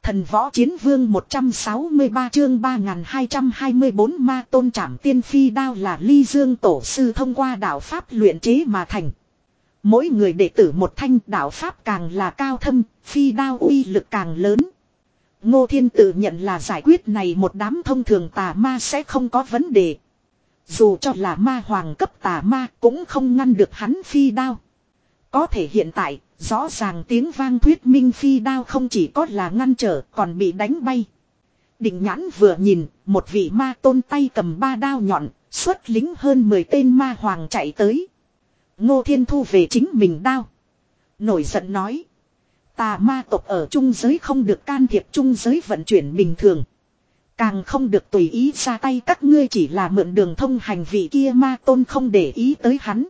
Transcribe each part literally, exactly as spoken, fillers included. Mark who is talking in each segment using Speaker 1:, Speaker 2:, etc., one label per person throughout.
Speaker 1: Thần võ chiến vương một trăm sáu mươi ba chương ba nghìn hai trăm hai mươi bốn ma tôn trảm tiên phi đao là ly dương tổ sư thông qua đạo pháp luyện chế mà thành. Mỗi người đệ tử một thanh đạo pháp càng là cao thâm, phi đao uy lực càng lớn. Ngô Thiên tự nhận là giải quyết này một đám thông thường tà ma sẽ không có vấn đề. Dù cho là ma hoàng cấp tà ma cũng không ngăn được hắn phi đao. Có thể hiện tại, rõ ràng tiếng vang thuyết minh phi đao không chỉ có là ngăn trở còn bị đánh bay. Định nhãn vừa nhìn, một vị ma tôn tay cầm ba đao nhọn, xuất lính hơn mười tên ma hoàng chạy tới. Ngô Thiên thu về chính mình đao. Nổi giận nói. Tà ma tộc ở trung giới không được can thiệp trung giới vận chuyển bình thường. Càng không được tùy ý ra tay, các ngươi chỉ là mượn đường thông hành, vị kia ma tôn không để ý tới hắn.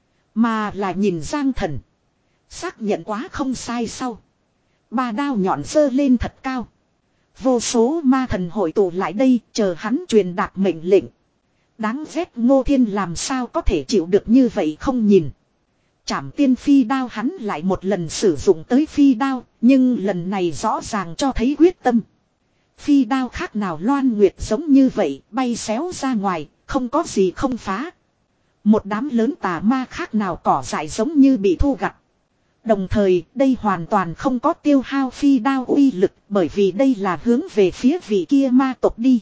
Speaker 1: Mà là nhìn Giang Thần. Xác nhận quá không sai sau. Ba đao nhọn giơ lên thật cao. Vô số ma thần hội tụ lại đây chờ hắn truyền đạt mệnh lệnh. Đáng ghét Ngô Thiên làm sao có thể chịu được như vậy không nhìn. Trảm tiên phi đao hắn lại một lần sử dụng tới phi đao. Nhưng lần này rõ ràng cho thấy quyết tâm. Phi đao khác nào loan nguyệt giống như vậy bay xéo ra ngoài. Không có gì không phá. Một đám lớn tà ma khác nào cỏ dại giống như bị thu gặt. Đồng thời đây hoàn toàn không có tiêu hao phi đao uy lực. Bởi vì đây là hướng về phía vị kia ma tộc đi.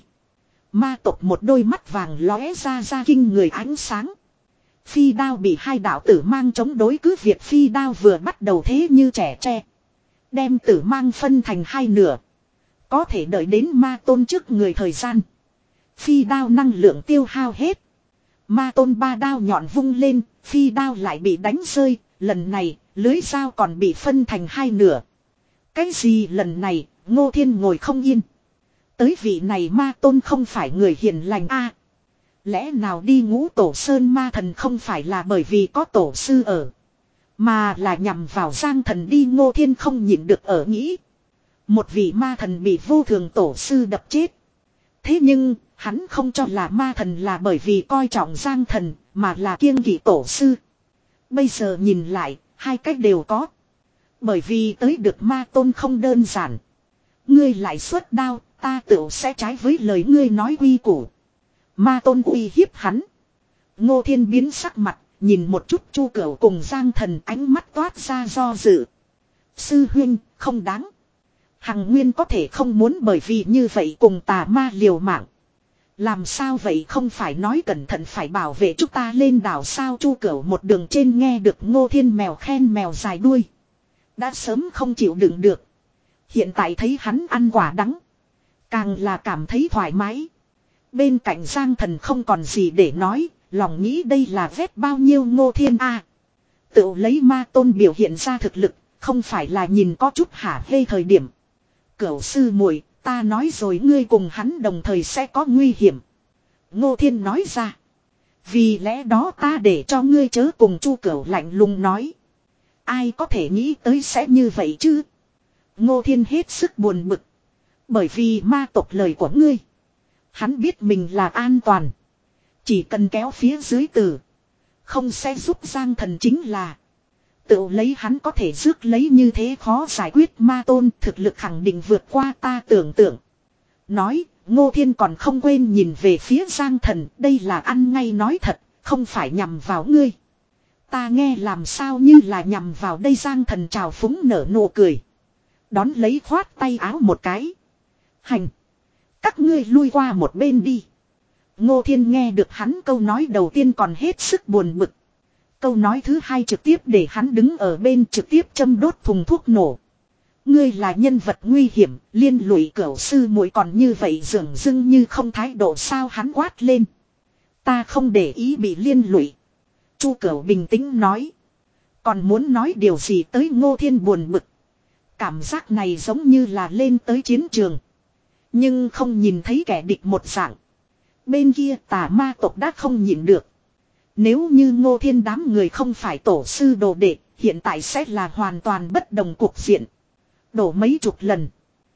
Speaker 1: Ma tộc một đôi mắt vàng lóe ra ra kinh người ánh sáng. Phi đao bị hai đạo tử mang chống đối, cứ việc phi đao vừa bắt đầu thế như trẻ tre. Đem tử mang phân thành hai nửa. Có thể đợi đến ma tôn trước người thời gian. Phi đao năng lượng tiêu hao hết. Ma tôn ba đao nhọn vung lên, phi đao lại bị đánh rơi. Lần này, lưới dao còn bị phân thành hai nửa. Cái gì lần này, Ngô Thiên ngồi không yên. Tới vị này ma tôn không phải người hiền lành a. Lẽ nào đi ngũ tổ sơn ma thần không phải là bởi vì có tổ sư ở. Mà là nhằm vào Giang Thần đi. Ngô Thiên không nhịn được ở nghĩ. Một vị ma thần bị vô thường tổ sư đập chết. Thế nhưng, hắn không cho là ma thần là bởi vì coi trọng Giang Thần, mà là kiêng kỵ tổ sư. Bây giờ nhìn lại, hai cách đều có. Bởi vì tới được ma tôn không đơn giản. Ngươi lại xuất đao, ta tựu sẽ trái với lời ngươi nói quy củ. Ma tôn uy hiếp hắn. Ngô Thiên biến sắc mặt, nhìn một chút Chu Cửu cùng Giang Thần, ánh mắt toát ra do dự. Sư huynh, không đáng. Hằng Nguyên có thể không muốn bởi vì như vậy cùng tà ma liều mạng. Làm sao vậy, không phải nói cẩn thận phải bảo vệ chúng ta lên đảo sao? Chu Cửu một đường trên nghe được Ngô Thiên mèo khen mèo dài đuôi. Đã sớm không chịu đựng được. Hiện tại thấy hắn ăn quả đắng. Càng là cảm thấy thoải mái. Bên cạnh Giang Thần không còn gì để nói. Lòng nghĩ đây là vét bao nhiêu Ngô Thiên a. À, tự lấy ma tôn biểu hiện ra thực lực. Không phải là nhìn có chút hả hê thời điểm. Cửu sư muội, ta nói rồi ngươi cùng hắn đồng thời sẽ có nguy hiểm. Ngô Thiên nói ra. Vì lẽ đó ta để cho ngươi chớ cùng. Chu Cửu lạnh lùng nói. Ai có thể nghĩ tới sẽ như vậy chứ? Ngô Thiên hết sức buồn bực. Bởi vì ma tộc lời của ngươi. Hắn biết mình là an toàn. Chỉ cần kéo phía dưới từ. Không sẽ giúp Giang Thần chính là. Tự lấy hắn có thể rước lấy như thế khó giải quyết ma tôn. Thực lực khẳng định vượt qua ta tưởng tượng. Nói, Ngô Thiên còn không quên nhìn về phía Giang Thần. Đây là ăn ngay nói thật, không phải nhằm vào ngươi. Ta nghe làm sao như là nhằm vào đây. Giang Thần trào phúng nở nụ cười. Đón lấy khoát tay áo một cái. Hành. Các ngươi lui qua một bên đi. Ngô Thiên nghe được hắn câu nói đầu tiên còn hết sức buồn bực. Câu nói thứ hai trực tiếp để hắn đứng ở bên trực tiếp châm đốt thùng thuốc nổ. Ngươi là nhân vật nguy hiểm, liên lụy Cửu sư muội còn như vậy dường dưng như không thái độ sao? Hắn quát lên. Ta không để ý bị liên lụy. Chu Cửu bình tĩnh nói. Còn muốn nói điều gì tới? Ngô Thiên buồn bực. Cảm giác này giống như là lên tới chiến trường. Nhưng không nhìn thấy kẻ địch một dạng. Bên kia tà ma tộc đã không nhịn được. Nếu như Ngô Thiên đám người không phải tổ sư đồ đệ, hiện tại sẽ là hoàn toàn bất đồng cuộc diện. Đổ mấy chục lần.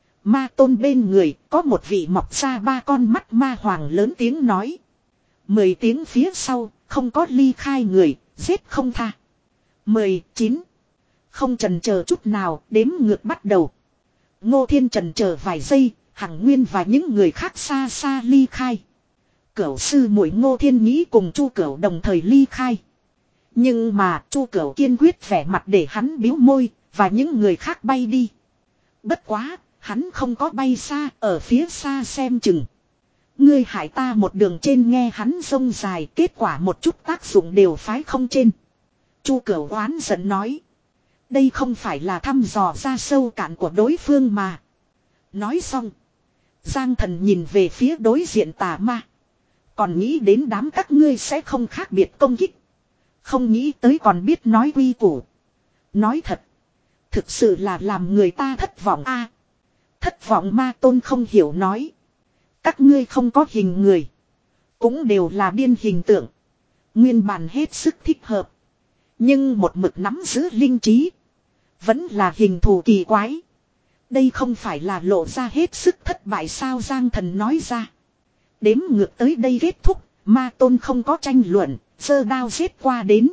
Speaker 1: Ma tôn bên người có một vị mọc ra ba con mắt ma hoàng lớn tiếng nói. Mười tiếng phía sau, không có ly khai người, giết không tha. Mười, chín. Không chần chờ chút nào, đếm ngược bắt đầu. Ngô Thiên Trần chờ vài giây, Hằng Nguyên và những người khác xa xa ly khai. Cửu sư muội Ngô Thiên nghĩ cùng Chu Cửu đồng thời ly khai. Nhưng mà Chu Cửu kiên quyết vẻ mặt để hắn biếu môi, và những người khác bay đi. Bất quá, hắn không có bay xa, ở phía xa xem chừng. Ngươi hại ta một đường trên nghe hắn rông dài, kết quả một chút tác dụng đều phái không trên. Chu Cửu oán giận nói. Đây không phải là thăm dò ra sâu cạn của đối phương mà. Nói xong. Giang Thần nhìn về phía đối diện tà ma. Còn nghĩ đến đám các ngươi sẽ không khác biệt công kích. Không nghĩ tới còn biết nói quy củ. Nói thật. Thực sự là làm người ta thất vọng a. Thất vọng Ma Tôn không hiểu nói. Các ngươi không có hình người. Cũng đều là điên hình tượng. Nguyên bản hết sức thích hợp. Nhưng một mực nắm giữ linh trí. Vẫn là hình thù kỳ quái. Đây không phải là lộ ra hết sức thất bại sao Giang Thần nói ra. Đếm ngược tới đây kết thúc. Ma Tôn không có tranh luận. Giơ đao giết qua đến.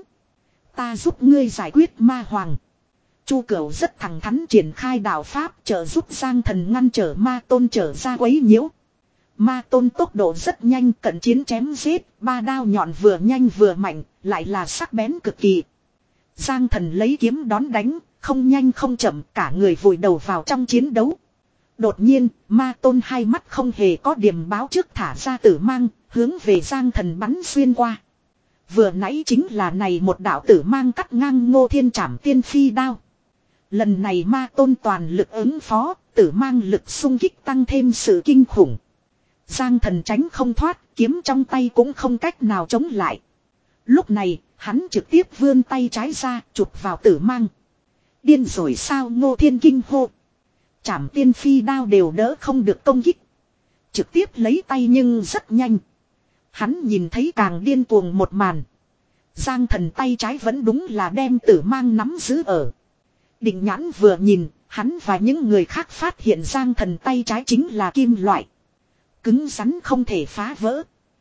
Speaker 1: Ta giúp ngươi giải quyết ma hoàng. Chu Cửu rất thẳng thắn triển khai đạo pháp trợ giúp Giang Thần ngăn trở Ma Tôn trở ra quấy nhiễu. Ma Tôn tốc độ rất nhanh, cận chiến chém giết, ba đao nhọn vừa nhanh vừa mạnh, lại là sắc bén cực kỳ. Giang Thần lấy kiếm đón đánh, không nhanh không chậm, cả người vùi đầu vào trong chiến đấu. Đột nhiên, Ma Tôn hai mắt không hề có điểm báo trước thả ra tử mang, hướng về Giang Thần bắn xuyên qua. Vừa nãy chính là này một đạo tử mang cắt ngang Ngô Thiên Trảm Tiên Phi đao. Lần này Ma Tôn toàn lực ứng phó, tử mang lực xung kích tăng thêm sự kinh khủng. Giang Thần tránh không thoát, kiếm trong tay cũng không cách nào chống lại. Lúc này, hắn trực tiếp vươn tay trái ra, chụp vào tử mang. Điên rồi sao Ngô Thiên kinh hô. Trảm Tiên Phi đao đều đỡ không được công kích. Trực tiếp lấy tay nhưng rất nhanh. Hắn nhìn thấy càng điên cuồng một màn. Giang Thần tay trái vẫn đúng là đem tử mang nắm giữ ở. Định nhãn vừa nhìn, hắn và những người khác phát hiện Giang Thần tay trái chính là kim loại. Cứng rắn không thể phá vỡ.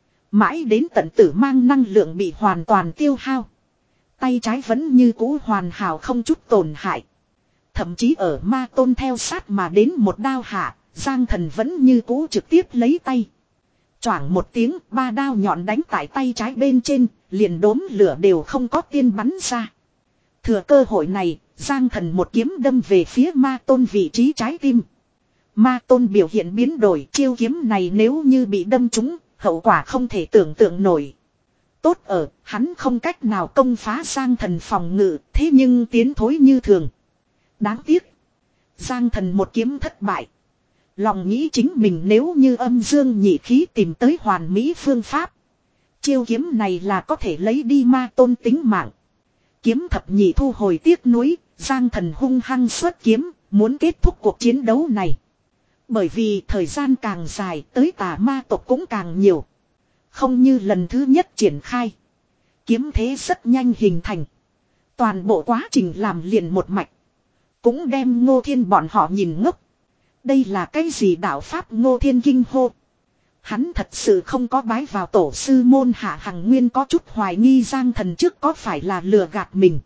Speaker 1: Mãi đến tận tử mang năng lượng bị hoàn toàn tiêu hao. Tay trái vẫn như cũ hoàn hảo không chút tổn hại. Thậm chí ở Ma Tôn theo sát mà đến một đao hạ, Giang Thần vẫn như cũ trực tiếp lấy tay. Choảng một tiếng, ba đao nhọn đánh tại tay trái bên trên, liền đốm lửa đều không có tiên bắn ra. Thừa cơ hội này, Giang Thần một kiếm đâm về phía Ma Tôn vị trí trái tim. Ma Tôn biểu hiện biến đổi, chiêu kiếm này nếu như bị đâm trúng, hậu quả không thể tưởng tượng nổi. Tốt ở, hắn không cách nào công phá Giang Thần phòng ngự, thế nhưng tiến thối như thường. Đáng tiếc. Giang Thần một kiếm thất bại. Lòng nghĩ chính mình nếu như âm dương nhị khí tìm tới hoàn mỹ phương pháp. Chiêu kiếm này là có thể lấy đi Ma Tôn tính mạng. Kiếm thập nhị thu hồi tiếc nuối, Giang Thần hung hăng xuất kiếm, muốn kết thúc cuộc chiến đấu này. Bởi vì thời gian càng dài tới tà ma tộc cũng càng nhiều. Không như lần thứ nhất triển khai. Kiếm thế rất nhanh hình thành. Toàn bộ quá trình làm liền một mạch. Cũng đem Ngô Thiên bọn họ nhìn ngốc. Đây là cái gì đạo pháp Ngô Thiên kinh hô. Hắn thật sự không có bái vào tổ sư môn hạ Hằng Nguyên có chút hoài nghi Giang Thần trước có phải là lừa gạt mình.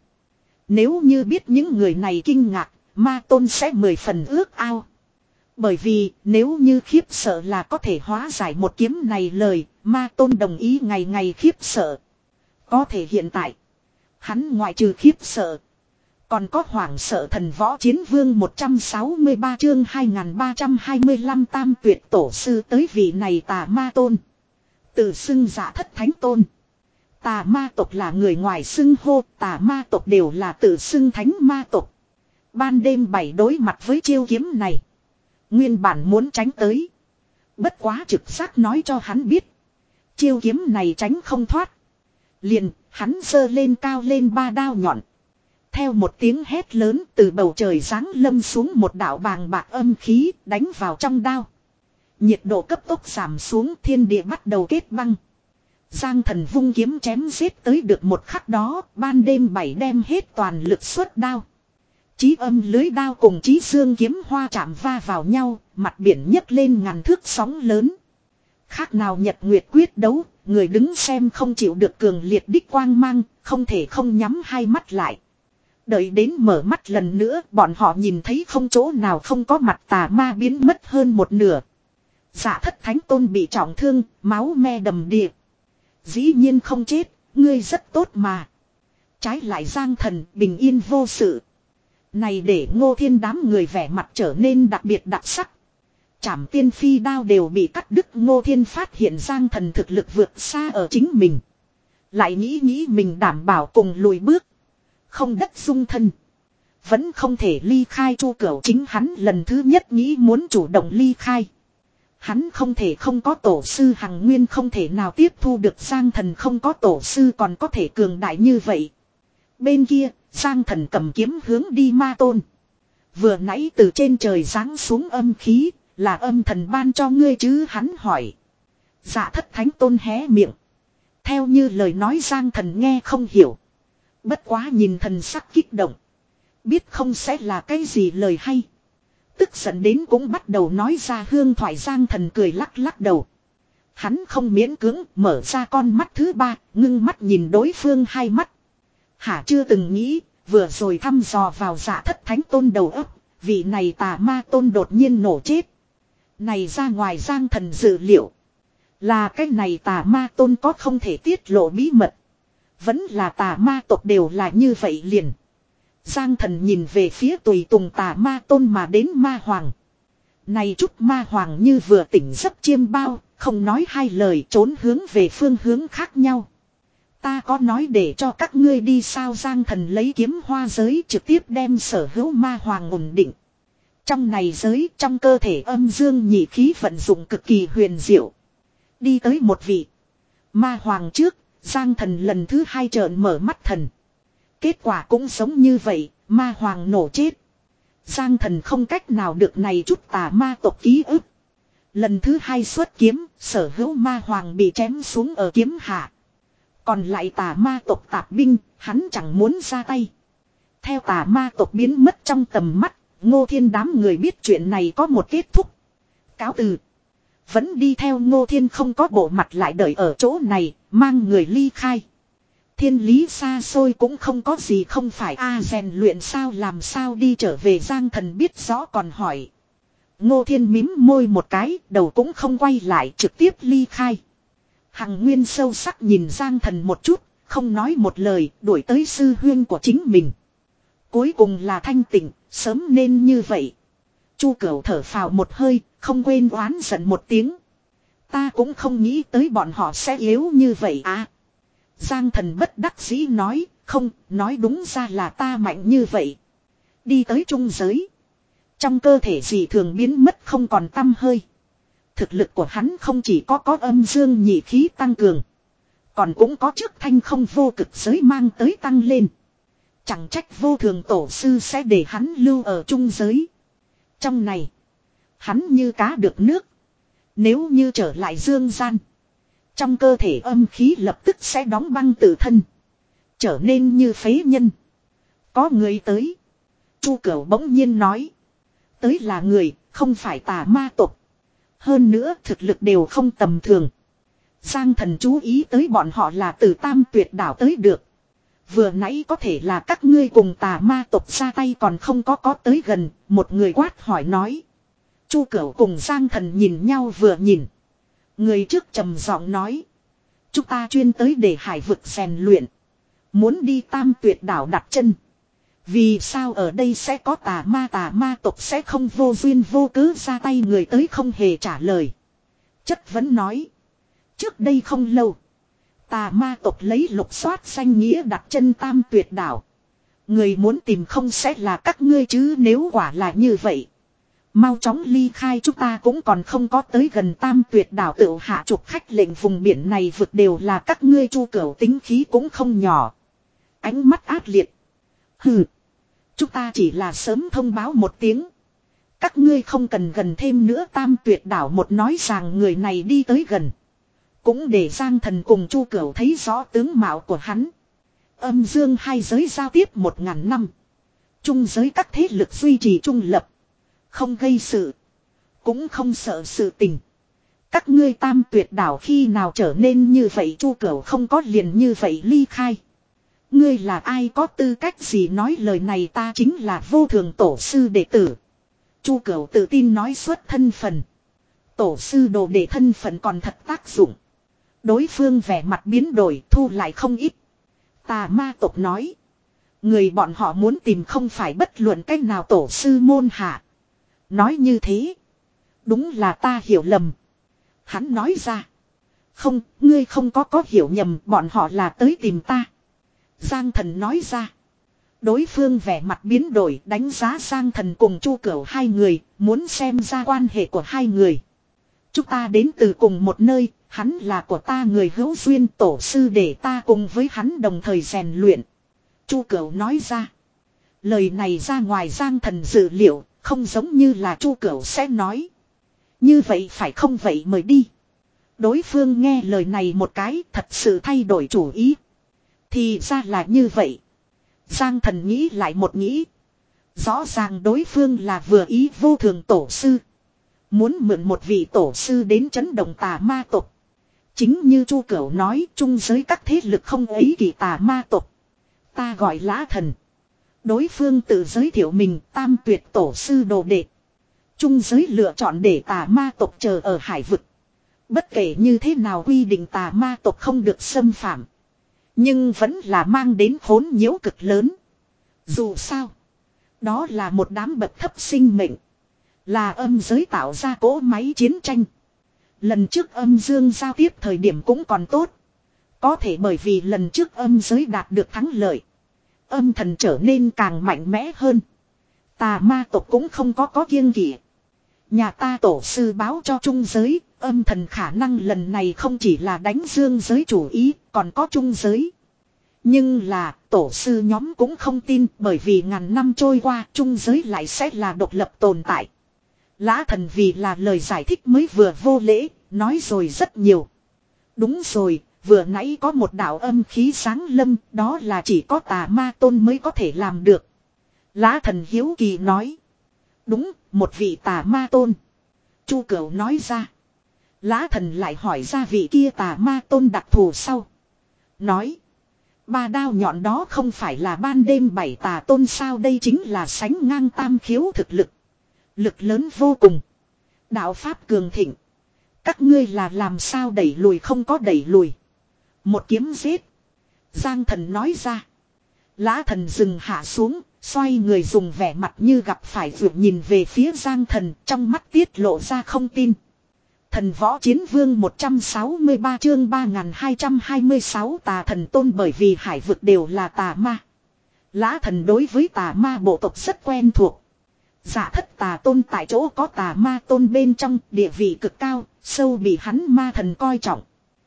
Speaker 1: Nếu như biết những người này kinh ngạc, Ma Tôn sẽ mười phần ước ao. Bởi vì nếu như khiếp sợ là có thể hóa giải một kiếm này lời, Ma Tôn đồng ý ngày ngày khiếp sợ. Có thể hiện tại, hắn ngoại trừ khiếp sợ, còn có hoảng sợ thần võ chiến vương một trăm sáu mươi ba chương hai nghìn ba trăm hai mươi lăm tam tuyệt tổ sư tới vị này tà ma tôn. Từ xưng giả thất thánh tôn. Tà ma tộc là người ngoài xưng hô, tà ma tộc đều là tự xưng thánh ma tộc. Ban đêm bảy đối mặt với chiêu kiếm này. Nguyên bản muốn tránh tới. Bất quá trực giác nói cho hắn biết. Chiêu kiếm này tránh không thoát. Liền, hắn giơ lên cao lên ba đao nhọn. Theo một tiếng hét lớn từ bầu trời giáng lâm xuống một đạo bàng bạc âm khí đánh vào trong đao. Nhiệt độ cấp tốc giảm xuống thiên địa bắt đầu kết băng. Giang Thần vung kiếm chém giết tới được một khắc đó ban đêm bảy đem hết toàn lực xuất đao. Chí âm lưới đao cùng chí dương kiếm hoa chạm va vào nhau, mặt biển nhấc lên ngàn thước sóng lớn. Khác nào nhật nguyệt quyết đấu, người đứng xem không chịu được cường liệt đích quang mang, không thể không nhắm hai mắt lại. Đợi đến mở mắt lần nữa, bọn họ nhìn thấy không chỗ nào không có mặt tà ma biến mất hơn một nửa. Dạ thất thánh tôn bị trọng thương, máu me đầm đìa. Dĩ nhiên không chết, ngươi rất tốt mà. Trái lại Giang Thần bình yên vô sự. Này để Ngô Thiên đám người vẻ mặt trở nên đặc biệt đặc sắc. Trảm tiên phi đao đều bị cắt đứt. Ngô Thiên phát hiện Giang Thần thực lực vượt xa ở chính mình. Lại nghĩ nghĩ mình đảm bảo cùng lùi bước. Không đất dung thân. Vẫn không thể ly khai Chu Cửu, chính hắn lần thứ nhất nghĩ muốn chủ động ly khai. Hắn không thể không có tổ sư Hằng Nguyên, không thể nào tiếp thu được Giang Thần không có tổ sư còn có thể cường đại như vậy. Bên kia, Giang Thần cầm kiếm hướng đi Ma Tôn. Vừa nãy từ trên trời giáng xuống âm khí, là âm thần ban cho ngươi chứ, hắn hỏi. Dạ thất thánh tôn hé miệng. Theo như lời nói Giang Thần nghe không hiểu. Bất quá nhìn thần sắc kích động. Biết không sẽ là cái gì lời hay. Tức giận đến cũng bắt đầu nói ra hương thoại. Giang Thần cười lắc lắc đầu. Hắn không miễn cưỡng mở ra con mắt thứ ba, ngưng mắt nhìn đối phương hai mắt. Hả chưa từng nghĩ, vừa rồi thăm dò vào dạ thất thánh tôn đầu óc, vị này tà ma tôn đột nhiên nổ chết. Này ra ngoài Giang Thần dự liệu. Là cái này tà ma tôn có không thể tiết lộ bí mật. Vẫn là tà ma tộc đều là như vậy liền. Giang Thần nhìn về phía tùy tùng tà ma tôn mà đến ma hoàng. Này chút ma hoàng như vừa tỉnh giấc chiêm bao, không nói hai lời trốn hướng về phương hướng khác nhau. Ta có nói để cho các ngươi đi sao? Giang Thần lấy kiếm hoa giới trực tiếp đem sở hữu ma hoàng ổn định. Trong này giới, trong cơ thể âm dương nhị khí vận dụng cực kỳ huyền diệu. Đi tới một vị ma hoàng trước, Giang Thần lần thứ hai trợn mở mắt thần. Kết quả cũng giống như vậy, ma hoàng nổ chết. Giang Thần không cách nào được này chút tà ma tộc ký ức. Lần thứ hai xuất kiếm, sở hữu ma hoàng bị chém xuống ở kiếm hạ. Còn lại tà ma tộc tạp binh, hắn chẳng muốn ra tay. Theo tà ma tộc biến mất trong tầm mắt, Ngô Thiên đám người biết chuyện này có một kết thúc. Cáo từ. Vẫn đi theo Ngô Thiên không có bộ mặt lại đợi ở chỗ này, mang người ly khai. Thiên lý xa xôi cũng không có gì không phải a rèn luyện sao làm sao đi trở về. Giang Thần biết rõ còn hỏi. Ngô Thiên mím môi một cái, đầu cũng không quay lại, trực tiếp ly khai. Hằng Nguyên sâu sắc nhìn Giang Thần một chút, không nói một lời, đuổi tới sư huyên của chính mình. Cuối cùng là thanh tịnh, sớm nên như vậy. Chu Cửu thở phào một hơi, không quên oán giận một tiếng. Ta cũng không nghĩ tới bọn họ sẽ yếu như vậy à. Giang Thần bất đắc dĩ nói, không, nói đúng ra là ta mạnh như vậy. Đi tới trung giới. Trong cơ thể gì thường biến mất không còn tăm hơi. Thực lực của hắn không chỉ có có âm dương nhị khí tăng cường. Còn cũng có trước thanh không vô cực giới mang tới tăng lên. Chẳng trách vô thường tổ sư sẽ để hắn lưu ở trung giới. Trong này, hắn như cá được nước. Nếu như trở lại dương gian, trong cơ thể âm khí lập tức sẽ đóng băng tự thân, trở nên như phế nhân. Có người tới. Chu Cửu bỗng nhiên nói. Tới là người, không phải tà ma tộc. Hơn nữa thực lực đều không tầm thường. Giang Thần chú ý tới bọn họ là từ Tam Tuyệt đảo tới được. Vừa nãy có thể là các ngươi cùng tà ma tộc ra tay còn không có có tới gần. Một người quát hỏi nói. Chu Cửu cùng Giang Thần nhìn nhau vừa nhìn. Người trước trầm giọng nói. Chúng ta chuyên tới để hải vực rèn luyện. Muốn đi Tam Tuyệt đảo đặt chân. Vì sao ở đây sẽ có tà ma tà ma tộc sẽ không vô duyên vô cớ ra tay? Người tới không hề trả lời. Chất vấn nói. Trước đây không lâu. Tà ma tộc lấy lục soát danh nghĩa đặt chân Tam Tuyệt đảo. Người muốn tìm không sẽ là các ngươi chứ, nếu quả là như vậy. Mau chóng ly khai, chúng ta cũng còn không có tới gần Tam Tuyệt đảo tựu hạ trục khách lệnh. Vùng biển này vực đều là các ngươi. Chu Cửu tính khí cũng không nhỏ. Ánh mắt ác liệt. Hừ. Chúng ta chỉ là sớm thông báo một tiếng. Các ngươi không cần gần thêm nữa. Tam Tuyệt đảo một nói rằng người này đi tới gần. Cũng để Giang Thần cùng Chu Cửu thấy rõ tướng mạo của hắn. Âm dương hai giới giao tiếp một ngàn năm. Trung giới các thế lực duy trì trung lập. Không gây sự. Cũng không sợ sự tình. Các ngươi Tam Tuyệt đảo khi nào trở nên như vậy? Chu Cửu không có liền như vậy ly khai. Ngươi là ai có tư cách gì nói lời này, ta chính là vô thường tổ sư đệ tử. Chu Cửu tự tin nói xuất thân phận. Tổ sư đồ đệ thân phận còn thật tác dụng. Đối phương vẻ mặt biến đổi, thu lại không ít. Tà ma tộc nói. Người bọn họ muốn tìm không phải bất luận cách nào tổ sư môn hạ. Nói như thế. Đúng là ta hiểu lầm. Hắn nói ra. Không, ngươi không có có hiểu nhầm, bọn họ là tới tìm ta. Giang Thần nói ra. Đối phương vẻ mặt biến đổi, đánh giá Giang Thần cùng Chu Cửu hai người, muốn xem ra quan hệ của hai người. Chúng ta đến từ cùng một nơi, hắn là của ta người hữu duyên, tổ sư để ta cùng với hắn đồng thời rèn luyện. Chu Cửu nói ra. Lời này ra ngoài Giang Thần dự liệu, không giống như là Chu Cửu sẽ nói. Như vậy phải không vậy mời đi. Đối phương nghe lời này một cái, thật sự thay đổi chủ ý. Thì ra là như vậy. Giang Thần nghĩ lại một nghĩ. Rõ ràng đối phương là vừa ý vô thường tổ sư. Muốn mượn một vị tổ sư đến chấn động tà ma tộc. Chính như Chu Cửu nói, chung giới các thế lực không ấy kỳ tà ma tộc. Ta gọi Lã Thần. Đối phương tự giới thiệu mình, tam tuyệt tổ sư đồ đệ. Chung giới lựa chọn để tà ma tộc chờ ở hải vực. Bất kể như thế nào quy định tà ma tộc không được xâm phạm. Nhưng vẫn là mang đến khốn nhiễu cực lớn. Dù sao. Đó là một đám bậc thấp sinh mệnh. Là âm giới tạo ra cỗ máy chiến tranh. Lần trước âm dương giao tiếp thời điểm cũng còn tốt. Có thể bởi vì lần trước âm giới đạt được thắng lợi. Âm thần trở nên càng mạnh mẽ hơn. Tà ma tộc cũng không có có kiêng kỵ. Nhà ta tổ sư báo cho trung giới. Âm thần khả năng lần này không chỉ là đánh dương giới chủ ý, còn có trung giới. Nhưng là, tổ sư nhóm cũng không tin, bởi vì ngàn năm trôi qua, trung giới lại sẽ là độc lập tồn tại. Lã Thần vì là lời giải thích mới vừa vô lễ, nói rồi rất nhiều. Đúng rồi, vừa nãy có một đạo âm khí sáng lâm, đó là chỉ có tà ma tôn mới có thể làm được. Lã Thần hiếu kỳ nói. Đúng, một vị tà ma tôn. Chu Cửu nói ra. Lã Thần lại hỏi ra vị kia tà ma tôn đặc thù sau. Nói. Ba đao nhọn đó không phải là ban đêm bảy tà tôn sao, đây chính là sánh ngang tam khiếu thực lực. Lực lớn vô cùng. Đạo pháp cường thịnh. Các ngươi là làm sao đẩy lùi không có đẩy lùi. Một kiếm giết. Giang Thần nói ra. Lã Thần dừng hạ xuống. Xoay người dùng vẻ mặt như gặp phải vượt nhìn về phía Giang Thần. Trong mắt tiết lộ ra không tin. Thần võ chiến vương một trăm sáu mươi ba chương ba nghìn hai trăm hai mươi sáu tà thần tôn, bởi vì hải vực đều là tà ma. Lã Thần đối với tà ma bộ tộc rất quen thuộc. Dạ thất tà tôn tại chỗ có tà ma tôn bên trong, địa vị cực cao, sâu bị hắn ma thần coi trọng.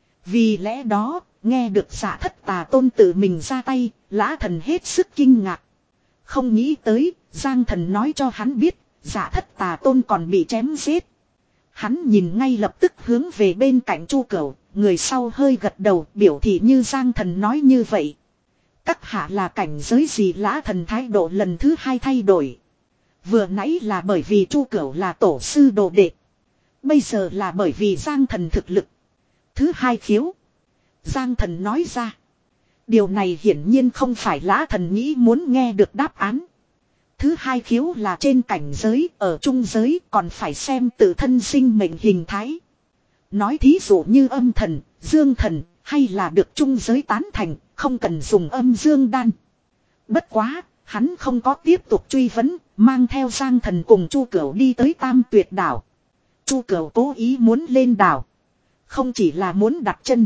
Speaker 1: Vì lẽ đó, nghe được dạ thất tà tôn tự mình ra tay, Lã Thần hết sức kinh ngạc. Không nghĩ tới, Giang Thần nói cho hắn biết, dạ thất tà tôn còn bị chém giết. Hắn nhìn ngay lập tức hướng về bên cạnh Chu Cửu, người sau hơi gật đầu biểu thị như Giang Thần nói như vậy. Các hạ là cảnh giới gì? Lã Thần thái độ lần thứ hai thay đổi. Vừa nãy là bởi vì Chu Cửu là tổ sư đồ đệ. Bây giờ là bởi vì Giang Thần thực lực. Thứ hai khiếu. Giang Thần nói ra. Điều này hiển nhiên không phải Lã Thần nghĩ muốn nghe được đáp án. Thứ hai khiếu là trên cảnh giới, ở trung giới còn phải xem tự thân sinh mệnh hình thái. Nói thí dụ như âm thần, dương thần, hay là được trung giới tán thành, không cần dùng âm dương đan. Bất quá, hắn không có tiếp tục truy vấn, mang theo Giang Thần cùng Chu Cửu đi tới Tam Tuyệt đảo. Chu Cửu cố ý muốn lên đảo. Không chỉ là muốn đặt chân,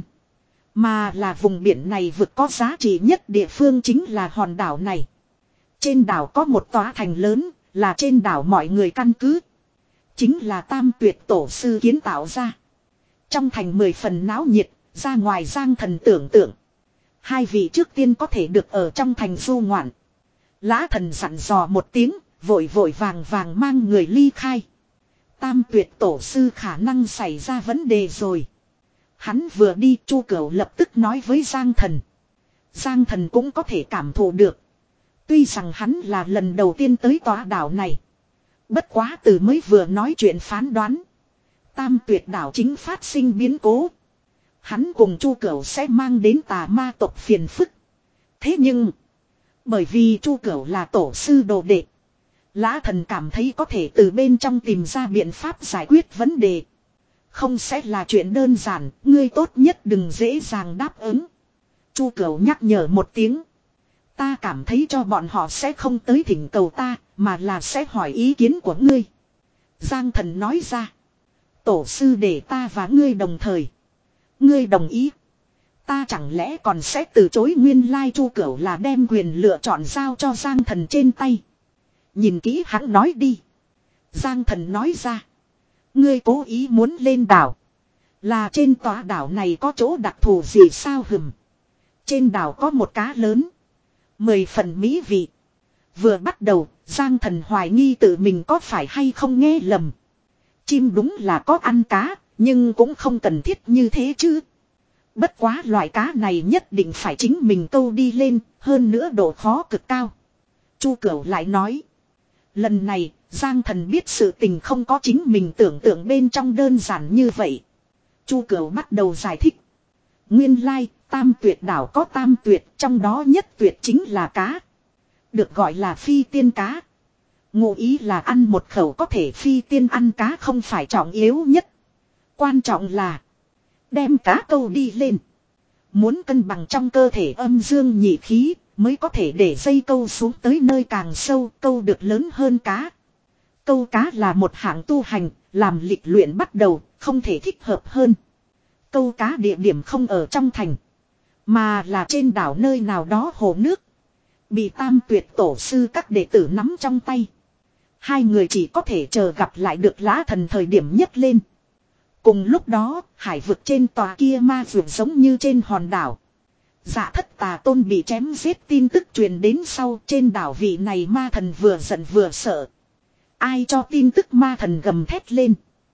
Speaker 1: mà là vùng biển này vực có giá trị nhất địa phương chính là hòn đảo này. Trên đảo có một tòa thành lớn, là trên đảo mọi người căn cứ. Chính là Tam Tuyệt tổ sư kiến tạo ra. Trong thành mười phần náo nhiệt, ra ngoài Giang Thần tưởng tượng. Hai vị trước tiên có thể được ở trong thành du ngoạn. Lã Thần dặn dò một tiếng, vội vội vàng vàng mang người ly khai. Tam Tuyệt tổ sư khả năng xảy ra vấn đề rồi. Hắn vừa đi, Chu Cửu lập tức nói với Giang Thần. Giang Thần cũng có thể cảm thụ được. Tuy rằng hắn là lần đầu tiên tới tòa đảo này. Bất quá từ mới vừa nói chuyện phán đoán. Tam Tuyệt đảo chính phát sinh biến cố. Hắn cùng Chu Cửu sẽ mang đến tà ma tộc phiền phức. Thế nhưng, bởi vì Chu Cửu là tổ sư đồ đệ, Lã Thần cảm thấy có thể từ bên trong tìm ra biện pháp giải quyết vấn đề. Không sẽ là chuyện đơn giản, ngươi tốt nhất đừng dễ dàng đáp ứng. Chu Cửu nhắc nhở một tiếng. Ta cảm thấy cho bọn họ sẽ không tới thỉnh cầu ta, mà là sẽ hỏi ý kiến của ngươi. Giang Thần nói ra. Tổ sư để ta và ngươi đồng thời. Ngươi đồng ý. Ta chẳng lẽ còn sẽ từ chối? Nguyên lai Chu Cửu là đem quyền lựa chọn giao cho Giang Thần trên tay. Nhìn kỹ hắn nói đi. Giang Thần nói ra. Ngươi cố ý muốn lên đảo. Là trên tòa đảo này có chỗ đặc thù gì sao? Hừm. Trên đảo có một cá lớn. Mười phần mỹ vị. Vừa bắt đầu, Giang Thần hoài nghi tự mình có phải hay không nghe lầm. Chim đúng là có ăn cá, nhưng cũng không cần thiết như thế chứ. Bất quá loại cá này nhất định phải chính mình câu đi lên, hơn nữa độ khó cực cao. Chu Cửu lại nói. Lần này, Giang Thần biết sự tình không có chính mình tưởng tượng bên trong đơn giản như vậy. Chu Cửu bắt đầu giải thích. Nguyên lai, Tam Tuyệt đảo có tam tuyệt, trong đó nhất tuyệt chính là cá. Được gọi là phi tiên cá. Ngụ ý là ăn một khẩu có thể phi tiên, ăn cá không phải trọng yếu nhất. Quan trọng là đem cá câu đi lên. Muốn cân bằng trong cơ thể âm dương nhị khí mới có thể để dây câu xuống tới nơi càng sâu, câu được lớn hơn cá. Câu cá là một hạng tu hành, làm lịch luyện bắt đầu, không thể thích hợp hơn. Câu cá địa điểm không ở trong thành, mà là trên đảo nơi nào đó hồ nước. Bị Tam Tuyệt tổ sư các đệ tử nắm trong tay. Hai người chỉ có thể chờ gặp lại được Lã Thần thời điểm nhất lên. Cùng lúc đó, hải vực trên tòa kia ma vượt giống như trên hòn đảo. Dạ Thất Tà Tôn bị chém giết tin tức truyền đến sau, trên đảo vị này ma thần vừa giận vừa sợ. Ai cho tin tức? Ma thần gầm thét lên.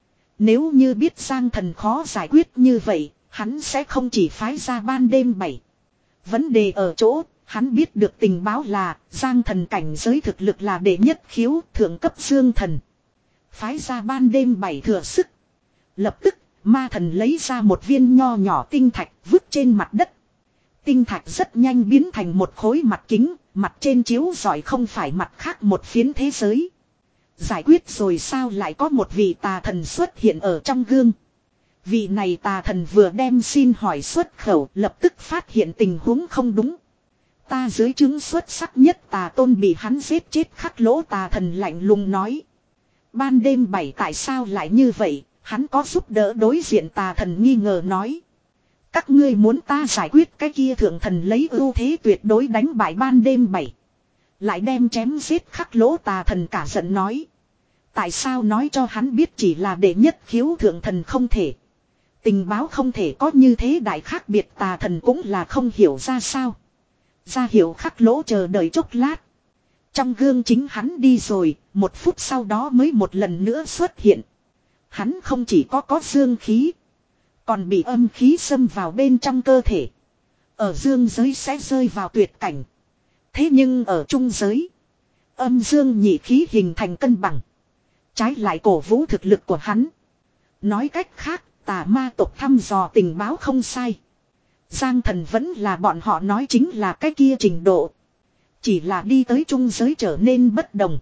Speaker 1: Nếu như biết Giang Thần khó giải quyết như vậy, hắn sẽ không chỉ phái ra ban đêm bảy. Vấn đề ở chỗ, hắn biết được tình báo là Giang Thần cảnh giới thực lực là đệ nhất khiếu thượng cấp dương thần. Phái ra ban đêm bảy thừa sức. Lập tức, ma thần lấy ra một viên nho nhỏ tinh thạch vứt trên mặt đất. Tinh thạch rất nhanh biến thành một khối mặt kính, mặt trên chiếu rọi không phải mặt khác một phiến thế giới. Giải quyết rồi sao? Lại có một vị tà thần xuất hiện ở trong gương. Vị này tà thần vừa đem xin hỏi xuất khẩu, lập tức phát hiện tình huống không đúng. Ta dưới chứng xuất sắc nhất tà tôn bị hắn giết chết. Khắc Lỗ tà thần lạnh lùng nói. Ban đêm bảy tại sao lại như vậy? Hắn có giúp đỡ đối diện? Tà thần nghi ngờ nói. Các ngươi muốn ta giải quyết cái kia thượng thần lấy ưu thế tuyệt đối đánh bại ban đêm bảy. Lại đem chém giết. Khắc Lỗ tà thần cả giận nói. Tại sao nói cho hắn biết chỉ là đệ nhất khiếu thượng thần không thể. Tình báo không thể có như thế đại khác biệt. Tà thần cũng là không hiểu ra sao. Ra hiểu. Khắc Lỗ chờ đợi chốc lát. Trong gương chính hắn đi rồi, một phút sau đó mới một lần nữa xuất hiện. Hắn không chỉ có có dương khí, còn bị âm khí xâm vào bên trong cơ thể. Ở dương giới sẽ rơi vào tuyệt cảnh. Thế nhưng ở trung giới, âm dương nhị khí hình thành cân bằng. Trái lại cổ vũ thực lực của hắn. Nói cách khác, tà ma tộc thăm dò tình báo không sai. Giang Thần vẫn là bọn họ nói chính là cái kia trình độ. Chỉ là đi tới trung giới trở nên bất đồng.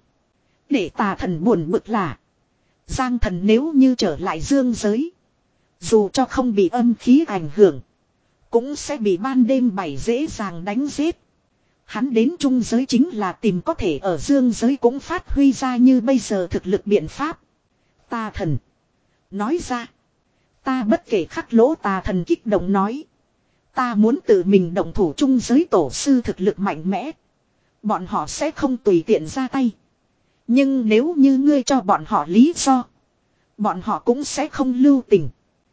Speaker 1: Để tà thần buồn bực là Giang Thần nếu như trở lại dương giới, dù cho không bị âm khí ảnh hưởng, cũng sẽ bị ban đêm bảy dễ dàng đánh giết. Hắn đến trung giới chính là tìm có thể ở dương giới cũng phát huy ra như bây giờ thực lực biện pháp. Tà thần nói ra. Ta bất kể. Khắc Lỗ tà thần kích động nói. Ta muốn tự mình động thủ. Trung giới tổ sư thực lực mạnh mẽ, bọn họ sẽ không tùy tiện ra tay. Nhưng nếu như ngươi cho bọn họ lý do, bọn họ cũng sẽ không lưu tình.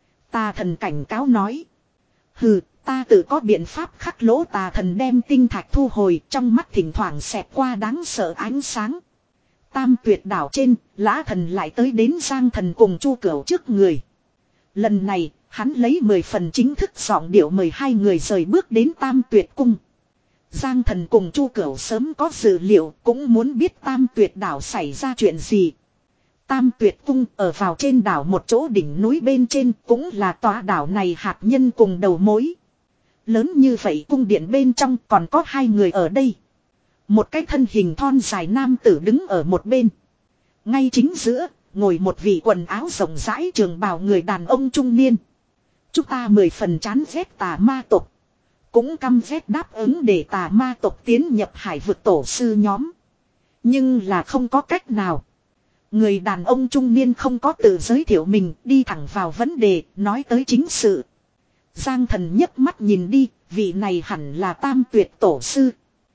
Speaker 1: Tà thần cảnh cáo nói. Hừ, ta tự có biện pháp. Khắc Lỗ tà thần đem tinh thạch thu hồi, trong mắt thỉnh thoảng xẹt qua đáng sợ ánh sáng. Tam Tuyệt đảo trên, Lã Thần lại tới đến Giang Thần cùng Chu Cửu trước người. Lần này, hắn lấy mười phần chính thức giọng điệu mời hai người rời bước đến Tam Tuyệt cung. Giang Thần cùng Chu Cửu sớm có dự liệu, cũng muốn biết Tam Tuyệt đảo xảy ra chuyện gì. Tam Tuyệt cung ở vào trên đảo một chỗ đỉnh núi bên trên, cũng là tòa đảo này hạt nhân cùng đầu mối. Lớn như vậy cung điện bên trong còn có hai người ở đây. Một cái thân hình thon dài nam tử đứng ở một bên. Ngay chính giữa, ngồi một vị quần áo rộng rãi trường bào người đàn ông trung niên. Chúng ta mười phần chán ghét tà ma tộc. Cũng căm ghét đáp ứng để tà ma tộc tiến nhập hải vực tổ sư nhóm. Nhưng là không có cách nào. Người đàn ông trung niên không có tự giới thiệu mình, đi thẳng vào vấn đề, nói tới chính sự. Giang Thần nhấc mắt nhìn đi, vị này hẳn là Tam Tuyệt tổ sư.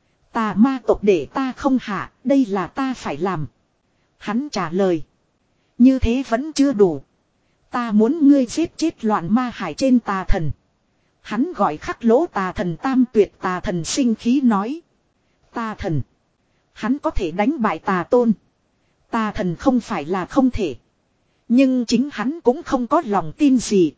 Speaker 1: Tà ma tộc để ta không hạ, đây là ta phải làm. Hắn trả lời. Như thế vẫn chưa đủ. Ta muốn ngươi giết chết loạn ma hải trên tà thần. Hắn gọi khắc lỗ tà thần Tam Tuyệt tà thần sinh khí nói. Tà thần. Hắn có thể đánh bại tà tôn. Tà thần không phải là không thể. Nhưng chính hắn cũng không có lòng tin gì.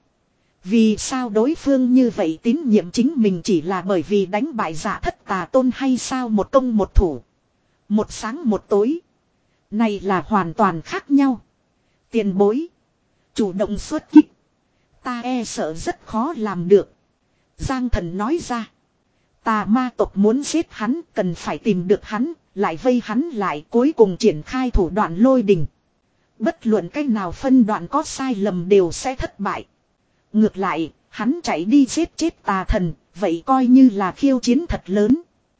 Speaker 1: Vì sao đối phương như vậy tín nhiệm chính mình chỉ là bởi vì đánh bại giả thất tà tôn hay sao một công một thủ. Một sáng một tối. Này là hoàn toàn khác nhau. Tiền bối. Chủ động xuất kích. Ta e sợ rất khó làm được. Giang Thần nói ra. Tà ma tộc muốn giết hắn cần phải tìm được hắn. Lại vây hắn lại cuối cùng triển khai thủ đoạn lôi đình. Bất luận cách nào phân đoạn có sai lầm đều sẽ thất bại. Ngược lại, hắn chạy đi giết chết tà thần, vậy coi như là khiêu chiến thật lớn.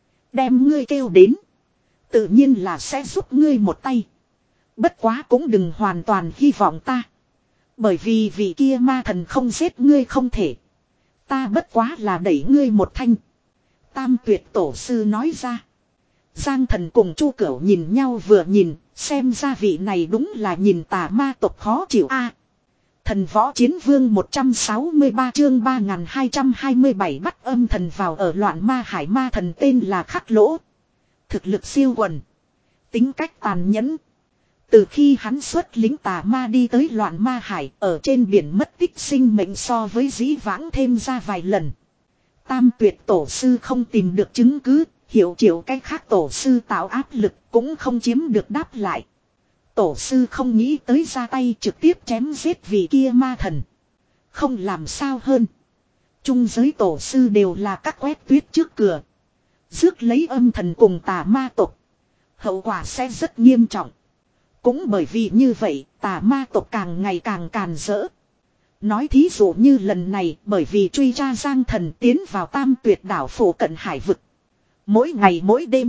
Speaker 1: Đem ngươi kêu đến. Tự nhiên là sẽ giúp ngươi một tay. Bất quá cũng đừng hoàn toàn hy vọng ta. Bởi vì vị kia ma thần không giết ngươi không thể. Ta bất quá là đẩy ngươi một thanh. Tam Tuyệt tổ sư nói ra. Giang Thần cùng Chu Cửu nhìn nhau vừa nhìn, xem ra vị này đúng là nhìn tà ma tộc khó chịu a. Thần võ chiến vương một trăm sáu mươi ba chương ba nghìn hai trăm hai mươi bảy bắt âm thần vào ở loạn ma hải ma thần tên là Khắc Lỗ. Thực lực siêu quần. Tính cách tàn nhẫn. Từ khi hắn xuất lính tà ma đi tới loạn ma hải ở trên biển mất tích sinh mệnh so với dĩ vãng thêm ra vài lần. Tam Tuyệt tổ sư không tìm được chứng cứ, hiểu chịu cách khác tổ sư tạo áp lực cũng không chiếm được đáp lại. Tổ sư không nghĩ tới ra tay trực tiếp chém giết vị kia ma thần. Không làm sao hơn. Trung giới tổ sư đều là các quét tuyết trước cửa. Rước lấy âm thần cùng tà ma tộc. Hậu quả sẽ rất nghiêm trọng. Cũng bởi vì như vậy tà ma tộc càng ngày càng càn rỡ. Nói thí dụ như lần này bởi vì truy tra Giang Thần tiến vào Tam Tuyệt đảo phủ cận hải vực. Mỗi ngày mỗi đêm.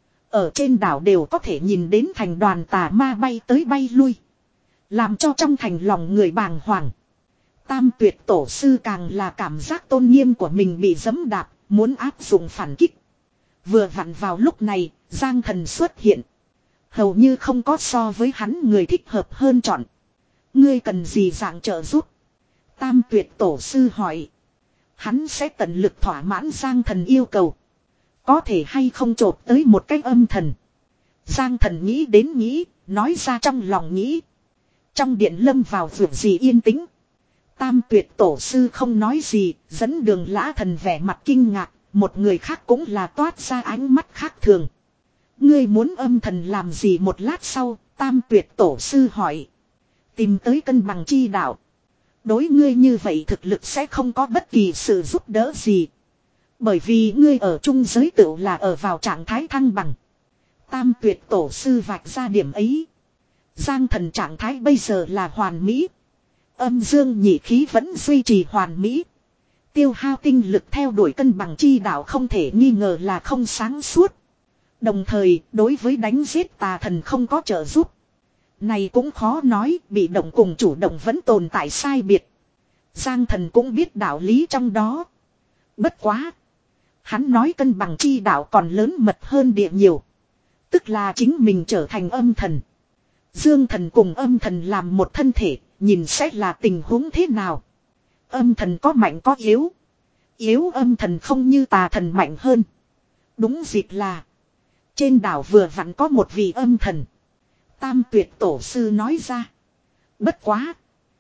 Speaker 1: Ở trên đảo đều có thể nhìn đến thành đoàn tà ma bay tới bay lui. Làm cho trong thành lòng người bàng hoàng. Tam Tuyệt tổ sư càng là cảm giác tôn nghiêm của mình bị giẫm đạp, muốn áp dụng phản kích. Vừa vặn vào lúc này, Giang Thần xuất hiện. Hầu như không có so với hắn người thích hợp hơn chọn. Ngươi cần gì dạng trợ giúp? Tam Tuyệt tổ sư hỏi. Hắn sẽ tận lực thỏa mãn Giang Thần yêu cầu. Có thể hay không chộp tới một cách âm thần. Giang Thần nghĩ đến nghĩ, nói ra trong lòng nghĩ. Trong điện lâm vào vượt gì yên tĩnh. Tam Tuyệt tổ sư không nói gì, dẫn đường Lã Thần vẻ mặt kinh ngạc, một người khác cũng là toát ra ánh mắt khác thường. Ngươi muốn âm thần làm gì một lát sau, Tam Tuyệt tổ sư hỏi. Tìm tới cân bằng chi đạo. Đối ngươi như vậy thực lực sẽ không có bất kỳ sự giúp đỡ gì. Bởi vì ngươi ở trung giới tựu là ở vào trạng thái thăng bằng. Tam Tuyệt tổ sư vạch ra điểm ấy. Giang Thần trạng thái bây giờ là hoàn mỹ. Âm dương nhị khí vẫn duy trì hoàn mỹ. Tiêu hao tinh lực theo đuổi cân bằng chi đạo không thể nghi ngờ là không sáng suốt. Đồng thời đối với đánh giết tà thần không có trợ giúp. Này cũng khó nói, bị động cùng chủ động vẫn tồn tại sai biệt. Giang Thần cũng biết đạo lý trong đó. Bất quá. Hắn nói cân bằng chi đạo còn lớn mật hơn địa nhiều. Tức là chính mình trở thành âm thần. Dương thần cùng âm thần làm một thân thể, nhìn sẽ là tình huống thế nào. Âm thần có mạnh có yếu. Yếu âm thần không như tà thần mạnh hơn. Đúng dịp là. Trên đảo vừa vặn có một vị âm thần. Tam Tuyệt tổ sư nói ra. Bất quá.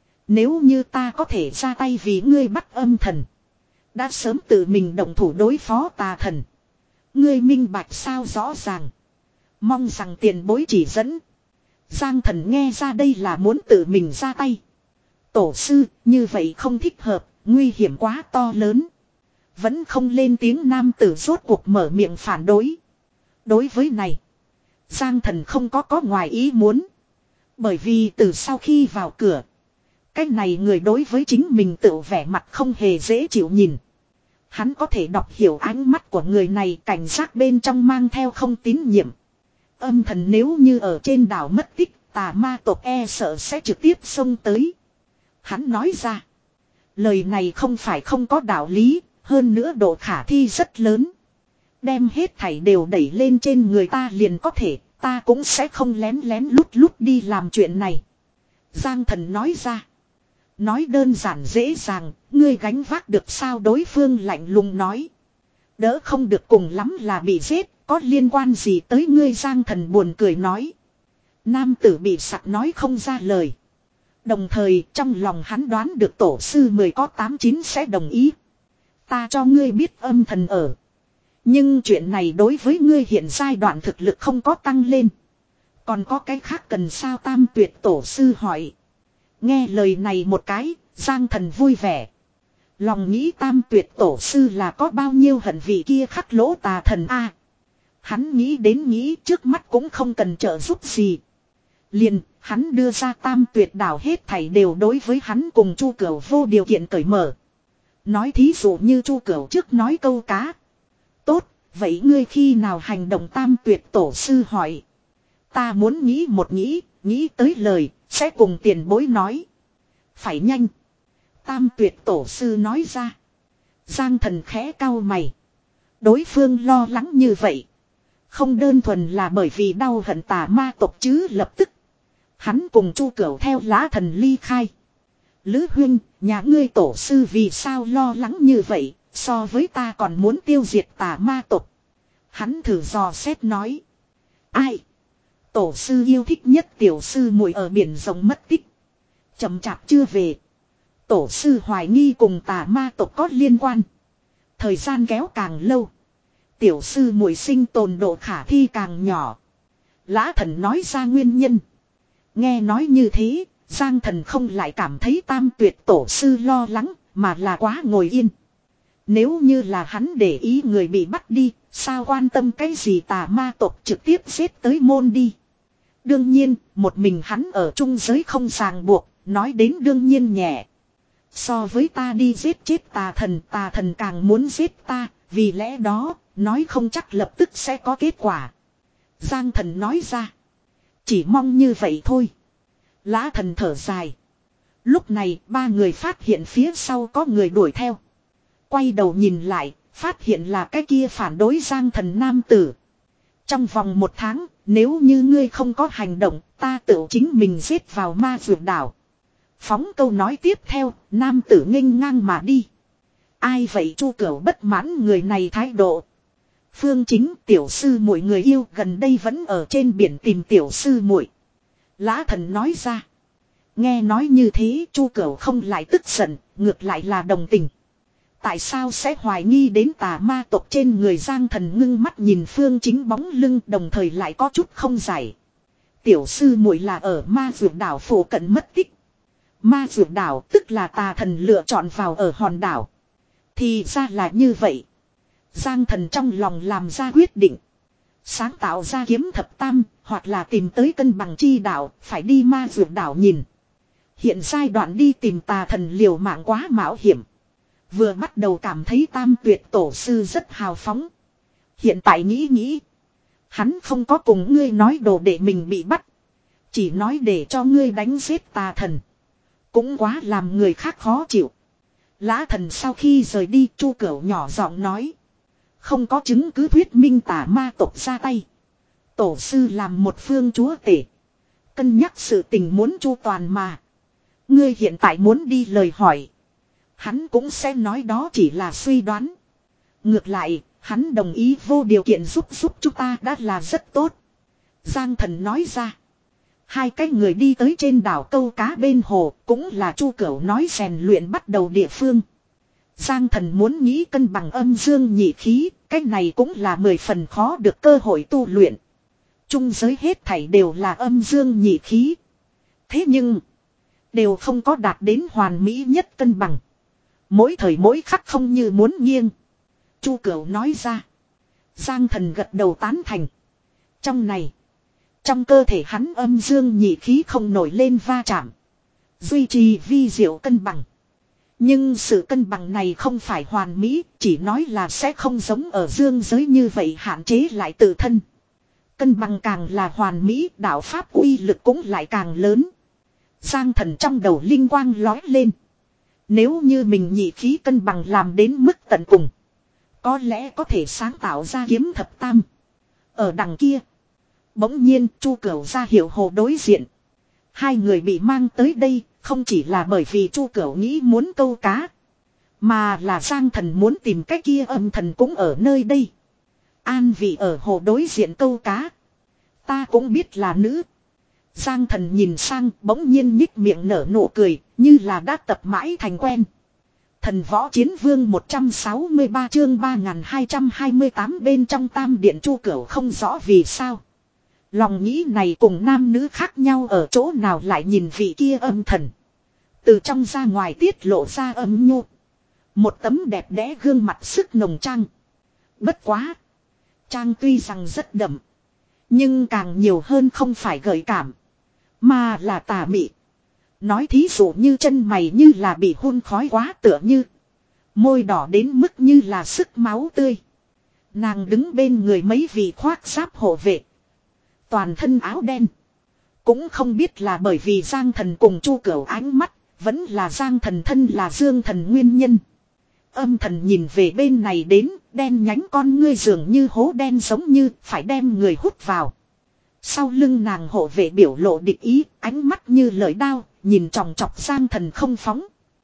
Speaker 1: Nếu như ta có thể ra tay vì ngươi bắt âm thần. Đã sớm tự mình động thủ đối phó tà thần. Ngươi minh bạch sao rõ ràng. Mong rằng tiền bối chỉ dẫn. Giang Thần nghe ra đây là muốn tự mình ra tay. Tổ sư, như vậy không thích hợp, nguy hiểm quá to lớn. Vẫn không lên tiếng nam tử rốt cuộc mở miệng phản đối. Đối với này, Giang Thần không có có ngoài ý muốn. Bởi vì từ sau khi vào cửa, cái này người đối với chính mình tự vẻ mặt không hề dễ chịu nhìn. Hắn có thể đọc hiểu ánh mắt của người này, cảnh giác bên trong mang theo không tín nhiệm. Âm thần nếu như ở trên đảo mất tích, tà ma tộc e sợ sẽ trực tiếp xông tới. Hắn nói ra. Lời này không phải không có đạo lý, hơn nữa độ khả thi rất lớn. Đem hết thảy đều đẩy lên trên người ta liền có thể, ta cũng sẽ không lén lén lút lút đi làm chuyện này. Giang Thần nói ra. Nói đơn giản dễ dàng, ngươi gánh vác được sao, đối phương lạnh lùng nói. Đỡ không được cùng lắm là bị giết, có liên quan gì tới ngươi, Giang Thần buồn cười nói. Nam tử bị sặc nói không ra lời. Đồng thời trong lòng hắn đoán được tổ sư mười có tám chín sẽ đồng ý. Ta cho ngươi biết âm thần ở. Nhưng chuyện này đối với ngươi hiện giai đoạn thực lực không có tăng lên. Còn có cái khác cần sao, Tam Tuyệt tổ sư hỏi. Nghe lời này một cái, Giang Thần vui vẻ. Lòng nghĩ Tam Tuyệt tổ sư là có bao nhiêu hận vị kia khắc lỗ tà thần a. Hắn nghĩ đến nghĩ trước mắt cũng không cần trợ giúp gì. Liền, hắn đưa ra Tam Tuyệt đảo hết thảy đều đối với hắn cùng Chu Cửu vô điều kiện cởi mở. Nói thí dụ như Chu Cửu trước nói câu cá. Tốt, vậy ngươi khi nào hành động, Tam Tuyệt tổ sư hỏi. Ta muốn nghĩ một nghĩ, nghĩ tới lời, sẽ cùng tiền bối nói. Phải nhanh. Tam Tuyệt tổ sư nói ra. Giang Thần khẽ cau mày. Đối phương lo lắng như vậy. Không đơn thuần là bởi vì đau hận tà ma tộc chứ. Lập tức hắn cùng Chu Cửu theo Lã Thần ly khai. Lữ huynh, nhà ngươi tổ sư vì sao lo lắng như vậy, so với ta còn muốn tiêu diệt tà ma tộc. Hắn thử dò xét nói. Ai? Tổ sư yêu thích nhất tiểu sư muội ở biển rộng mất tích. Chậm chạp chưa về. Tổ sư hoài nghi cùng tà ma tộc có liên quan. Thời gian kéo càng lâu, tiểu sư muội sinh tồn độ khả thi càng nhỏ. Lã Thần nói ra nguyên nhân. Nghe nói như thế, Giang Thần không lại cảm thấy Tam Tuyệt tổ sư lo lắng, mà là quá ngồi yên. Nếu như là hắn để ý người bị bắt đi, sao quan tâm cái gì tà ma tộc, trực tiếp giết tới môn đi. Đương nhiên, một mình hắn ở trung giới không ràng buộc, nói đến đương nhiên nhẹ. So với ta đi giết chết tà thần, tà thần càng muốn giết ta, vì lẽ đó, nói không chắc lập tức sẽ có kết quả. Giang Thần nói ra. Chỉ mong như vậy thôi. Lã Thần thở dài. Lúc này, ba người phát hiện phía sau có người đuổi theo. Quay đầu nhìn lại, phát hiện là cái kia phản đối Giang Thần nam tử. Trong vòng một tháng, nếu như ngươi không có hành động, ta tự chính mình giết vào ma vượt đảo. Phóng câu nói tiếp theo, nam tử nghênh ngang mà đi. Ai vậy? Chu Cửu bất mãn người này thái độ. Phương Chính, tiểu sư muội người yêu gần đây vẫn ở trên biển tìm tiểu sư muội. Lã Thần nói ra. Nghe nói như thế, Chu Cửu không lại tức giận, ngược lại là đồng tình. Tại sao sẽ hoài nghi đến tà ma tộc trên người? Giang Thần ngưng mắt nhìn Phương Chính bóng lưng, đồng thời lại có chút không giải. Tiểu sư muội là ở ma vượt đảo phụ cận mất tích. Ma vượt đảo tức là tà thần lựa chọn vào ở hòn đảo. Thì ra là như vậy. Giang Thần trong lòng làm ra quyết định. Sáng tạo ra kiếm thập tam, hoặc là tìm tới cân bằng chi đảo, phải đi ma vượt đảo nhìn. Hiện giai đoạn đi tìm tà thần liều mạng quá mạo hiểm. Vừa bắt đầu cảm thấy Tam Tuyệt tổ sư rất hào phóng. Hiện tại nghĩ nghĩ. Hắn không có cùng ngươi nói đồ để mình bị bắt. Chỉ nói để cho ngươi đánh giết tà thần. Cũng quá làm người khác khó chịu. Lã Thần sau khi rời đi, Chu Cửu nhỏ giọng nói. Không có chứng cứ thuyết minh tà ma tộc ra tay. Tổ sư làm một phương chúa tể. Cân nhắc sự tình muốn chu toàn mà. Ngươi hiện tại muốn đi lời hỏi. Hắn cũng sẽ nói đó chỉ là suy đoán. Ngược lại, hắn đồng ý vô điều kiện giúp giúp chúng ta đã là rất tốt. Giang Thần nói ra. Hai cái người đi tới trên đảo câu cá bên hồ, cũng là Chu Cửu nói rèn luyện bắt đầu địa phương. Giang Thần muốn nghĩ cân bằng âm dương nhị khí, cái này cũng là mười phần khó được cơ hội tu luyện. Trung giới hết thảy đều là âm dương nhị khí. Thế nhưng, đều không có đạt đến hoàn mỹ nhất cân bằng. Mỗi thời mỗi khắc không như muốn nghiêng. Chu Cửu nói ra. Giang Thần gật đầu tán thành. Trong này. Trong cơ thể hắn âm dương nhị khí không nổi lên va chạm. Duy trì vi diệu cân bằng. Nhưng sự cân bằng này không phải hoàn mỹ. Chỉ nói là sẽ không giống ở dương giới như vậy hạn chế lại tự thân. Cân bằng càng là hoàn mỹ. Đạo pháp uy lực cũng lại càng lớn. Giang Thần trong đầu linh quang lói lên. Nếu như mình nhị khí cân bằng làm đến mức tận cùng. Có lẽ có thể sáng tạo ra kiếm thập tam. Ở đằng kia. Bỗng nhiên Chu Cửu ra hiệu hồ đối diện. Hai người bị mang tới đây. Không chỉ là bởi vì Chu Cửu nghĩ muốn câu cá. Mà là Giang Thần muốn tìm cái kia âm thần cũng ở nơi đây. An vị ở hồ đối diện câu cá. Ta cũng biết là nữ. Giang Thần nhìn sang bỗng nhiên nhích miệng nở nụ cười. Như là đã tập mãi thành quen. Thần võ chiến vương một trăm sáu mươi ba chương ba nghìn hai trăm hai mươi tám bên trong tam điện Chu Cửu không rõ vì sao. Lòng nghĩ này cùng nam nữ khác nhau ở chỗ nào lại nhìn vị kia âm thần. Từ trong ra ngoài tiết lộ ra âm nhu. Một tấm đẹp đẽ gương mặt sức nồng trang. Bất quá. Trang tuy rằng rất đậm. Nhưng càng nhiều hơn không phải gợi cảm. Mà là tà mị. Nói thí dụ như chân mày như là bị hun khói quá tựa như. Môi đỏ đến mức như là sức máu tươi. Nàng đứng bên người mấy vị khoác giáp hộ vệ. Toàn thân áo đen. Cũng không biết là bởi vì Giang Thần cùng Chu Cửu ánh mắt. Vẫn là Giang Thần thân là Dương Thần nguyên nhân. Âm thần nhìn về bên này đến. Đen nhánh con ngươi dường như hố đen giống như phải đem người hút vào. Sau lưng nàng hộ vệ biểu lộ địch ý. Ánh mắt như lợi đao. Nhìn tròng trọc Giang Thần không phóng.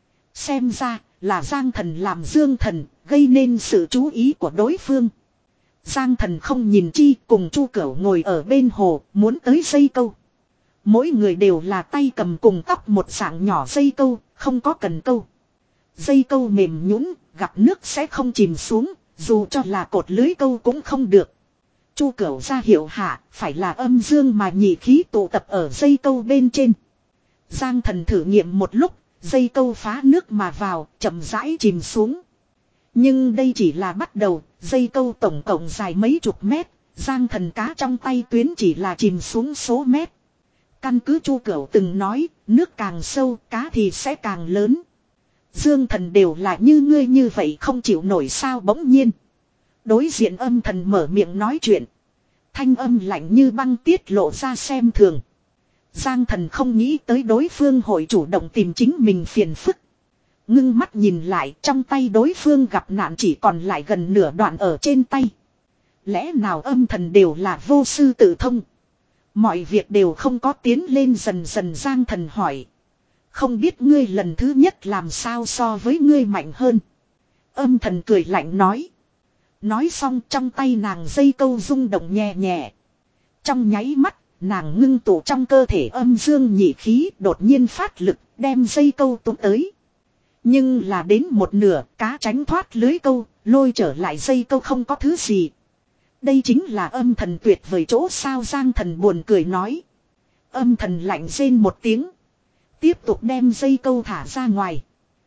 Speaker 1: Xem ra là Giang Thần làm Dương Thần. Gây nên sự chú ý của đối phương. Giang Thần không nhìn chi cùng Chu Cửu ngồi ở bên hồ. Muốn tới dây câu. Mỗi người đều là tay cầm cùng tóc một dạng nhỏ dây câu. Không có cần câu. Dây câu mềm nhũn, gặp nước sẽ không chìm xuống. Dù cho là cột lưới câu cũng không được. Chu Cửu ra hiệu hạ. Phải là âm dương mà nhị khí tụ tập ở dây câu bên trên. Giang Thần thử nghiệm một lúc, dây câu phá nước mà vào, chậm rãi chìm xuống. Nhưng đây chỉ là bắt đầu, dây câu tổng cộng dài mấy chục mét, Giang Thần cá trong tay tuyến chỉ là chìm xuống số mét. Căn cứ Chu Cửu từng nói, nước càng sâu, cá thì sẽ càng lớn. Dương Thần đều là như ngươi như vậy không chịu nổi sao bỗng nhiên. Đối diện âm thần mở miệng nói chuyện. Thanh âm lạnh như băng tiết lộ ra xem thường. Giang Thần không nghĩ tới đối phương hội chủ động tìm chính mình phiền phức. Ngưng mắt nhìn lại trong tay đối phương gặp nạn chỉ còn lại gần nửa đoạn ở trên tay. Lẽ nào âm thần đều là vô sư tự thông. Mọi việc đều không có tiến lên dần dần Giang Thần hỏi. Không biết ngươi lần thứ nhất làm sao so với ngươi mạnh hơn. Âm thần cười lạnh nói. Nói xong trong tay nàng dây câu rung động nhẹ nhẹ. Trong nháy mắt. Nàng ngưng tụ trong cơ thể âm dương nhị khí đột nhiên phát lực đem dây câu tụ tới. Nhưng là đến một nửa cá tránh thoát lưới câu, lôi trở lại dây câu không có thứ gì. Đây chính là âm thần tuyệt vời chỗ sao Giang Thần buồn cười nói. Âm thần lạnh rên một tiếng. Tiếp tục đem dây câu thả ra ngoài.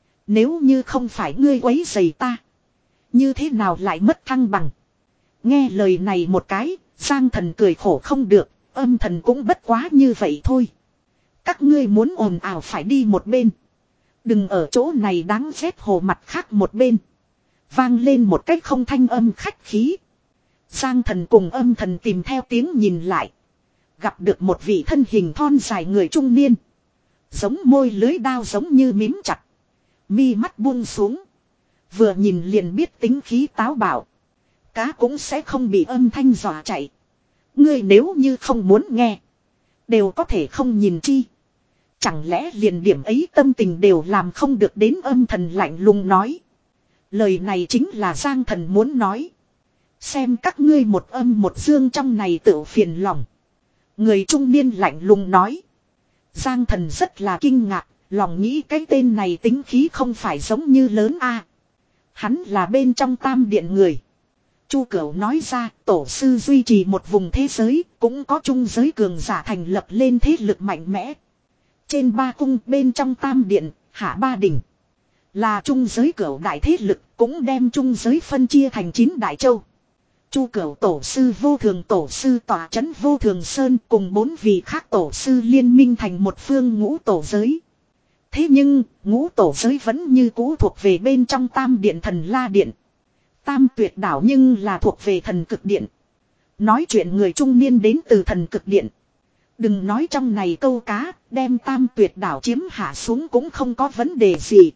Speaker 1: Nếu như không phải ngươi quấy rầy ta. Như thế nào lại mất thăng bằng. Nghe lời này một cái, Giang Thần cười khổ không được. Âm thần cũng bất quá như vậy thôi. Các ngươi muốn ồn ào phải đi một bên. Đừng ở chỗ này đáng ghét hồ mặt khác một bên. Vang lên một cách không thanh âm khách khí. Giang Thần cùng âm thần tìm theo tiếng nhìn lại. Gặp được một vị thân hình thon dài người trung niên. Giống môi lưới đao giống như mím chặt. Mi mắt buông xuống. Vừa nhìn liền biết tính khí táo bạo. Cá cũng sẽ không bị âm thanh dọa chạy. Ngươi nếu như không muốn nghe. Đều có thể không nhìn chi. Chẳng lẽ liền điểm ấy tâm tình đều làm không được đến âm thần lạnh lùng nói. Lời này chính là Giang Thần muốn nói. Xem các ngươi một âm một dương trong này tự phiền lòng. Người trung niên lạnh lùng nói. Giang Thần rất là kinh ngạc. Lòng nghĩ cái tên này tính khí không phải giống như lớn a. Hắn là bên trong tam điện người. Chu Cửu nói ra tổ sư duy trì một vùng thế giới cũng có trung giới cường giả thành lập lên thế lực mạnh mẽ. Trên ba cung bên trong tam điện, hạ ba đỉnh. Là trung giới cửu đại thế lực, cũng đem trung giới phân chia thành chín đại châu. Chu cửu tổ sư vô thường tổ sư tỏa trấn vô thường sơn cùng bốn vị khác tổ sư liên minh thành một phương ngũ tổ giới. Thế nhưng, ngũ tổ giới vẫn như cũ thuộc về bên trong tam điện thần la điện. Tam tuyệt đảo nhưng là thuộc về thần cực điện. Nói chuyện người trung niên đến từ thần cực điện. Đừng nói trong này câu cá, đem tam tuyệt đảo chiếm hạ xuống cũng không có vấn đề gì.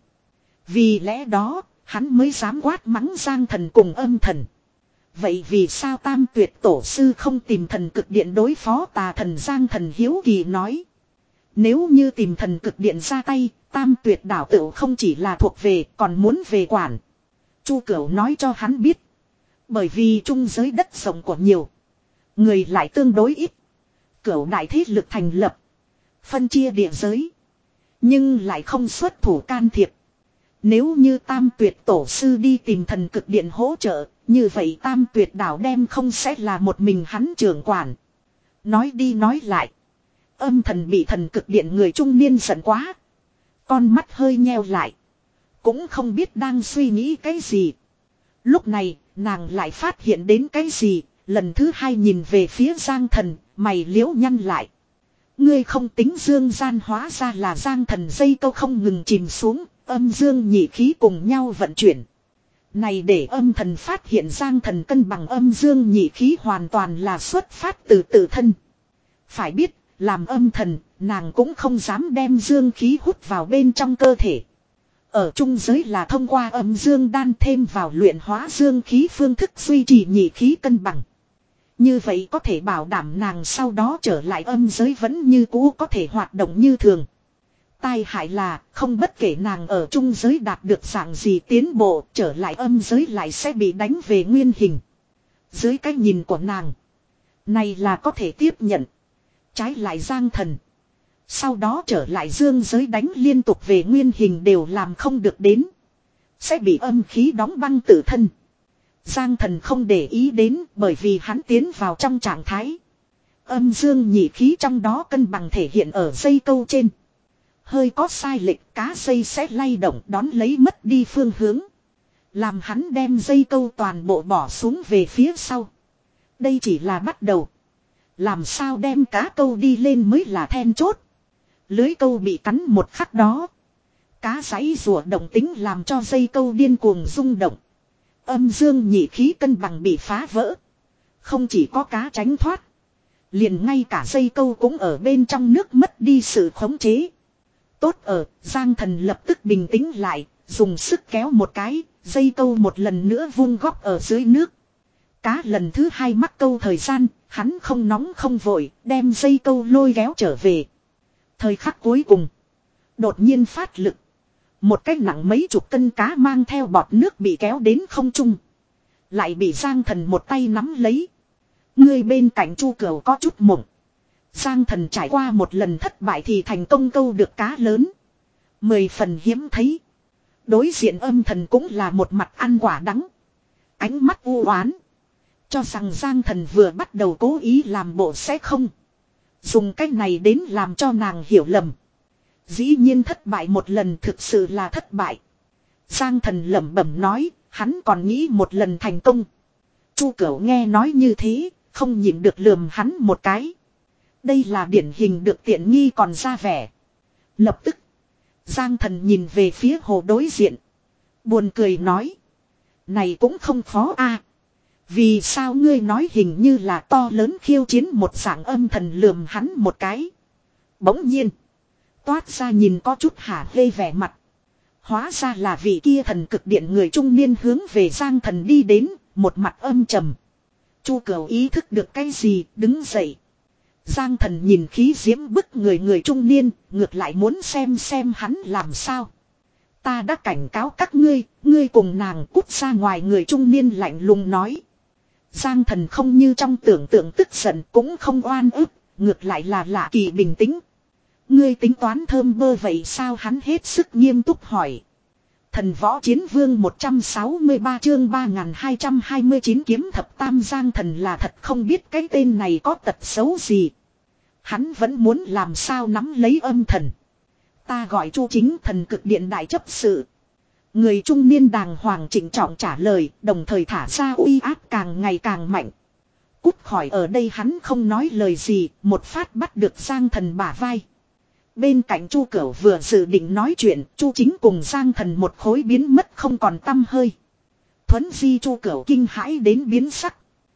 Speaker 1: Vì lẽ đó, hắn mới dám quát mắng Giang Thần cùng Âm Thần. Vậy vì sao tam tuyệt tổ sư không tìm thần cực điện đối phó tà thần? Giang Thần hiếu kỳ nói. Nếu như tìm thần cực điện ra tay, tam tuyệt đảo tựu không chỉ là thuộc về, còn muốn về quản. Chu Cửu nói cho hắn biết. Bởi vì trung giới đất rộng của nhiều, người lại tương đối ít. Cửu đại thế lực thành lập, phân chia địa giới, nhưng lại không xuất thủ can thiệp. Nếu như tam tuyệt tổ sư đi tìm thần cực điện hỗ trợ, như vậy tam tuyệt đảo đem không sẽ là một mình hắn trưởng quản. Nói đi nói lại, Âm Thần bị thần cực điện người trung niên giận quá. Con mắt hơi nheo lại, cũng không biết đang suy nghĩ cái gì. Lúc này, nàng lại phát hiện đến cái gì, lần thứ hai nhìn về phía Giang Thần, mày liễu nhăn lại. Ngươi không tính dương gian, hóa ra là Giang Thần. Dây câu không ngừng chìm xuống, âm dương nhị khí cùng nhau vận chuyển. Này để Âm Thần phát hiện Giang Thần cân bằng âm dương nhị khí hoàn toàn là xuất phát từ tự thân. Phải biết, làm âm thần, nàng cũng không dám đem dương khí hút vào bên trong cơ thể. Ở trung giới là thông qua âm dương đan thêm vào luyện hóa dương khí phương thức duy trì nhị khí cân bằng. Như vậy có thể bảo đảm nàng sau đó trở lại âm giới vẫn như cũ có thể hoạt động như thường. Tai hại là không bất kể nàng ở trung giới đạt được dạng gì tiến bộ, trở lại âm giới lại sẽ bị đánh về nguyên hình. Dưới cái nhìn của nàng, này là có thể tiếp nhận. Trái lại Giang Thần, sau đó trở lại dương giới đánh liên tục về nguyên hình đều làm không được đến, sẽ bị âm khí đóng băng tự thân. Giang Thần không để ý đến, bởi vì hắn tiến vào trong trạng thái. Âm dương nhị khí trong đó cân bằng thể hiện ở dây câu trên. Hơi có sai lệch, cá dây sẽ lay động đón lấy mất đi phương hướng. Làm hắn đem dây câu toàn bộ bỏ xuống về phía sau. Đây chỉ là bắt đầu. Làm sao đem cá câu đi lên mới là then chốt. Lưới câu bị cắn một khắc đó, cá giãy rùa động tính làm cho dây câu điên cuồng rung động. Âm dương nhị khí cân bằng bị phá vỡ. Không chỉ có cá tránh thoát, liền ngay cả dây câu cũng ở bên trong nước mất đi sự khống chế. Tốt ở, Giang Thần lập tức bình tĩnh lại, dùng sức kéo một cái, dây câu một lần nữa vung góc ở dưới nước. Cá lần thứ hai mắc câu thời gian, hắn không nóng không vội, đem dây câu lôi kéo trở về. Thời khắc cuối cùng, đột nhiên phát lực. Một cái nặng mấy chục cân cá mang theo bọt nước bị kéo đến không trung. Lại bị Giang Thần một tay nắm lấy. Người bên cạnh Chu Cửu có chút mộng. Giang Thần trải qua một lần thất bại thì thành công câu được cá lớn. Mười phần hiếm thấy. Đối diện Âm Thần cũng là một mặt ăn quả đắng. Ánh mắt u oán. Cho rằng Giang Thần vừa bắt đầu cố ý làm bộ sẽ không. Dùng cách này đến làm cho nàng hiểu lầm. Dĩ nhiên thất bại một lần, thực sự là thất bại. Giang Thần lẩm bẩm nói, hắn còn nghĩ một lần thành công. Chu Cửu nghe nói như thế, không nhịn được lườm hắn một cái. Đây là điển hình được tiện nghi còn ra vẻ. Lập tức, Giang Thần nhìn về phía hồ đối diện. Buồn cười nói. Này cũng không khó a. Vì sao ngươi nói hình như là to lớn khiêu chiến một dạng? Âm Thần lườm hắn một cái. Bỗng nhiên, toát ra nhìn có chút hả hê vẻ mặt. Hóa ra là vị kia thần cực điện người trung niên hướng về Giang Thần đi đến, một mặt âm trầm. Chu Cửu ý thức được cái gì, đứng dậy. Giang Thần nhìn khí diễm bức người người trung niên, ngược lại muốn xem xem hắn làm sao. Ta đã cảnh cáo các ngươi, ngươi cùng nàng cút ra ngoài. Người trung niên lạnh lùng nói. Giang Thần không như trong tưởng tượng tức giận, cũng không oan ức, ngược lại là lạ kỳ bình tĩnh. Ngươi tính toán thơm bơ vậy sao? Hắn hết sức nghiêm túc hỏi. Thần võ chiến vương một trăm sáu mươi ba chương ba nghìn hai trăm hai mươi chín kiếm thập tam. Giang Thần là thật không biết cái tên này có tật xấu gì. Hắn vẫn muốn làm sao nắm lấy Âm Thần. Ta gọi Chu Chính, thần cực điện đại chấp sự. Người trung niên đàng hoàng trịnh trọng trả lời, đồng thời thả ra uy áp càng ngày càng mạnh. Cút khỏi ở đây, hắn không nói lời gì, một phát bắt được Giang Thần bả vai. Bên cạnh Chu Cửu vừa dự định nói chuyện, Chu Chính cùng Giang Thần một khối biến mất không còn tăm hơi. Thuấn di Chu Cửu kinh hãi đến biến sắc.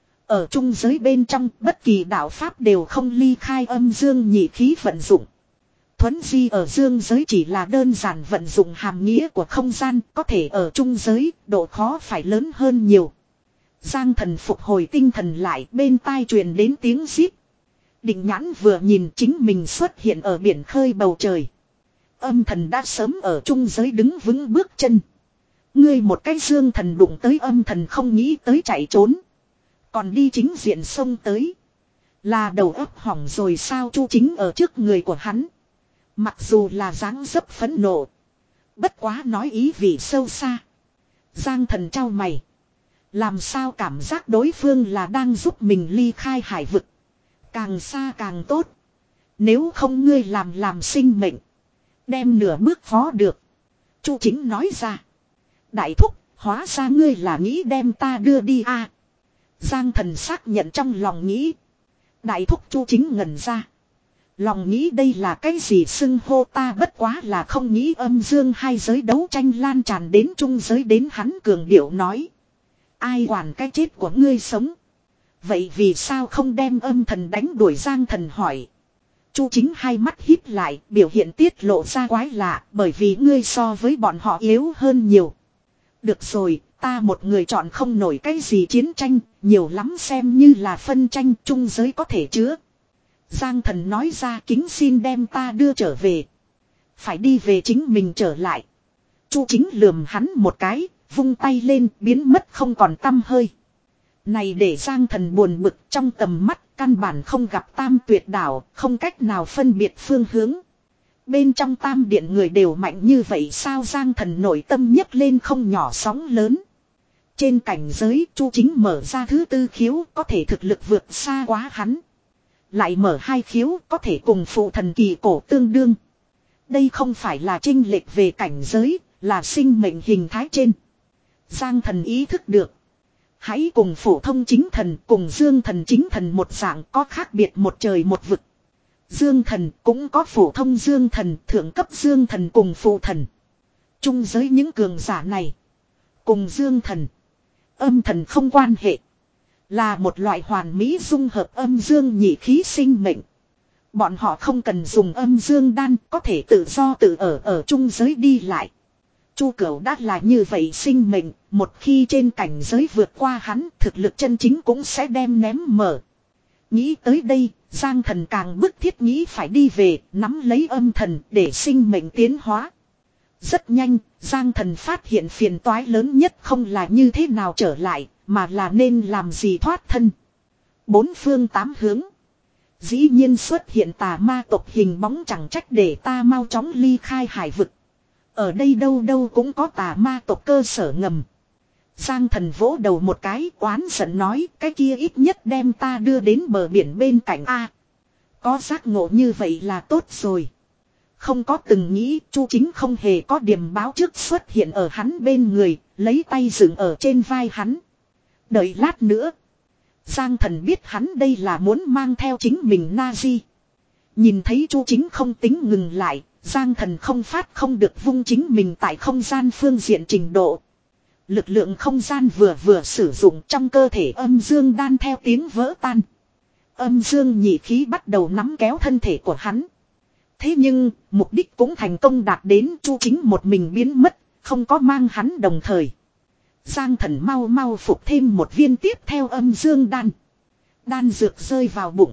Speaker 1: Ở trung giới bên trong, bất kỳ đạo pháp đều không ly khai âm dương nhị khí vận dụng. Thuấn di ở dương giới chỉ là đơn giản vận dụng hàm nghĩa của không gian, có thể ở trung giới, độ khó phải lớn hơn nhiều. Giang Thần phục hồi tinh thần lại, bên tai truyền đến tiếng rít. Định nhãn vừa nhìn, chính mình xuất hiện ở biển khơi bầu trời. Âm thần đã sớm ở trung giới đứng vững bước chân. Ngươi một cái dương thần đụng tới âm thần không nghĩ tới chạy trốn. Còn đi chính diện sông tới. Là đầu óc hỏng rồi sao? Chu Chính ở trước người của hắn. Mặc dù là dáng dấp phẫn nộ. Bất quá nói ý vị sâu xa. Giang Thần trao mày. Làm sao cảm giác đối phương là đang giúp mình ly khai hải vực. Càng xa càng tốt. Nếu không ngươi làm làm sinh mệnh. Đem nửa bước phó được. Chu Chính nói ra. Đại thúc, hóa ra ngươi là nghĩ đem ta đưa đi à. Giang Thần xác nhận trong lòng nghĩ. Đại thúc, Chu Chính ngẩn ra. Lòng nghĩ đây là cái gì xưng hô, ta bất quá là không nghĩ âm dương hai giới đấu tranh lan tràn đến trung giới, đến hắn cường điệu nói. Ai quản cái chết của ngươi sống. Vậy vì sao không đem âm thần đánh đuổi? Giang Thần hỏi. Chu Chính hai mắt híp lại, biểu hiện tiết lộ ra quái lạ, bởi vì ngươi so với bọn họ yếu hơn nhiều. Được rồi, ta một người chọn không nổi cái gì chiến tranh, nhiều lắm xem như là phân tranh, trung giới có thể chứa. Giang Thần nói ra, kính xin đem ta đưa trở về. Phải đi về chính mình trở lại. Chu Chính lườm hắn một cái, vung tay lên, biến mất không còn tăm hơi. Này để Giang Thần buồn bực, trong tầm mắt căn bản không gặp Tam Tuyệt Đảo, không cách nào phân biệt phương hướng. Bên trong Tam Điện người đều mạnh như vậy sao? Giang Thần nội tâm nhấc lên không nhỏ sóng lớn. Trên cảnh giới, Chu Chính mở ra thứ tư khiếu, có thể thực lực vượt xa quá hắn. Lại mở hai khiếu, có thể cùng phụ thần kỳ cổ tương đương. Đây không phải là chênh lệch về cảnh giới, là sinh mệnh hình thái trên. Giang Thần ý thức được. Hãy cùng phổ thông chính thần, cùng dương thần chính thần một dạng, có khác biệt một trời một vực. Dương thần cũng có phổ thông dương thần, thượng cấp dương thần cùng phụ thần. Trung giới những cường giả này, cùng dương thần, âm thần không quan hệ. Là một loại hoàn mỹ dung hợp âm dương nhị khí sinh mệnh. Bọn họ không cần dùng âm dương đan, có thể tự do tự ở ở trung giới đi lại. Chu Cửu đã là như vậy sinh mệnh, một khi trên cảnh giới vượt qua hắn, thực lực chân chính cũng sẽ đem ném mở. Nghĩ tới đây, Giang Thần càng bức thiết nghĩ phải đi về, nắm lấy âm thần để sinh mệnh tiến hóa. Rất nhanh, Giang Thần phát hiện phiền toái lớn nhất không là như thế nào trở lại, mà là nên làm gì thoát thân. Bốn phương tám hướng. Dĩ nhiên xuất hiện tà ma tộc hình bóng, chẳng trách để ta mau chóng ly khai hải vực. Ở đây đâu đâu cũng có tà ma tộc cơ sở ngầm. Giang Thần vỗ đầu một cái, oán giận nói, cái kia ít nhất đem ta đưa đến bờ biển bên cạnh a. Có giác ngộ như vậy là tốt rồi. Không có từng nghĩ, Chu Chính không hề có điểm báo trước xuất hiện ở hắn bên người, lấy tay dựng ở trên vai hắn. Đợi lát nữa. Giang Thần biết hắn đây là muốn mang theo chính mình Nazi. Nhìn thấy Chu Chính không tính ngừng lại, Giang Thần không phát không được vung chính mình tại không gian phương diện trình độ. Lực lượng không gian vừa vừa sử dụng, trong cơ thể âm dương đan theo tiếng vỡ tan. Âm dương nhị khí bắt đầu nắm kéo thân thể của hắn. Thế nhưng, mục đích cũng thành công đạt đến, Chu Chính một mình biến mất, không có mang hắn đồng thời. Giang Thần mau mau phục thêm một viên tiếp theo âm dương đan. Đan dược rơi vào bụng.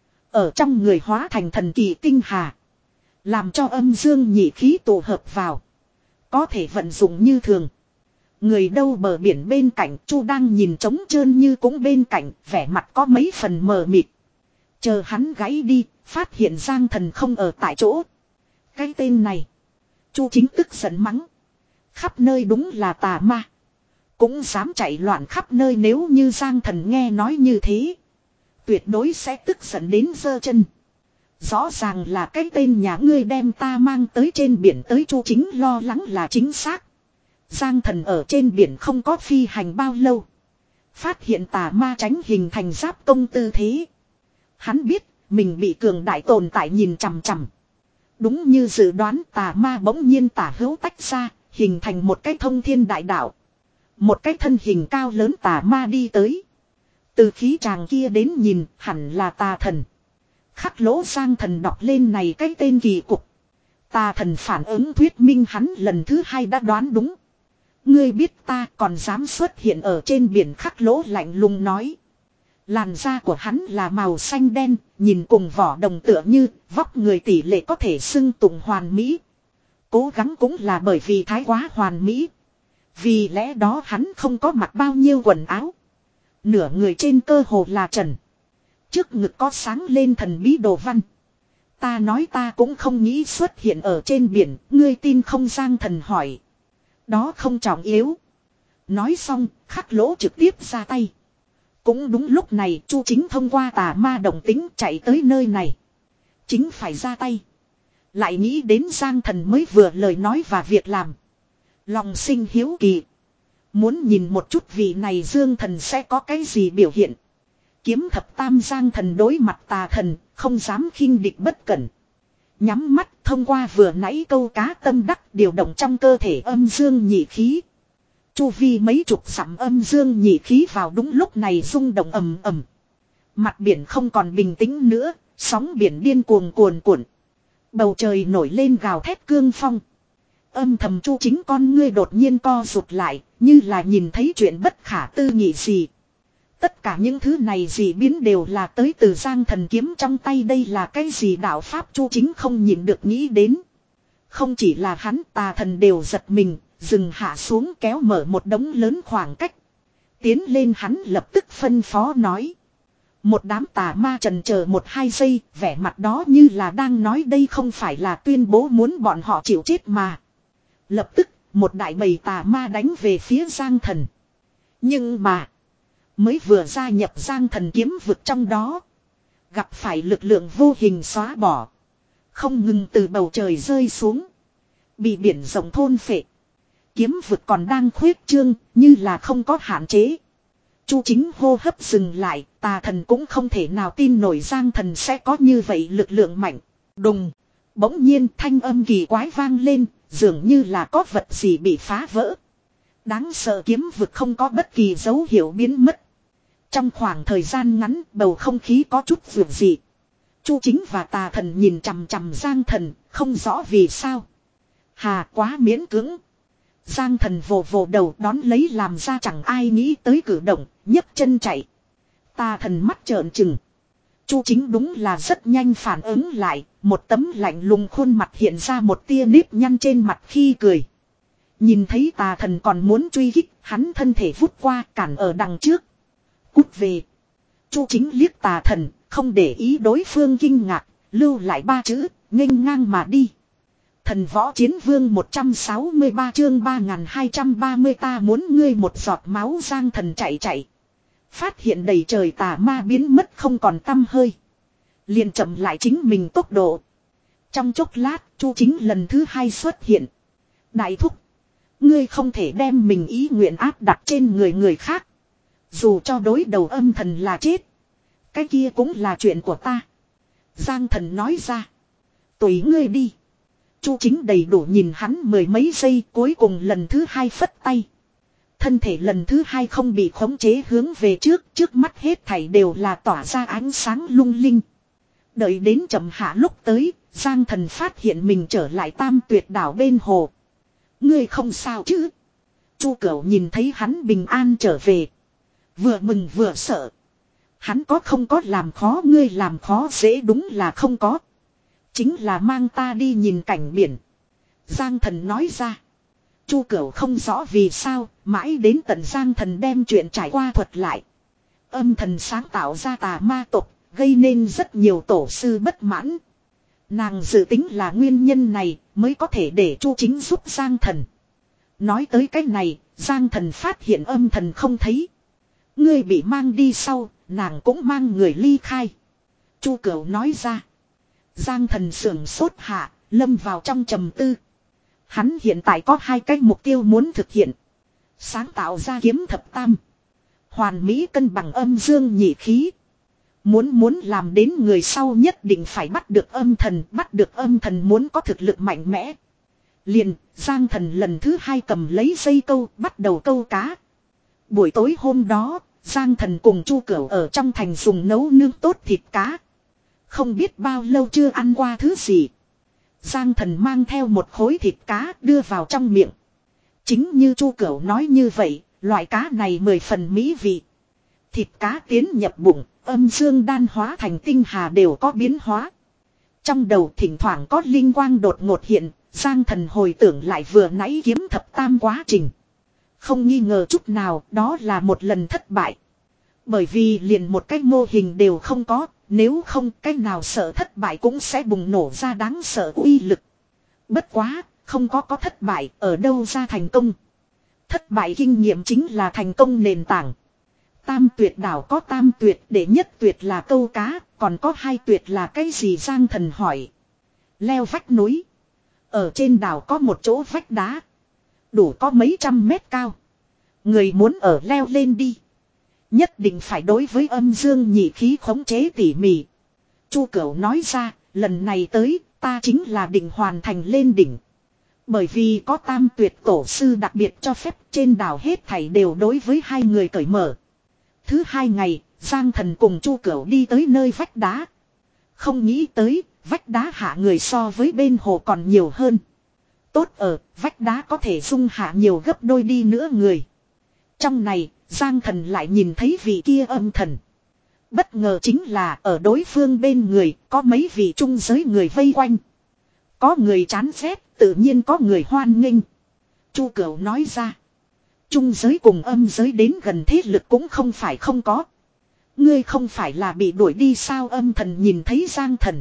Speaker 1: Ở trong người hóa thành thần kỳ tinh hà. Làm cho âm dương nhị khí tụ hợp vào. Có thể vận dụng như thường. Người đâu bờ biển bên cạnh, Chu đang nhìn trống trơn như cũng bên cạnh, vẻ mặt có mấy phần mờ mịt. Chờ hắn gáy đi, phát hiện Giang Thần không ở tại chỗ. Cái tên này. Chu Chính tức giận mắng. Khắp nơi đúng là tà ma. Cũng dám chạy loạn khắp nơi, nếu như Giang Thần nghe nói như thế. Tuyệt đối sẽ tức giận đến giơ chân. Rõ ràng là cái tên nhà ngươi đem ta mang tới trên biển tới, Chu Chính lo lắng là chính xác. Giang Thần ở trên biển không có phi hành bao lâu. Phát hiện tà ma tránh hình thành giáp công tư thế. Hắn biết mình bị cường đại tồn tại nhìn chằm chằm. Đúng như dự đoán, tà ma bỗng nhiên tả hữu tách ra, hình thành một cái thông thiên đại đạo. Một cái thân hình cao lớn tà ma đi tới. Từ khí tràng kia đến nhìn hẳn là tà thần. Khắc lỗ Giang Thần đọc lên này cái tên kỳ cục. Tà thần phản ứng thuyết minh hắn lần thứ hai đã đoán đúng. Ngươi biết ta còn dám xuất hiện ở trên biển, khắc lỗ lạnh lùng nói. Làn da của hắn là màu xanh đen, nhìn cùng vỏ đồng tựa như, vóc người tỷ lệ có thể xưng tụng hoàn mỹ. Cố gắng cũng là bởi vì thái quá hoàn mỹ. Vì lẽ đó hắn không có mặc bao nhiêu quần áo. Nửa người trên cơ hồ là trần. Trước ngực có sáng lên thần bí đồ văn. Ta nói ta cũng không nghĩ xuất hiện ở trên biển, ngươi tin không? Giang Thần hỏi. Đó không trọng yếu. Nói xong, khắc lỗ trực tiếp ra tay. Cũng đúng lúc này Chu Chính thông qua tà ma đồng tính chạy tới nơi này. Chính phải ra tay. Lại nghĩ đến Giang Thần mới vừa lời nói và việc làm. Lòng sinh hiếu kỳ. Muốn nhìn một chút vị này Dương Thần sẽ có cái gì biểu hiện. Kiếm thập tam Giang Thần đối mặt tà thần, không dám khinh địch bất cẩn. Nhắm mắt thông qua vừa nãy câu cá tâm đắc điều động trong cơ thể âm dương nhị khí. Chu vi mấy chục dặm âm dương nhị khí vào đúng lúc này rung động ầm ầm. Mặt biển không còn bình tĩnh nữa, sóng biển điên cuồng cuồn cuộn. Bầu trời nổi lên gào thét cương phong. Âm thầm Chu Chính con ngươi đột nhiên co rụt lại, như là nhìn thấy chuyện bất khả tư nghị gì. Tất cả những thứ này gì biến đều là tới từ Giang Thần kiếm trong tay, đây là cái gì đạo pháp? Chu Chính không nhịn được nghĩ đến. Không chỉ là hắn, tà thần đều giật mình, dừng hạ xuống kéo mở một đống lớn khoảng cách. Tiến lên hắn lập tức phân phó nói. Một đám tà ma trần chờ một hai giây, vẻ mặt đó như là đang nói đây không phải là tuyên bố muốn bọn họ chịu chết mà. Lập tức, một đại bầy tà ma đánh về phía Giang Thần. Nhưng mà, mới vừa gia nhập Giang Thần kiếm vực trong đó, gặp phải lực lượng vô hình xóa bỏ. Không ngừng từ bầu trời rơi xuống, bị biển rộng thôn phệ. Kiếm vực còn đang khuyết trương, như là không có hạn chế. Chu Chính hô hấp dừng lại, tà thần cũng không thể nào tin nổi Giang Thần sẽ có như vậy lực lượng mạnh. Đùng, bỗng nhiên thanh âm kỳ quái vang lên, dường như là có vật gì bị phá vỡ. Đáng sợ kiếm vực không có bất kỳ dấu hiệu biến mất. Trong khoảng thời gian ngắn, bầu không khí có chút vượt dị. Chu Chính và tà thần nhìn chằm chằm Giang Thần, không rõ vì sao. Hà quá miễn cưỡng. Giang Thần vồ vồ đầu đón lấy làm ra chẳng ai nghĩ tới cử động, nhấc chân chạy. Tà thần mắt trợn trừng. Chu Chính đúng là rất nhanh phản ứng lại, một tấm lạnh lùng khuôn mặt hiện ra một tia nếp nhăn trên mặt khi cười. Nhìn thấy tà thần còn muốn truy kích, hắn thân thể vút qua cản ở đằng trước. Cút về. Chu Chính liếc tà thần, không để ý đối phương kinh ngạc, lưu lại ba chữ, nghênh ngang mà đi. Thần võ chiến vương một trăm sáu mươi ba chương ba nghìn hai trăm ba mươi ta muốn ngươi một giọt máu. Giang Thần chạy chạy. Phát hiện đầy trời tà ma biến mất không còn tăm hơi. Liền chậm lại chính mình tốc độ. Trong chốc lát, Chu Chính lần thứ hai xuất hiện. Đại thúc, ngươi không thể đem mình ý nguyện áp đặt trên người người khác. Dù cho đối đầu âm thần là chết, cái kia cũng là chuyện của ta. Giang Thần nói ra. Tùy ngươi đi. Chu Chính đầy đủ nhìn hắn mười mấy giây, cuối cùng lần thứ hai phất tay. Thân thể lần thứ hai không bị khống chế hướng về trước, trước mắt hết thảy đều là tỏa ra ánh sáng lung linh. Đợi đến chậm hạ lúc tới, Giang Thần phát hiện mình trở lại Tam Tuyệt đảo bên hồ. Ngươi không sao chứ? Chu Cửu nhìn thấy hắn bình an trở về, vừa mừng vừa sợ. Hắn có không có làm khó ngươi? Làm khó dễ đúng là không có. Chính là mang ta đi nhìn cảnh biển. Giang Thần nói ra. Chu Cửu không rõ vì sao, mãi đến tận Giang Thần đem chuyện trải qua thuật lại. Âm thần sáng tạo ra tà ma tộc, gây nên rất nhiều tổ sư bất mãn. Nàng dự tính là nguyên nhân này mới có thể để Chu Chính giúp Giang Thần. Nói tới cái này, Giang Thần phát hiện âm thần không thấy. Ngươi bị mang đi sau, nàng cũng mang người ly khai. Chu Cửu nói ra. Giang Thần sưởng sốt hạ, lâm vào trong trầm tư. Hắn hiện tại có hai cái mục tiêu muốn thực hiện. Sáng tạo ra kiếm thập tam. Hoàn mỹ cân bằng âm dương nhị khí. Muốn muốn làm đến người sau nhất định phải bắt được âm thần. Bắt được âm thần muốn có thực lực mạnh mẽ. Liền, Giang Thần lần thứ hai cầm lấy dây câu, bắt đầu câu cá. Buổi tối hôm đó, Giang Thần cùng Chu Cửu ở trong thành dùng nấu nướng tốt thịt cá. Không biết bao lâu chưa ăn qua thứ gì. Giang Thần mang theo một khối thịt cá đưa vào trong miệng. Chính như Chu Cửu nói như vậy, loại cá này mười phần mỹ vị. Thịt cá tiến nhập bụng, âm dương đan hóa thành tinh hà đều có biến hóa. Trong đầu thỉnh thoảng có linh quang đột ngột hiện, Giang Thần hồi tưởng lại vừa nãy kiếm thập tam quá trình. Không nghi ngờ chút nào, đó là một lần thất bại. Bởi vì liền một cái mô hình đều không có, nếu không cái nào sợ thất bại cũng sẽ bùng nổ ra đáng sợ uy lực. Bất quá, không có có thất bại, ở đâu ra thành công. Thất bại kinh nghiệm chính là thành công nền tảng. Tam tuyệt đảo có tam tuyệt, để nhất tuyệt là câu cá, còn có hai tuyệt là cái gì Giang Thần hỏi. Leo vách núi. Ở trên đảo có một chỗ vách đá. Đủ có mấy trăm mét cao. Người muốn ở leo lên đi. Nhất định phải đối với âm dương nhị khí khống chế tỉ mỉ. Chu Cửu nói ra, lần này tới, ta chính là định hoàn thành lên đỉnh. Bởi vì có tam tuyệt tổ sư đặc biệt cho phép trên đảo hết thảy đều đối với hai người cởi mở. Thứ hai ngày, Giang Thần cùng Chu Cửu đi tới nơi vách đá. Không nghĩ tới, vách đá hạ người so với bên hồ còn nhiều hơn. Tốt ở, vách đá có thể dung hạ nhiều gấp đôi đi nữa người. Trong này, Giang Thần lại nhìn thấy vị kia âm thần. Bất ngờ chính là ở đối phương bên người, có mấy vị trung giới người vây quanh. Có người chán ghét, tự nhiên có người hoan nghênh. Chu Cửu nói ra. Trung giới cùng âm giới đến gần thế lực cũng không phải không có. Ngươi không phải là bị đuổi đi sao âm thần nhìn thấy Giang Thần.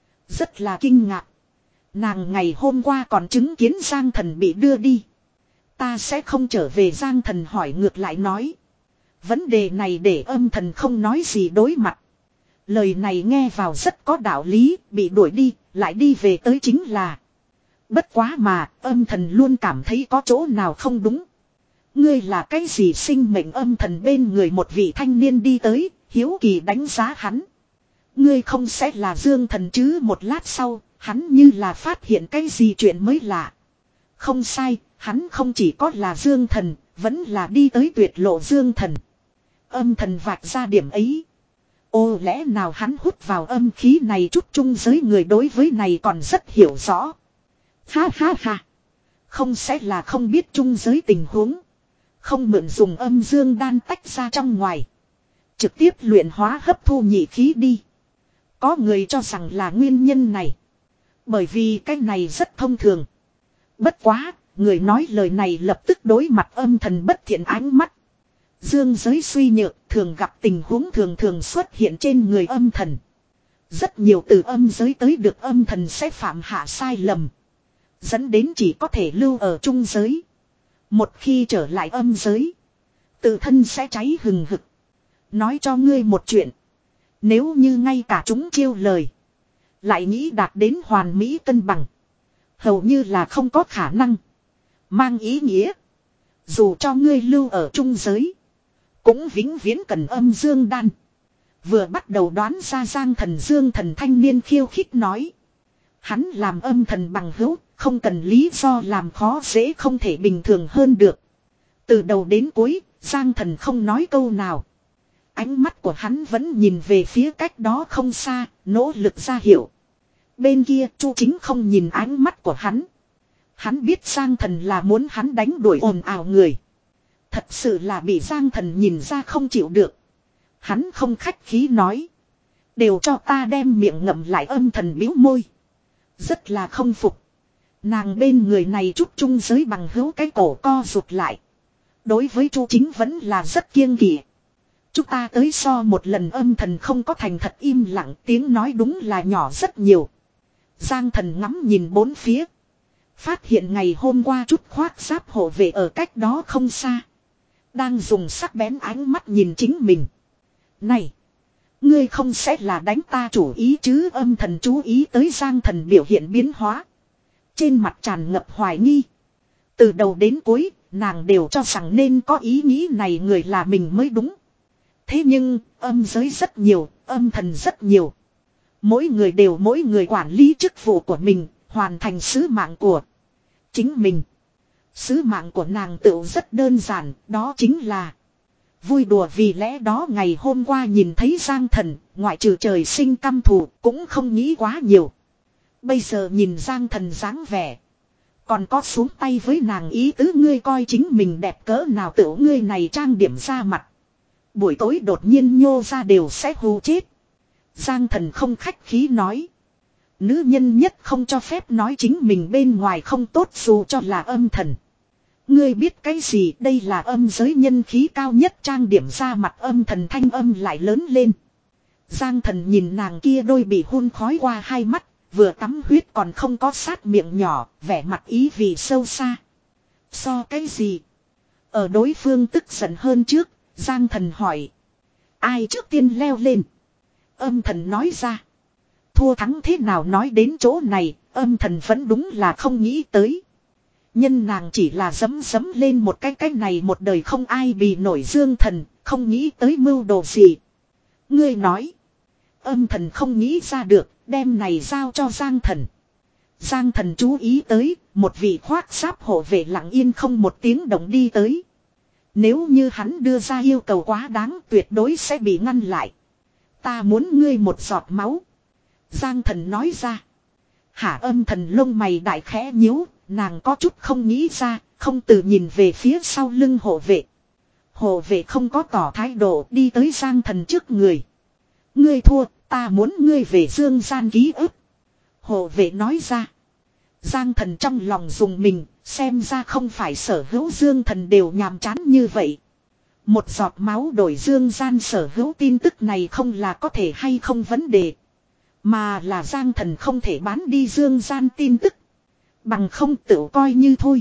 Speaker 1: Rất là kinh ngạc. Nàng ngày hôm qua còn chứng kiến Giang Thần bị đưa đi. Ta sẽ không trở về Giang Thần hỏi ngược lại nói. Vấn đề này để âm thần không nói gì đối mặt. Lời này nghe vào rất có đạo lý, bị đuổi đi, lại đi về tới chính là. Bất quá mà, âm thần luôn cảm thấy có chỗ nào không đúng. Ngươi là cái gì sinh mệnh âm thần bên người một vị thanh niên đi tới, hiếu kỳ đánh giá hắn. Ngươi không sẽ là Dương Thần chứ một lát sau, hắn như là phát hiện cái gì chuyện mới lạ. Không sai, hắn không chỉ có là Dương Thần, vẫn là đi tới tuyệt lộ Dương Thần. Âm thần vạch ra điểm ấy. Ô lẽ nào hắn hút vào âm khí này chút trung giới người đối với này còn rất hiểu rõ. Ha ha ha. Không sẽ là không biết trung giới tình huống. Không mượn dùng âm dương đan tách ra trong ngoài. Trực tiếp luyện hóa hấp thu nhị khí đi. Có người cho rằng là nguyên nhân này. Bởi vì cái này rất thông thường. Bất quá, người nói lời này lập tức đối mặt âm thần bất thiện ánh mắt. Dương giới suy nhược thường gặp tình huống thường thường xuất hiện trên người âm thần. Rất nhiều từ âm giới tới được âm thần sẽ phạm hạ sai lầm. Dẫn đến chỉ có thể lưu ở trung giới. Một khi trở lại âm giới. Tự thân sẽ cháy hừng hực. Nói cho ngươi một chuyện. Nếu như ngay cả chúng chiêu lời. Lại nghĩ đạt đến hoàn mỹ cân bằng. Hầu như là không có khả năng. Mang ý nghĩa. Dù cho ngươi lưu ở trung giới. Cũng vĩnh viễn cần âm dương đan. Vừa bắt đầu đoán ra Giang Thần Dương Thần thanh niên khiêu khích nói. Hắn làm âm thần bằng hữu, không cần lý do làm khó dễ không thể bình thường hơn được. Từ đầu đến cuối, Giang Thần không nói câu nào. Ánh mắt của hắn vẫn nhìn về phía cách đó không xa, nỗ lực ra hiệu. Bên kia Chu Chính không nhìn ánh mắt của hắn. Hắn biết Giang Thần là muốn hắn đánh đuổi ồn ào người. Thật sự là bị Giang Thần nhìn ra không chịu được. Hắn không khách khí nói. Đều cho ta đem miệng ngậm lại âm thần bĩu môi. Rất là không phục. Nàng bên người này chút trung giới bằng hữu cái cổ co rụt lại. Đối với Chu Chính vẫn là rất kiêng kỵ. Chúng ta tới so một lần âm thần không có thành thật im lặng tiếng nói đúng là nhỏ rất nhiều. Giang Thần ngắm nhìn bốn phía. Phát hiện ngày hôm qua chút khoác giáp hộ vệ ở cách đó không xa. Đang dùng sắc bén ánh mắt nhìn chính mình. Này! Ngươi không sẽ là đánh ta chủ ý chứ âm thần chú ý tới Giang Thần biểu hiện biến hóa. Trên mặt tràn ngập hoài nghi. Từ đầu đến cuối, nàng đều cho rằng nên có ý nghĩ này người là mình mới đúng. Thế nhưng, âm giới rất nhiều, âm thần rất nhiều. Mỗi người đều mỗi người quản lý chức vụ của mình, hoàn thành sứ mạng của chính mình. Sứ mạng của nàng tựu rất đơn giản, đó chính là vui đùa. Vì lẽ đó ngày hôm qua nhìn thấy Giang Thần, ngoại trừ trời sinh căm thù, cũng không nghĩ quá nhiều. Bây giờ nhìn Giang Thần dáng vẻ, còn có xuống tay với nàng ý tứ, ngươi coi chính mình đẹp cỡ nào, tựu ngươi này trang điểm ra mặt, buổi tối đột nhiên nhô ra đều sẽ hù chết. Giang Thần không khách khí nói. Nữ nhân nhất không cho phép nói chính mình bên ngoài không tốt dù cho là âm thần. Ngươi biết cái gì, đây là âm giới nhân khí cao nhất, trang điểm ra mặt. Âm thần thanh âm lại lớn lên. Giang Thần nhìn nàng kia đôi bị hun khói qua hai mắt, vừa tắm huyết còn không có sát miệng nhỏ, vẻ mặt ý vì sâu xa. So cái gì? Ở đối phương tức giận hơn trước, Giang Thần hỏi. Ai trước tiên leo lên? Âm thần nói ra. Thua thắng thế nào, nói đến chỗ này, âm thần vẫn đúng là không nghĩ tới. Nhân nàng chỉ là dấm dấm lên một cái cái này một đời không ai bì nổi Dương Thần, không nghĩ tới mưu đồ gì. Ngươi nói. Âm thần không nghĩ ra được, đem này giao cho Giang Thần. Giang Thần chú ý tới, một vị khoác giáp hộ vệ lặng yên không một tiếng động đi tới. Nếu như hắn đưa ra yêu cầu quá đáng, tuyệt đối sẽ bị ngăn lại. Ta muốn ngươi một giọt máu. Giang Thần nói ra. Hả? Âm thần lông mày đại khẽ nhíu, nàng có chút không nghĩ ra, không từ nhìn về phía sau lưng hộ vệ. Hộ vệ không có tỏ thái độ, đi tới Giang Thần trước người. Ngươi thua, ta muốn ngươi về dương gian ký ức. Hộ vệ nói ra. Giang Thần trong lòng dùng mình, xem ra không phải sở hữu Dương Thần đều nhàm chán như vậy. Một giọt máu đổi dương gian sở hữu tin tức này không là có thể hay không vấn đề, mà là Giang Thần không thể bán đi dương gian tin tức. Bằng không tự coi như thôi.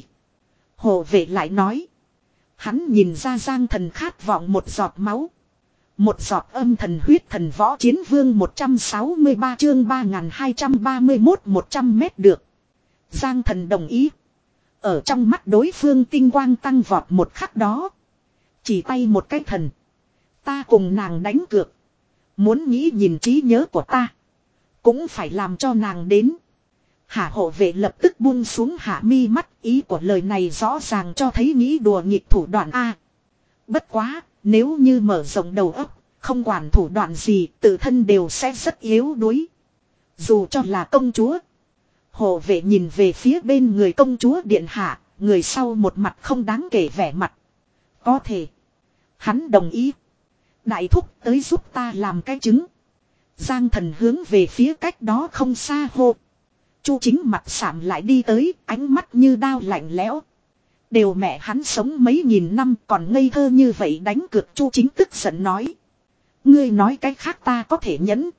Speaker 1: Hộ vệ lại nói. Hắn nhìn ra Giang Thần khát vọng một giọt máu. Một giọt âm thần huyết. Thần võ chiến vương một trăm sáu mươi ba chương ba nghìn hai trăm ba mươi mốt một trăm mét được. Giang Thần đồng ý. Ở trong mắt đối phương tinh quang tăng vọt một khắc đó. Chỉ tay một cái thần. Ta cùng nàng đánh cược. Muốn nghĩ nhìn trí nhớ của ta, cũng phải làm cho nàng đến. Hạ hộ vệ lập tức buông xuống hạ mi mắt. Ý của lời này rõ ràng cho thấy nghĩ đùa nghịch thủ đoạn A. Bất quá, nếu như mở rộng đầu óc, không quản thủ đoạn gì, tự thân đều sẽ rất yếu đuối. Dù cho là công chúa. Hộ vệ nhìn về phía bên người công chúa điện hạ, người sau một mặt không đáng kể vẻ mặt. Có thể. Hắn đồng ý. Đại thúc tới giúp ta làm cái chứng. Giang Thần hướng về phía cách đó không xa hô. Chu Chính mặt sạm lại đi tới, ánh mắt như đao lạnh lẽo. Đều mẹ hắn sống mấy nghìn năm còn ngây thơ như vậy đánh cược. Chu Chính tức giận nói. Ngươi nói cái khác ta có thể nhẫn.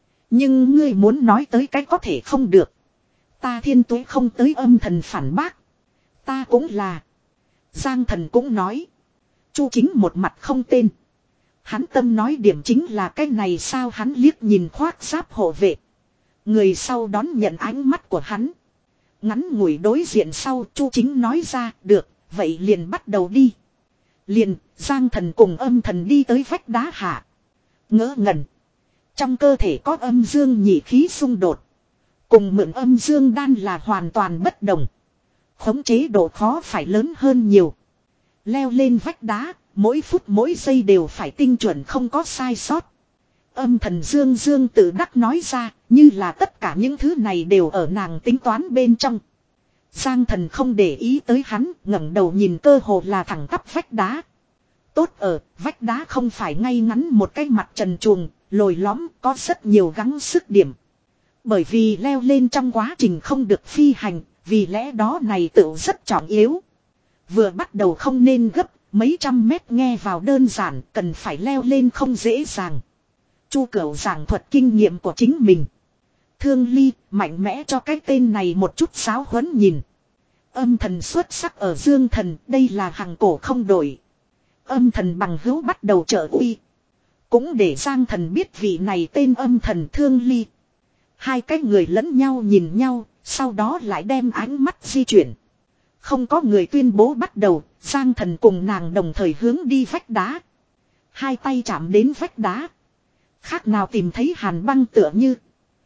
Speaker 1: Nhưng ngươi muốn nói tới cái có thể không được. Ta thiên tuế không tới. Âm thần phản bác. Ta cũng là. Giang Thần cũng nói. Chu Chính một mặt không tên. Hắn tâm nói điểm chính là cái này sao. Hắn liếc nhìn khoác giáp hộ vệ. Người sau đón nhận ánh mắt của hắn. Ngắn ngủi đối diện sau, Chu Chính nói ra, được, vậy liền bắt đầu đi. Liền, Giang Thần cùng âm thần đi tới vách đá hạ. Ngỡ ngẩn. Trong cơ thể có âm dương nhị khí xung đột. Cùng mượn âm dương đan là hoàn toàn bất đồng. Khống chế độ khó phải lớn hơn nhiều. Leo lên vách đá, mỗi phút mỗi giây đều phải tinh chuẩn không có sai sót. Âm thần dương dương tự đắc nói ra, như là tất cả những thứ này đều ở nàng tính toán bên trong. Giang Thần không để ý tới hắn, ngẩng đầu nhìn cơ hồ là thẳng tắp vách đá. Tốt ở, vách đá không phải ngay ngắn một cái mặt trần truồng, lồi lõm, có rất nhiều gắng sức điểm. Bởi vì leo lên trong quá trình không được phi hành, vì lẽ đó này tựu rất trọng yếu. Vừa bắt đầu không nên gấp, mấy trăm mét nghe vào đơn giản, cần phải leo lên không dễ dàng. Chu Cửu giảng thuật kinh nghiệm của chính mình. Thương Ly, mạnh mẽ cho cái tên này một chút giáo huấn nhìn. Âm thần xuất sắc ở Dương Thần, đây là hàng cổ không đổi. Âm thần bằng hữu bắt đầu trợ uy. Cũng để Giang Thần biết vị này tên âm thần Thương Ly. Hai cái người lẫn nhau nhìn nhau, Sau đó lại đem ánh mắt di chuyển. Không có người tuyên bố bắt đầu, Giang Thần cùng nàng đồng thời hướng đi vách đá. Hai tay chạm đến vách đá. Khác nào tìm thấy hàn băng tựa như.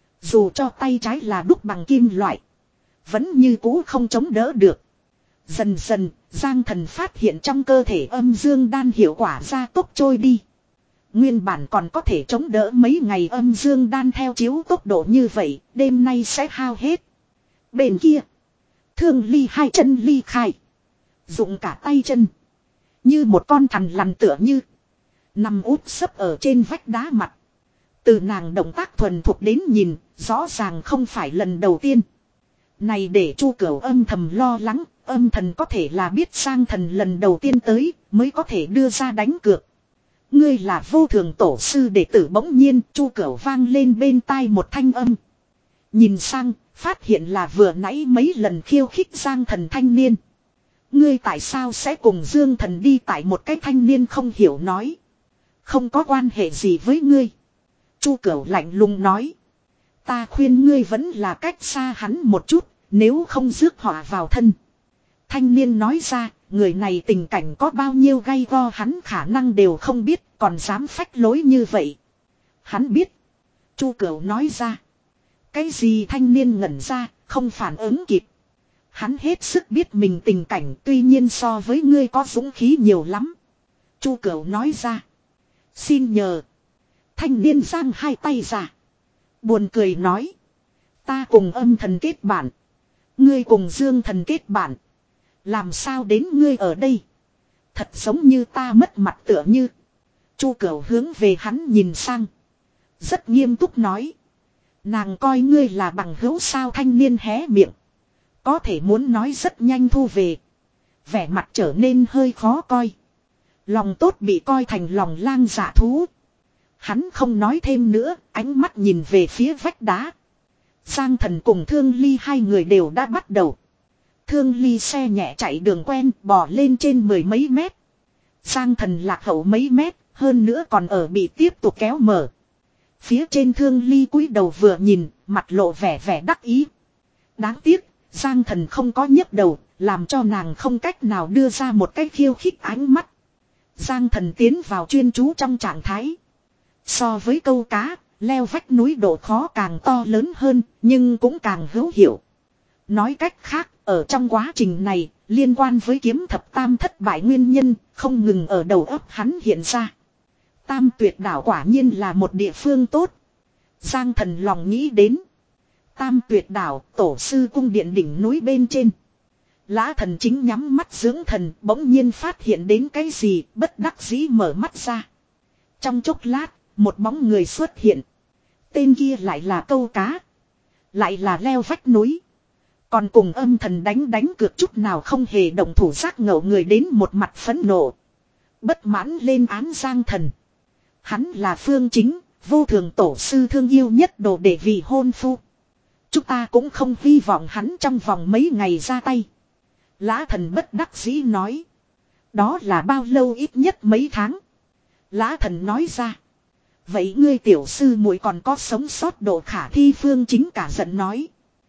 Speaker 1: Dù cho tay trái là đúc bằng kim loại. Vẫn như cũ không chống đỡ được. Dần dần, Giang Thần phát hiện trong cơ thể âm dương đan hiệu quả gia tốc trôi đi. Nguyên bản còn có thể chống đỡ mấy ngày âm dương đan theo chiếu tốc độ như vậy, đêm nay sẽ hao hết. Bên kia, Thương Ly hai chân ly khai. Dụng cả tay chân. Như một con thằn lằn tựa như. Nằm úp sấp ở trên vách đá mặt. Từ nàng động tác thuần thuộc đến nhìn, rõ ràng không phải lần đầu tiên. Này để Chu Cửu âm thầm lo lắng, âm thần có thể là biết Giang Thần lần đầu tiên tới, mới có thể đưa ra đánh cược. Ngươi là vô thường tổ sư đệ tử. Bỗng nhiên Chu Cửu vang lên bên tai một thanh âm. Nhìn sang, phát hiện là vừa nãy mấy lần khiêu khích Giang Thần thanh niên. Ngươi tại sao sẽ cùng Dương Thần đi? Tại một cái thanh niên không hiểu nói. Không có quan hệ gì với ngươi. Chu Cửu lạnh lùng nói. Ta khuyên ngươi vẫn là cách xa hắn một chút, nếu không rước họa vào thân. Thanh niên nói ra, người này tình cảnh có bao nhiêu gay go hắn khả năng đều không biết, còn dám phách lối như vậy. Hắn biết. Chu Cửu nói ra. Cái gì? Thanh niên ngẩn ra, không phản ứng kịp. Hắn hết sức biết mình tình cảnh, tuy nhiên so với ngươi có dũng khí nhiều lắm. Chu Cửu nói ra. Xin nhờ. Thanh niên giang hai tay ra. Buồn cười nói. Ta cùng âm thần kết bạn. Ngươi cùng Dương Thần kết bạn. Làm sao đến ngươi ở đây? Thật giống như ta mất mặt tựa như. Chu Cửu hướng về hắn nhìn sang. Rất nghiêm túc nói. Nàng coi ngươi là bằng hữu sao? Thanh niên hé miệng. Có thể muốn nói rất nhanh thu về. Vẻ mặt trở nên hơi khó coi. Lòng tốt bị coi thành lòng lang dạ thú. Hắn không nói thêm nữa, ánh mắt nhìn về phía vách đá. Giang Thần cùng Thương Ly hai người đều đã bắt đầu. Thương Ly xe nhẹ chạy đường quen, bò lên trên mười mấy mét. Giang Thần lạc hậu mấy mét, hơn nữa còn ở bị tiếp tục kéo mở. Phía trên Thương Ly cúi đầu vừa nhìn, mặt lộ vẻ vẻ đắc ý. Đáng tiếc, Giang Thần không có nhấc đầu, làm cho nàng không cách nào đưa ra một cái khiêu khích ánh mắt. Giang Thần tiến vào chuyên chú trong trạng thái. So với câu cá, leo vách núi độ khó càng to lớn hơn, nhưng cũng càng hữu hiệu. Nói cách khác, ở trong quá trình này, liên quan với kiếm thập tam thất bại nguyên nhân, không ngừng ở đầu óc hắn hiện ra. Tam Tuyệt đảo quả nhiên là một địa phương tốt. Giang Thần lòng nghĩ đến. Tam Tuyệt đảo, tổ sư cung điện đỉnh núi bên trên. Lã Thần chính nhắm mắt dưỡng thần, bỗng nhiên phát hiện đến cái gì, bất đắc dĩ mở mắt ra. Trong chốc lát, một bóng người xuất hiện. Tên kia lại là câu cá. Lại là leo vách núi. Còn cùng âm thần đánh đánh cược chút nào không hề động thủ giác ngộ người đến một mặt phẫn nộ. Bất mãn lên án Giang Thần. Hắn là Phương Chính, vô thường tổ sư thương yêu nhất đồ để vị hôn phu. Chúng ta cũng không hy vọng hắn trong vòng mấy ngày ra tay. Lã Thần bất đắc dĩ nói. Đó là bao lâu? Ít nhất mấy tháng. Lã Thần nói ra. Vậy ngươi tiểu sư muội còn có sống sót độ khả thi? Phương Chính cả giận nói.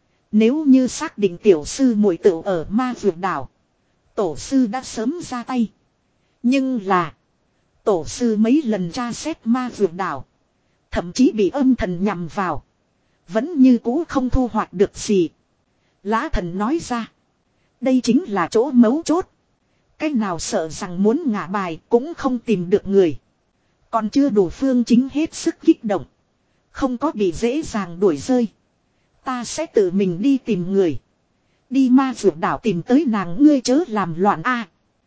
Speaker 1: Nếu như xác định tiểu sư muội tự ở ma vượt đảo, tổ sư đã sớm ra tay. Nhưng là tổ sư mấy lần tra xét ma vượt đảo, thậm chí bị âm thần nhằm vào, vẫn như cũ không thu hoạch được gì. Lã Thần nói ra. Đây chính là chỗ mấu chốt. Cái nào sợ rằng muốn ngả bài cũng không tìm được người. Còn chưa đủ. Phương Chính hết sức kích động. Không có bị dễ dàng đuổi rơi. Ta sẽ tự mình đi tìm người. Đi ma vượt đảo tìm tới nàng. Ngươi chớ làm loạn a.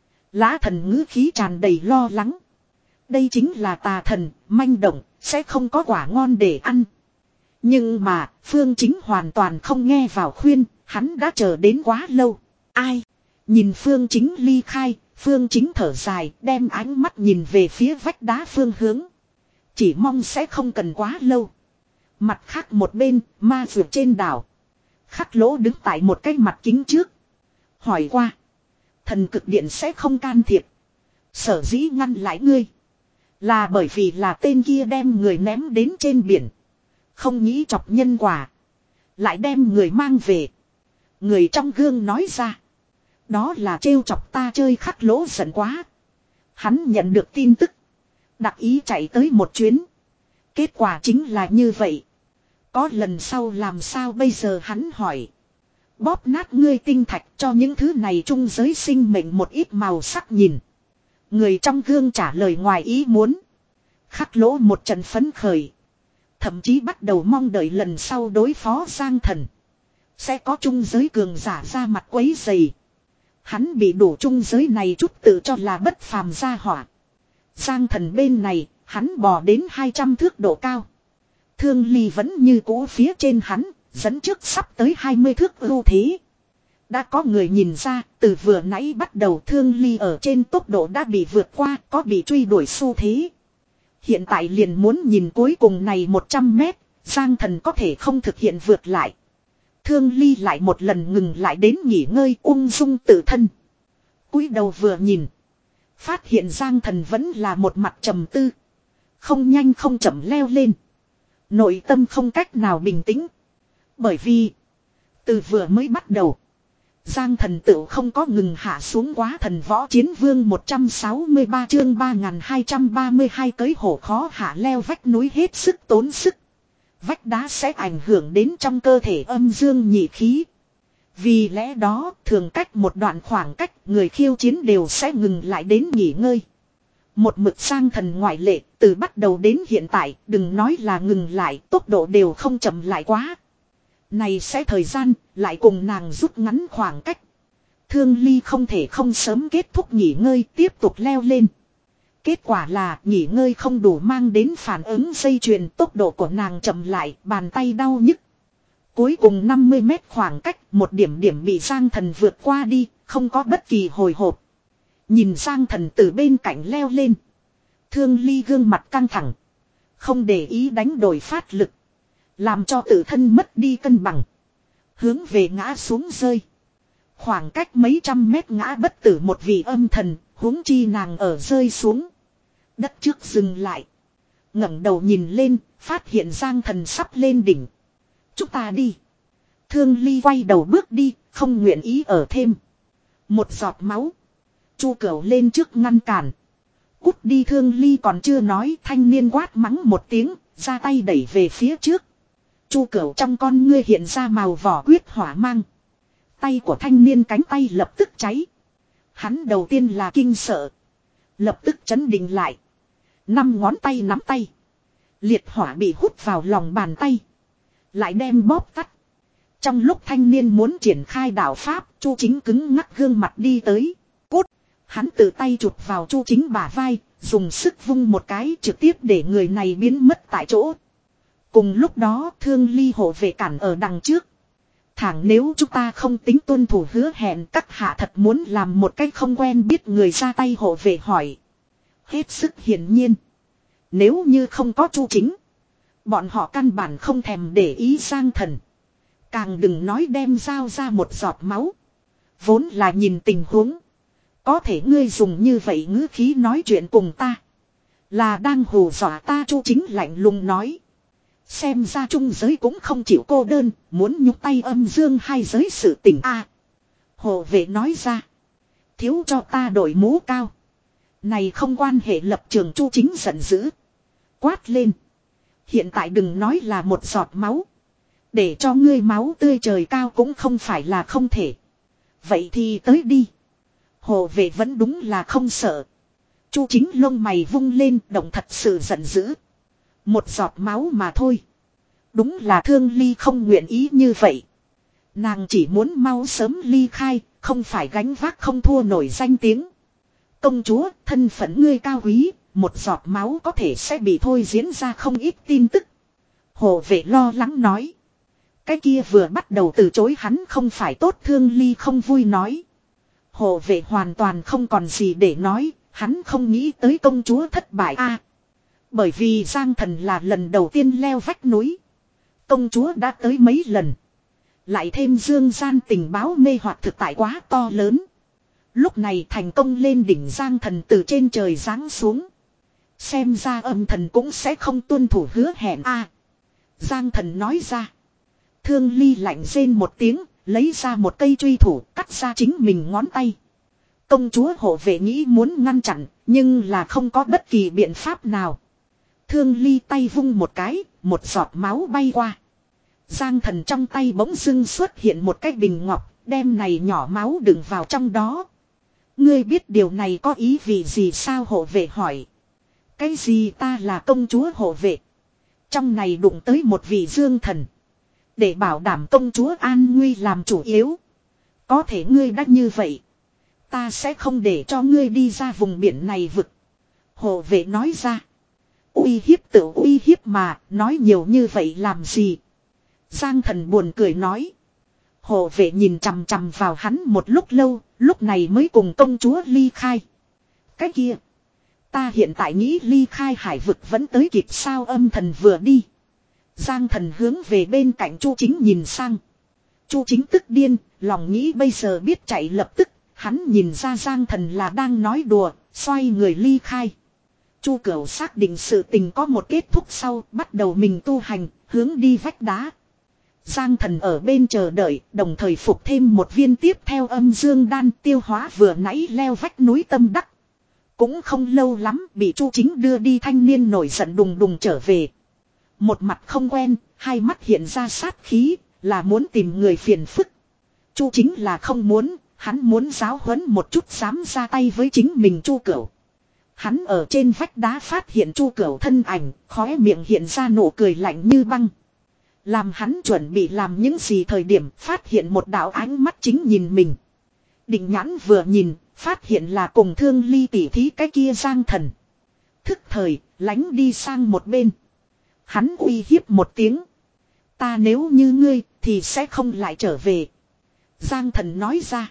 Speaker 1: Lã Thần ngữ khí tràn đầy lo lắng. Đây chính là tà thần, manh động, sẽ không có quả ngon để ăn. Nhưng mà, Phương Chính hoàn toàn không nghe vào khuyên, hắn đã chờ đến quá lâu. Ai? Nhìn Phương Chính ly khai, Phương Chính thở dài, đem ánh mắt nhìn về phía vách đá phương hướng. Chỉ mong sẽ không cần quá lâu. Mặt khác một bên, ma vượt trên đảo. Khắc Lỗ đứng tại một cái mặt kính trước. Hỏi qua. Thần cực điện sẽ không can thiệp. Sở dĩ ngăn lại ngươi. Là bởi vì là tên kia đem người ném đến trên biển. Không nghĩ chọc nhân quả. Lại đem người mang về. Người trong gương nói ra. Đó là trêu chọc ta chơi khắc lỗ giận quá. Hắn nhận được tin tức. Đặc ý chạy tới một chuyến. Kết quả chính là như vậy. Có lần sau làm sao bây giờ hắn hỏi. Bóp nát ngươi tinh thạch cho những thứ này trung giới sinh mệnh một ít màu sắc nhìn. Người trong gương trả lời ngoài ý muốn. Khắc lỗ một trận phấn khởi. Thậm chí bắt đầu mong đợi lần sau đối phó Giang Thần. Sẽ có trung giới cường giả ra mặt quấy dày. Hắn bị đủ trung giới này chút tự cho là bất phàm gia hỏa. Giang Thần bên này, hắn bò đến hai trăm thước độ cao. Thương Ly vẫn như cũ phía trên hắn, dẫn trước sắp tới hai mươi thước ưu thế. Đã có người nhìn ra, từ vừa nãy bắt đầu Thương Ly ở trên tốc độ đã bị vượt qua, có bị truy đuổi xu thế. Hiện tại liền muốn nhìn cuối cùng này một trăm mét, Giang Thần có thể không thực hiện vượt lại. Thương Ly lại một lần ngừng lại đến nghỉ ngơi ung dung tự thân. Cúi đầu vừa nhìn. Phát hiện Giang Thần vẫn là một mặt trầm tư. Không nhanh không chậm leo lên. Nội tâm không cách nào bình tĩnh. Bởi vì. Từ vừa mới bắt đầu. Giang Thần tự không có ngừng hạ xuống quá thần võ chiến vương một trăm sáu mươi ba chương ba nghìn hai trăm ba mươi hai cưới hổ khó hạ leo vách núi hết sức tốn sức. Vách đá sẽ ảnh hưởng đến trong cơ thể âm dương nhị khí. Vì lẽ đó, thường cách một đoạn khoảng cách, người khiêu chiến đều sẽ ngừng lại đến nghỉ ngơi. Một mực Giang Thần ngoại lệ, từ bắt đầu đến hiện tại, đừng nói là ngừng lại, tốc độ đều không chậm lại quá. Này sẽ thời gian, lại cùng nàng rút ngắn khoảng cách. Thương Ly không thể không sớm kết thúc nghỉ ngơi, tiếp tục leo lên. Kết quả là nghỉ ngơi không đủ mang đến phản ứng dây chuyền, tốc độ của nàng chậm lại, bàn tay đau nhức. Cuối cùng năm mươi mét khoảng cách, một điểm điểm bị Giang Thần vượt qua đi, không có bất kỳ hồi hộp. Nhìn Giang Thần từ bên cạnh leo lên. Thương Ly gương mặt căng thẳng. Không để ý đánh đổi phát lực. Làm cho tự thân mất đi cân bằng. Hướng về ngã xuống rơi. Khoảng cách mấy trăm mét ngã bất tử một vị âm thần, huống chi nàng ở rơi xuống. Đất trước dừng lại. Ngẩng đầu nhìn lên, phát hiện Giang Thần sắp lên đỉnh. Chúng ta đi. Thương Ly quay đầu bước đi, không nguyện ý ở thêm. Một giọt máu. Chu Cửu lên trước ngăn cản. Cút đi. Thương Ly còn chưa nói, thanh niên quát mắng một tiếng, ra tay đẩy về phía trước. Chu Cửu trong con ngươi hiện ra màu vỏ quyết hỏa mang. Tay của thanh niên cánh tay lập tức cháy. Hắn đầu tiên là kinh sợ. Lập tức chấn định lại. Năm ngón tay nắm tay. Liệt hỏa bị hút vào lòng bàn tay. Lại đem bóp tắt. Trong lúc thanh niên muốn triển khai đạo pháp, Chu Chính cứng ngắc gương mặt đi tới. Cút. Hắn tự tay chụp vào Chu Chính bả vai, dùng sức vung một cái trực tiếp để người này biến mất tại chỗ. Cùng lúc đó Thương Ly hộ vệ cản ở đằng trước. Thẳng nếu chúng ta không tính tuân thủ hứa hẹn, các hạ thật muốn làm một cách không quen biết người ra tay hộ vệ hỏi. Hết sức hiển nhiên. Nếu như không có Chu Chính, bọn họ căn bản không thèm để ý Giang Thần. Càng đừng nói đem dao ra một giọt máu. Vốn là nhìn tình huống. Có thể ngươi dùng như vậy ngữ khí nói chuyện cùng ta. Là đang hù dọa ta. Chu Chính lạnh lùng nói. Xem ra trung giới cũng không chịu cô đơn, muốn nhúc tay âm dương hai giới sự tình a. À, hộ vệ nói ra. Thiếu cho ta đội mũ cao. Này không quan hệ lập trường. Chu Chính giận dữ. Quát lên. Hiện tại đừng nói là một giọt máu. Để cho ngươi máu tươi trời cao cũng không phải là không thể. Vậy thì tới đi. Hộ vệ vẫn đúng là không sợ. Chu Chính lông mày vung lên, động thật sự giận dữ. Một giọt máu mà thôi. Đúng là Thương Ly không nguyện ý như vậy. Nàng chỉ muốn mau sớm ly khai, không phải gánh vác không thua nổi danh tiếng. Công chúa, thân phận ngươi cao quý, một giọt máu có thể sẽ bị thôi diễn ra không ít tin tức. Hộ vệ lo lắng nói. Cái kia vừa bắt đầu từ chối hắn không phải tốt. Thương Ly không vui nói. Hộ vệ hoàn toàn không còn gì để nói, hắn không nghĩ tới công chúa thất bại a. À, bởi vì Giang Thần là lần đầu tiên leo vách núi. Công chúa đã tới mấy lần. Lại thêm dương gian tình báo mê hoặc thực tại quá to lớn. Lúc này thành công lên đỉnh Giang Thần từ trên trời giáng xuống. Xem ra âm thần cũng sẽ không tuân thủ hứa hẹn a. À, Giang Thần nói ra. Thương Ly lạnh rên một tiếng, lấy ra một cây truy thủ cắt ra chính mình ngón tay. Công chúa hộ vệ nghĩ muốn ngăn chặn, nhưng là không có bất kỳ biện pháp nào. Thương Ly tay vung một cái, một giọt máu bay qua. Giang Thần trong tay bỗng dưng xuất hiện một cái bình ngọc, đem này nhỏ máu đựng vào trong đó. Ngươi biết điều này có ý vị gì sao? Hộ vệ hỏi. Cái gì? Ta là công chúa hộ vệ. Trong này đụng tới một vị dương thần. Để bảo đảm công chúa an nguy làm chủ yếu. Có thể ngươi đã như vậy. Ta sẽ không để cho ngươi đi ra vùng biển này vực. Hộ vệ nói ra. Uy hiếp tự uy hiếp mà, nói nhiều như vậy làm gì? Giang Thần buồn cười nói. Hộ vệ nhìn chằm chằm vào hắn một lúc lâu, lúc này mới cùng công chúa ly khai. Cái kia, ta hiện tại nghĩ ly khai hải vực vẫn tới kịp sao? Âm Thần vừa đi, Giang Thần hướng về bên cạnh Chu Chính nhìn sang. Chu Chính tức điên, lòng nghĩ bây giờ biết chạy lập tức. Hắn nhìn ra Giang Thần là đang nói đùa, xoay người ly khai. Chu Cửu xác định sự tình có một kết thúc sau, bắt đầu mình tu hành, hướng đi vách đá. Giang Thần ở bên chờ đợi, đồng thời phục thêm một viên tiếp theo âm dương đan tiêu hóa vừa nãy leo vách núi tâm đắc. Cũng không lâu lắm, bị Chu Chính đưa đi thanh niên nổi giận đùng đùng trở về. Một mặt không quen, hai mắt hiện ra sát khí, là muốn tìm người phiền phức. Chu Chính là không muốn. Hắn muốn giáo huấn một chút dám ra tay với chính mình Chu Cửu. Hắn ở trên vách đá phát hiện Chu Cửu thân ảnh, khóe miệng hiện ra nụ cười lạnh như băng. Làm hắn chuẩn bị làm những gì thời điểm phát hiện một đạo ánh mắt chính nhìn mình. Định nhãn vừa nhìn, phát hiện là cùng Thương Ly tỉ thí cái kia Giang Thần. Thức thời, lánh đi sang một bên. Hắn uy hiếp một tiếng. Ta nếu như ngươi, thì sẽ không lại trở về. Giang Thần nói ra.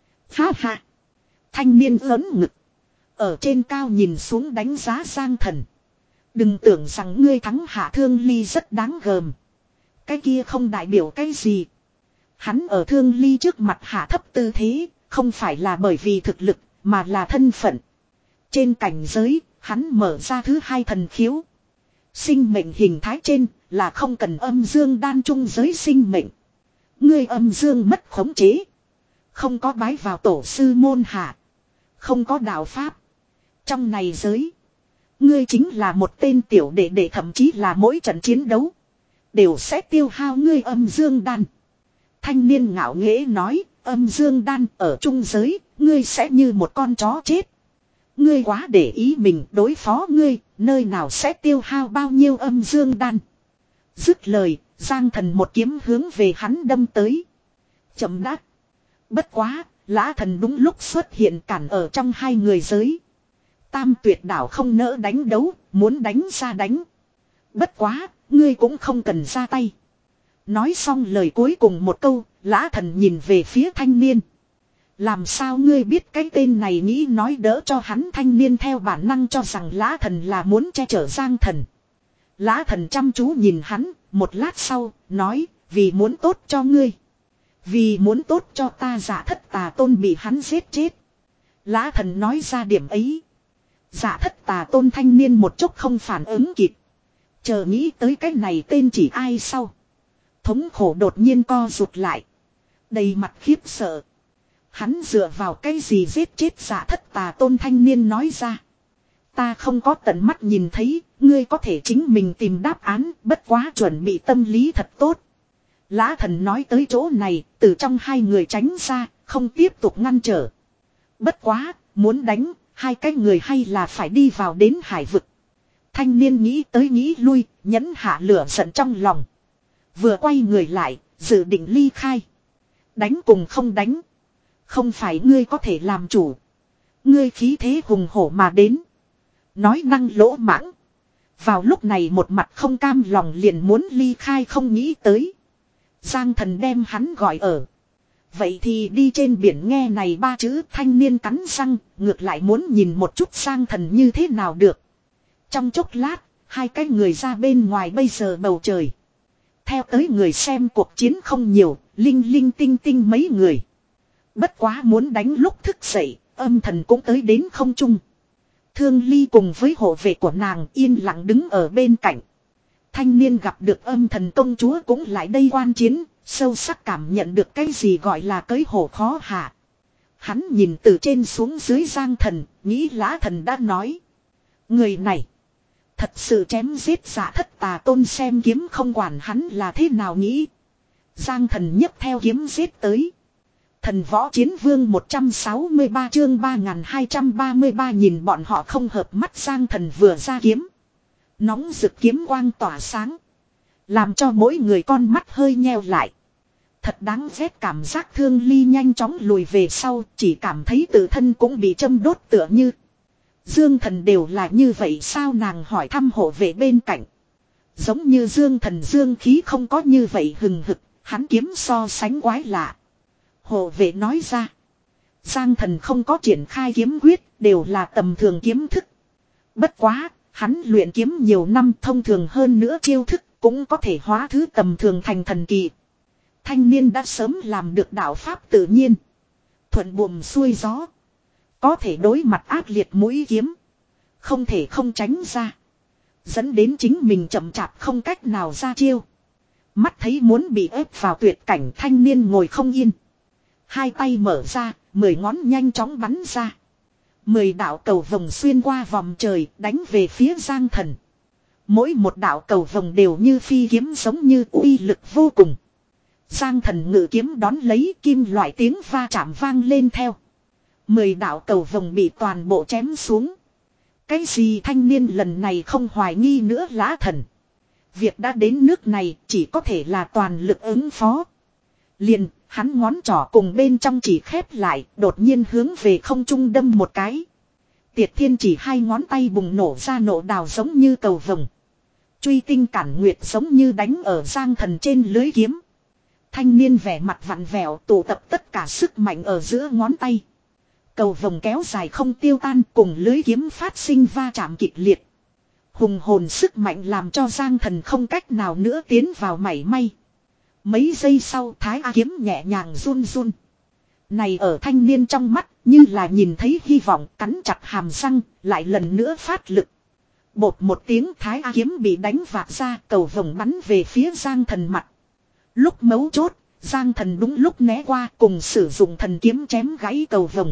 Speaker 1: Ha ha. Thanh niên lớn ngực. Ở trên cao nhìn xuống đánh giá Giang Thần. Đừng tưởng rằng ngươi thắng hạ Thương Ly rất đáng gờm. Cái kia không đại biểu cái gì. Hắn ở Thương Ly trước mặt hạ thấp tư thế. Không phải là bởi vì thực lực. Mà là thân phận. Trên cảnh giới. Hắn mở ra thứ hai thần khiếu. Sinh mệnh hình thái trên. Là không cần âm dương đan trung giới sinh mệnh. Ngươi âm dương mất khống chế. Không có bái vào tổ sư môn hạ. Không có đạo pháp. Trong này giới. Ngươi chính là một tên tiểu đệ đệ, thậm chí là mỗi trận chiến đấu. Đều sẽ tiêu hao ngươi âm dương đan. Thanh niên ngạo nghễ nói. Âm dương đan ở trung giới. Ngươi sẽ như một con chó chết. Ngươi quá để ý mình đối phó ngươi. Nơi nào sẽ tiêu hao bao nhiêu âm dương đan. Dứt lời. Giang Thần một kiếm hướng về hắn đâm tới. Chậm đắt. Bất quá, Lã Thần đúng lúc xuất hiện cản ở trong hai người giới. Tam Tuyệt đảo không nỡ đánh đấu, muốn đánh ra đánh. Bất quá, ngươi cũng không cần ra tay. Nói xong lời cuối cùng một câu, Lã Thần nhìn về phía thanh niên. Làm sao ngươi biết cái tên này nghĩ nói đỡ cho hắn? Thanh niên theo bản năng cho rằng Lã Thần là muốn che chở Giang Thần. Lã Thần chăm chú nhìn hắn, một lát sau, nói, vì muốn tốt cho ngươi. Vì muốn tốt cho ta, Dạ Thất Tà Tôn bị hắn giết chết. Lã Thần nói ra điểm ấy. Dạ Thất Tà Tôn thanh niên một chút không phản ứng kịp. Chờ nghĩ tới cái này tên chỉ ai sau. Thống khổ đột nhiên co rụt lại. Đầy mặt khiếp sợ. Hắn dựa vào cái gì giết chết Dạ Thất Tà Tôn? Thanh niên nói ra. Ta không có tận mắt nhìn thấy, ngươi có thể chính mình tìm đáp án, bất quá chuẩn bị tâm lý thật tốt. Lã Thần nói tới chỗ này, từ trong hai người tránh ra, không tiếp tục ngăn trở. Bất quá, muốn đánh, hai cái người hay là phải đi vào đến hải vực. Thanh niên nghĩ tới nghĩ lui, nhẫn hạ lửa giận trong lòng. Vừa quay người lại, dự định ly khai. Đánh cùng không đánh. Không phải ngươi có thể làm chủ. Ngươi khí thế hùng hổ mà đến. Nói năng lỗ mãng. Vào lúc này một mặt không cam lòng liền muốn ly khai, không nghĩ tới. Giang Thần đem hắn gọi ở. Vậy thì đi trên biển. Nghe này ba chữ, thanh niên cắn răng, ngược lại muốn nhìn một chút Giang Thần như thế nào được. Trong chốc lát, hai cái người ra bên ngoài bây giờ bầu trời. Theo tới người xem cuộc chiến không nhiều, linh linh tinh tinh mấy người. Bất quá muốn đánh lúc thức dậy, âm thần cũng tới đến không trung. Thương Ly cùng với hộ vệ của nàng yên lặng đứng ở bên cạnh. Thanh niên gặp được âm thần công chúa cũng lại đây quan chiến, sâu sắc cảm nhận được cái gì gọi là cưới hổ khó hạ. Hắn nhìn từ trên xuống dưới Giang Thần, nghĩ Lã Thần đã nói. Người này, thật sự chém giết giả thất tà tôn, xem kiếm không quản hắn là thế nào nghĩ. Giang Thần nhấc theo kiếm giết tới. Thần võ chiến vương một trăm sáu mươi ba chương ba nghìn hai trăm ba mươi ba, nhìn bọn họ không hợp mắt, Giang Thần vừa ra kiếm. Nóng rực kiếm quang tỏa sáng. Làm cho mỗi người con mắt hơi nheo lại. Thật đáng ghét cảm giác, Thương Ly nhanh chóng lùi về sau, chỉ cảm thấy tự thân cũng bị châm đốt tựa như. Dương Thần đều là như vậy sao, nàng hỏi thăm hộ vệ bên cạnh. Giống như Dương Thần dương khí không có như vậy hừng hực, hắn kiếm so sánh quái lạ. Hộ vệ nói ra. Giang Thần không có triển khai kiếm quyết, đều là tầm thường kiếm thức. Bất quá, hắn luyện kiếm nhiều năm, thông thường hơn nữa chiêu thức, cũng có thể hóa thứ tầm thường thành thần kỳ. Thanh niên đã sớm làm được đạo pháp tự nhiên. Thuận buồm xuôi gió. Có thể đối mặt ác liệt mũi kiếm. Không thể không tránh ra. Dẫn đến chính mình chậm chạp không cách nào ra chiêu. Mắt thấy muốn bị ép vào tuyệt cảnh, thanh niên ngồi không yên. Hai tay mở ra, mười ngón nhanh chóng bắn ra. Mười đạo cầu vồng xuyên qua vòng trời, đánh về phía Giang Thần. Mỗi một đạo cầu vồng đều như phi kiếm, giống như uy lực vô cùng. Giang Thần ngự kiếm đón lấy, kim loại tiếng va chạm vang lên theo. Mười đạo cầu vồng bị toàn bộ chém xuống. Cái gì, thanh niên lần này không hoài nghi nữa Lã Thần. Việc đã đến nước này, chỉ có thể là toàn lực ứng phó. Liền, hắn ngón trỏ cùng bên trong chỉ khép lại, đột nhiên hướng về không trung đâm một cái. Tiệt Thiên chỉ hai ngón tay bùng nổ ra nộ đào giống như cầu vồng. Truy tinh cản nguyệt giống như đánh ở Giang Thần trên lưới kiếm. Thanh niên vẻ mặt vặn vẹo, tụ tập tất cả sức mạnh ở giữa ngón tay. Cầu vồng kéo dài không tiêu tan, cùng lưới kiếm phát sinh va chạm kịch liệt. Hùng hồn sức mạnh làm cho Giang Thần không cách nào nữa tiến vào mảy may. Mấy giây sau, Thái A kiếm nhẹ nhàng run run. Này ở thanh niên trong mắt, như là nhìn thấy hy vọng, cắn chặt hàm răng, lại lần nữa phát lực. Bột một tiếng, Thái A kiếm bị đánh vạc ra, cầu vồng bắn về phía Giang Thần mặt. Lúc mấu chốt, Giang Thần đúng lúc né qua, cùng sử dụng thần kiếm chém gãy cầu vồng.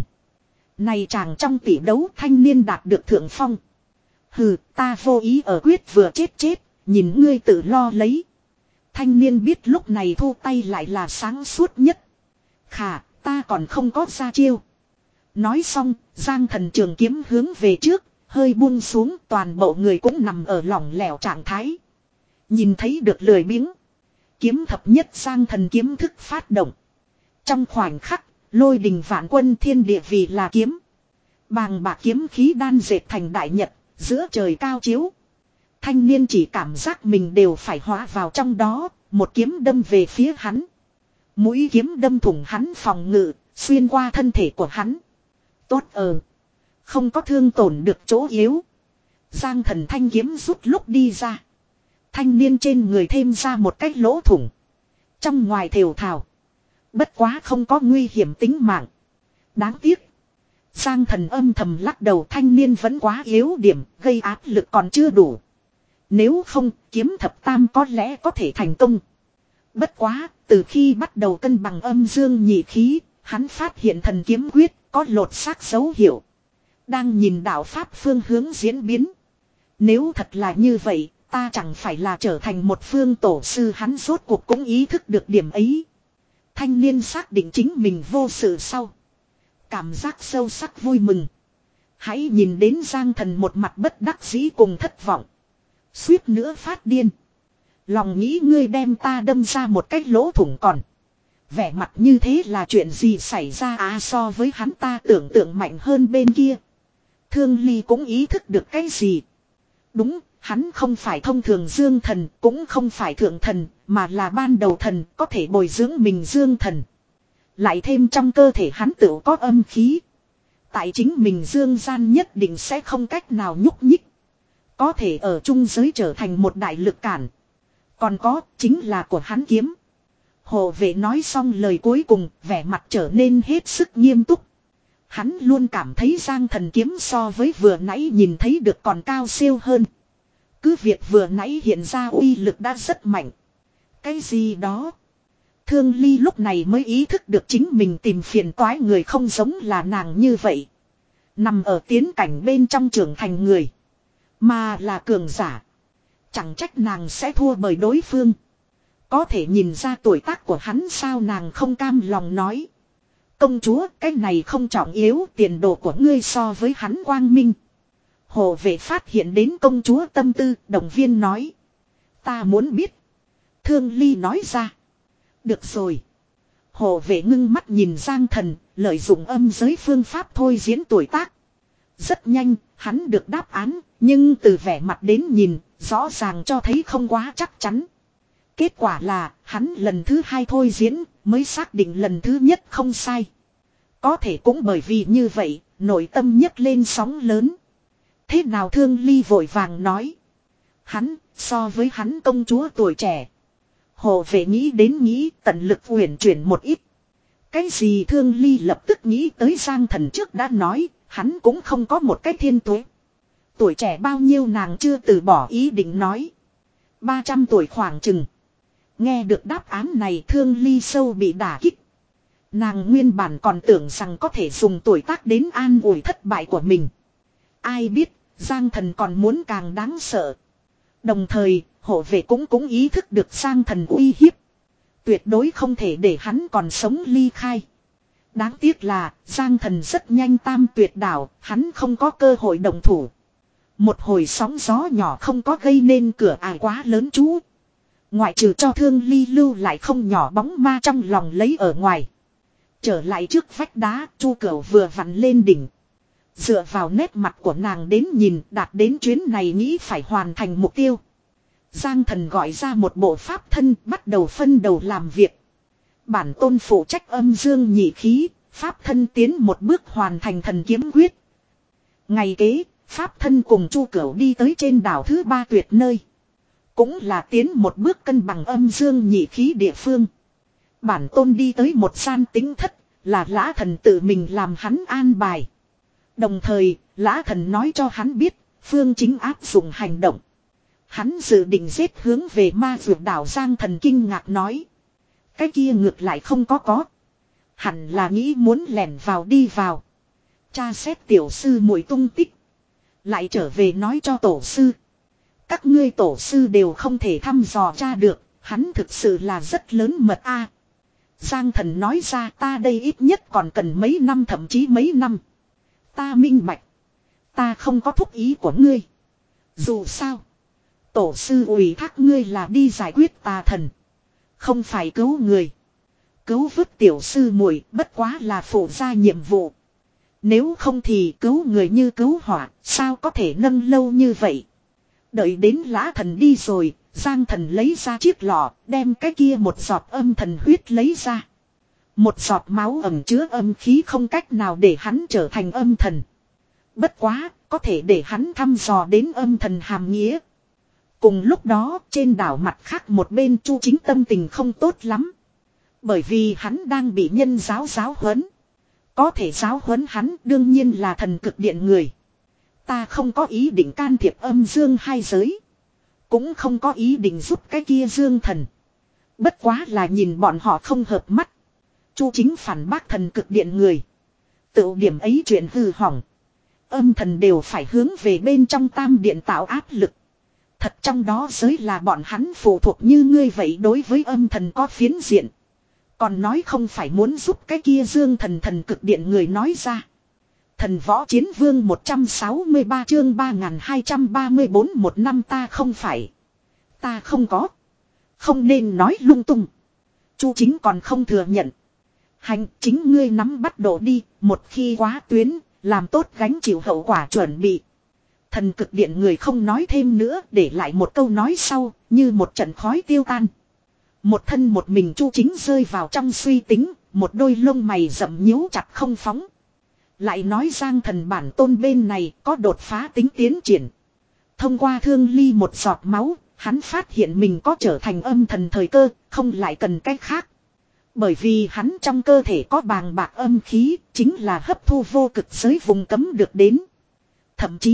Speaker 1: Này chàng trong tỷ đấu, thanh niên đạt được thượng phong. Hừ, ta vô ý ở quyết vừa chết chết, nhìn ngươi tự lo lấy. Thanh niên biết lúc này thu tay lại là sáng suốt nhất. Khà, ta còn không có ra chiêu. Nói xong, Giang Thần trường kiếm hướng về trước, hơi buông xuống, toàn bộ người cũng nằm ở lỏng lẻo trạng thái. Nhìn thấy được lười biếng. Kiếm thập nhất Giang Thần kiếm thức phát động. Trong khoảnh khắc, lôi đình vạn quân, thiên địa vì là kiếm. Bàng bạc kiếm khí đan dệt thành đại nhật, giữa trời cao chiếu. Thanh niên chỉ cảm giác mình đều phải hóa vào trong đó, một kiếm đâm về phía hắn. Mũi kiếm đâm thủng hắn phòng ngự, xuyên qua thân thể của hắn. Tốt ờ. Không có thương tổn được chỗ yếu. Giang Thần thanh kiếm rút lúc đi ra. Thanh niên trên người thêm ra một cái lỗ thủng. Trong ngoài thều thào. Bất quá không có nguy hiểm tính mạng. Đáng tiếc. Giang Thần âm thầm lắc đầu, thanh niên vẫn quá yếu điểm, gây áp lực còn chưa đủ. Nếu không, kiếm thập tam có lẽ có thể thành công. Bất quá, từ khi bắt đầu cân bằng âm dương nhị khí, hắn phát hiện thần kiếm quyết có lột xác dấu hiệu. Đang nhìn đạo pháp phương hướng diễn biến. Nếu thật là như vậy, ta chẳng phải là trở thành một phương tổ sư, hắn rốt cuộc cũng ý thức được điểm ấy. Thanh niên xác định chính mình vô sự sau. Cảm giác sâu sắc vui mừng. Hãy nhìn đến Giang Thần một mặt bất đắc dĩ cùng thất vọng. Suýt nữa phát điên. Lòng nghĩ ngươi đem ta đâm ra một cái lỗ thủng còn. Vẻ mặt như thế là chuyện gì xảy ra à, so với hắn ta tưởng tượng mạnh hơn bên kia. Thương Ly cũng ý thức được cái gì. Đúng, hắn không phải thông thường dương thần, cũng không phải thượng thần, mà là ban đầu thần, có thể bồi dưỡng mình dương thần. Lại thêm trong cơ thể hắn tự có âm khí. Tại chính mình dương gian nhất định sẽ không cách nào nhúc nhích. Có thể ở trung giới trở thành một đại lực cản. Còn có, chính là của hắn kiếm. Hộ vệ nói xong lời cuối cùng, vẻ mặt trở nên hết sức nghiêm túc. Hắn luôn cảm thấy Giang Thần kiếm so với vừa nãy nhìn thấy được còn cao siêu hơn. Cứ việc vừa nãy hiện ra uy lực đã rất mạnh. Cái gì đó? Thương Ly lúc này mới ý thức được chính mình tìm phiền toái người không giống là nàng như vậy. Nằm ở tiến cảnh bên trong trưởng thành người. Mà là cường giả. Chẳng trách nàng sẽ thua bởi đối phương. Có thể nhìn ra tuổi tác của hắn sao nàng không cam lòng nói. Công chúa, cái này không trọng yếu, tiền đồ của ngươi so với hắn quang minh. Hộ vệ phát hiện đến công chúa tâm tư, động viên nói. Ta muốn biết. Thương Ly nói ra. Được rồi. Hộ vệ ngưng mắt nhìn Giang Thần, lợi dụng âm giới phương pháp thôi diễn tuổi tác. Rất nhanh, hắn được đáp án, nhưng từ vẻ mặt đến nhìn, rõ ràng cho thấy không quá chắc chắn. Kết quả là, hắn lần thứ hai thôi diễn, mới xác định lần thứ nhất không sai. Có thể cũng bởi vì như vậy, nội tâm nhấc lên sóng lớn. Thế nào Thương Ly vội vàng nói. Hắn, so với hắn công chúa tuổi trẻ. Hồ vệ nghĩ đến nghĩ tận lực uyển chuyển một ít. Cái gì Thương Ly lập tức nghĩ tới Giang Thần trước đã nói, hắn cũng không có một cái thiên tuế. Tuổi trẻ bao nhiêu nàng chưa từ bỏ ý định nói. ba trăm tuổi khoảng chừng. Nghe được đáp án này Thương Ly sâu bị đả kích. Nàng nguyên bản còn tưởng rằng có thể dùng tuổi tác đến an ủi thất bại của mình. Ai biết, Giang Thần còn muốn càng đáng sợ. Đồng thời, hộ vệ cũng cũng ý thức được Giang Thần uy hiếp. Tuyệt đối không thể để hắn còn sống ly khai. Đáng tiếc là, Giang Thần rất nhanh tam tuyệt đảo, hắn không có cơ hội đồng thủ. Một hồi sóng gió nhỏ không có gây nên cửa ải quá lớn chú. Ngoại trừ cho Thương Ly lưu lại không nhỏ bóng ma trong lòng lấy ở ngoài. Trở lại trước vách đá, Chu Cửu vừa vặn lên đỉnh. Dựa vào nét mặt của nàng đến nhìn, đạt đến chuyến này nghĩ phải hoàn thành mục tiêu. Giang Thần gọi ra một bộ pháp thân, bắt đầu phân đầu làm việc. Bản tôn phụ trách âm dương nhị khí, pháp thân tiến một bước hoàn thành thần kiếm quyết. Ngày kế, pháp thân cùng Chu Cửu đi tới trên đảo thứ ba tuyệt nơi. Cũng là tiến một bước cân bằng âm dương nhị khí địa phương. Bản tôn đi tới một gian tính thất, là Lã Thần tự mình làm hắn an bài. Đồng thời, Lã Thần nói cho hắn biết, phương chính áp dụng hành động. Hắn dự định giết hướng về ma vượt đảo. Giang Thần kinh ngạc nói. Cái kia ngược lại không có có. Hẳn là nghĩ muốn lẻn vào đi vào. Tra xét tiểu sư muội tung tích. Lại trở về nói cho tổ sư. Các ngươi tổ sư đều không thể thăm dò tra được. Hắn thực sự là rất lớn mật a. Giang Thần nói ra ta đây ít nhất còn cần mấy năm thậm chí mấy năm. Ta minh bạch. Ta không có thúc ý của ngươi. Dù sao. Tổ sư ủy thác ngươi là đi giải quyết tà thần. Không phải cứu người. Cứu vớt tiểu sư muội bất quá là phụ gia nhiệm vụ. Nếu không thì cứu người như cứu hỏa. Sao có thể nâng lâu như vậy. Đợi đến Lã Thần đi rồi. Giang Thần lấy ra chiếc lọ. Đem cái kia một giọt âm thần huyết lấy ra. Một giọt máu ẩm chứa âm khí không cách nào để hắn trở thành âm thần. Bất quá, có thể để hắn thăm dò đến âm thần hàm nghĩa. Cùng lúc đó, trên đảo mặt khác một bên Chu Chính tâm tình không tốt lắm. Bởi vì hắn đang bị nhân giáo giáo huấn. Có thể giáo huấn hắn đương nhiên là thần cực điện người. Ta không có ý định can thiệp âm dương hai giới. Cũng không có ý định giúp cái kia dương thần. Bất quá là nhìn bọn họ không hợp mắt. Chu Chính phản bác thần cực điện người. Tự điểm ấy chuyện hư hỏng. Âm thần đều phải hướng về bên trong tam điện tạo áp lực. Thật trong đó giới là bọn hắn phụ thuộc như ngươi vậy đối với âm thần có phiến diện. Còn nói không phải muốn giúp cái kia dương thần thần cực điện người nói ra. Thần võ chiến vương một trăm sáu mươi ba chương ba nghìn hai trăm ba mươi bốn một năm ta không phải. Ta không có. Không nên nói lung tung. Chu Chính còn không thừa nhận. Hành chính ngươi nắm bắt độ đi, một khi quá tuyến, làm tốt gánh chịu hậu quả chuẩn bị. Thần cực điện người không nói thêm nữa, để lại một câu nói sau, như một trận khói tiêu tan. Một thân một mình Chu Chính rơi vào trong suy tính, một đôi lông mày rậm nhíu chặt không phóng. Lại nói Giang Thần bản tôn bên này có đột phá tính tiến triển. Thông qua Thương Ly một giọt máu, hắn phát hiện mình có trở thành âm thần thời cơ, không lại cần cách khác. Bởi vì hắn trong cơ thể có bàng bạc âm khí, chính là hấp thu vô cực giới vùng cấm được đến. Thậm chí,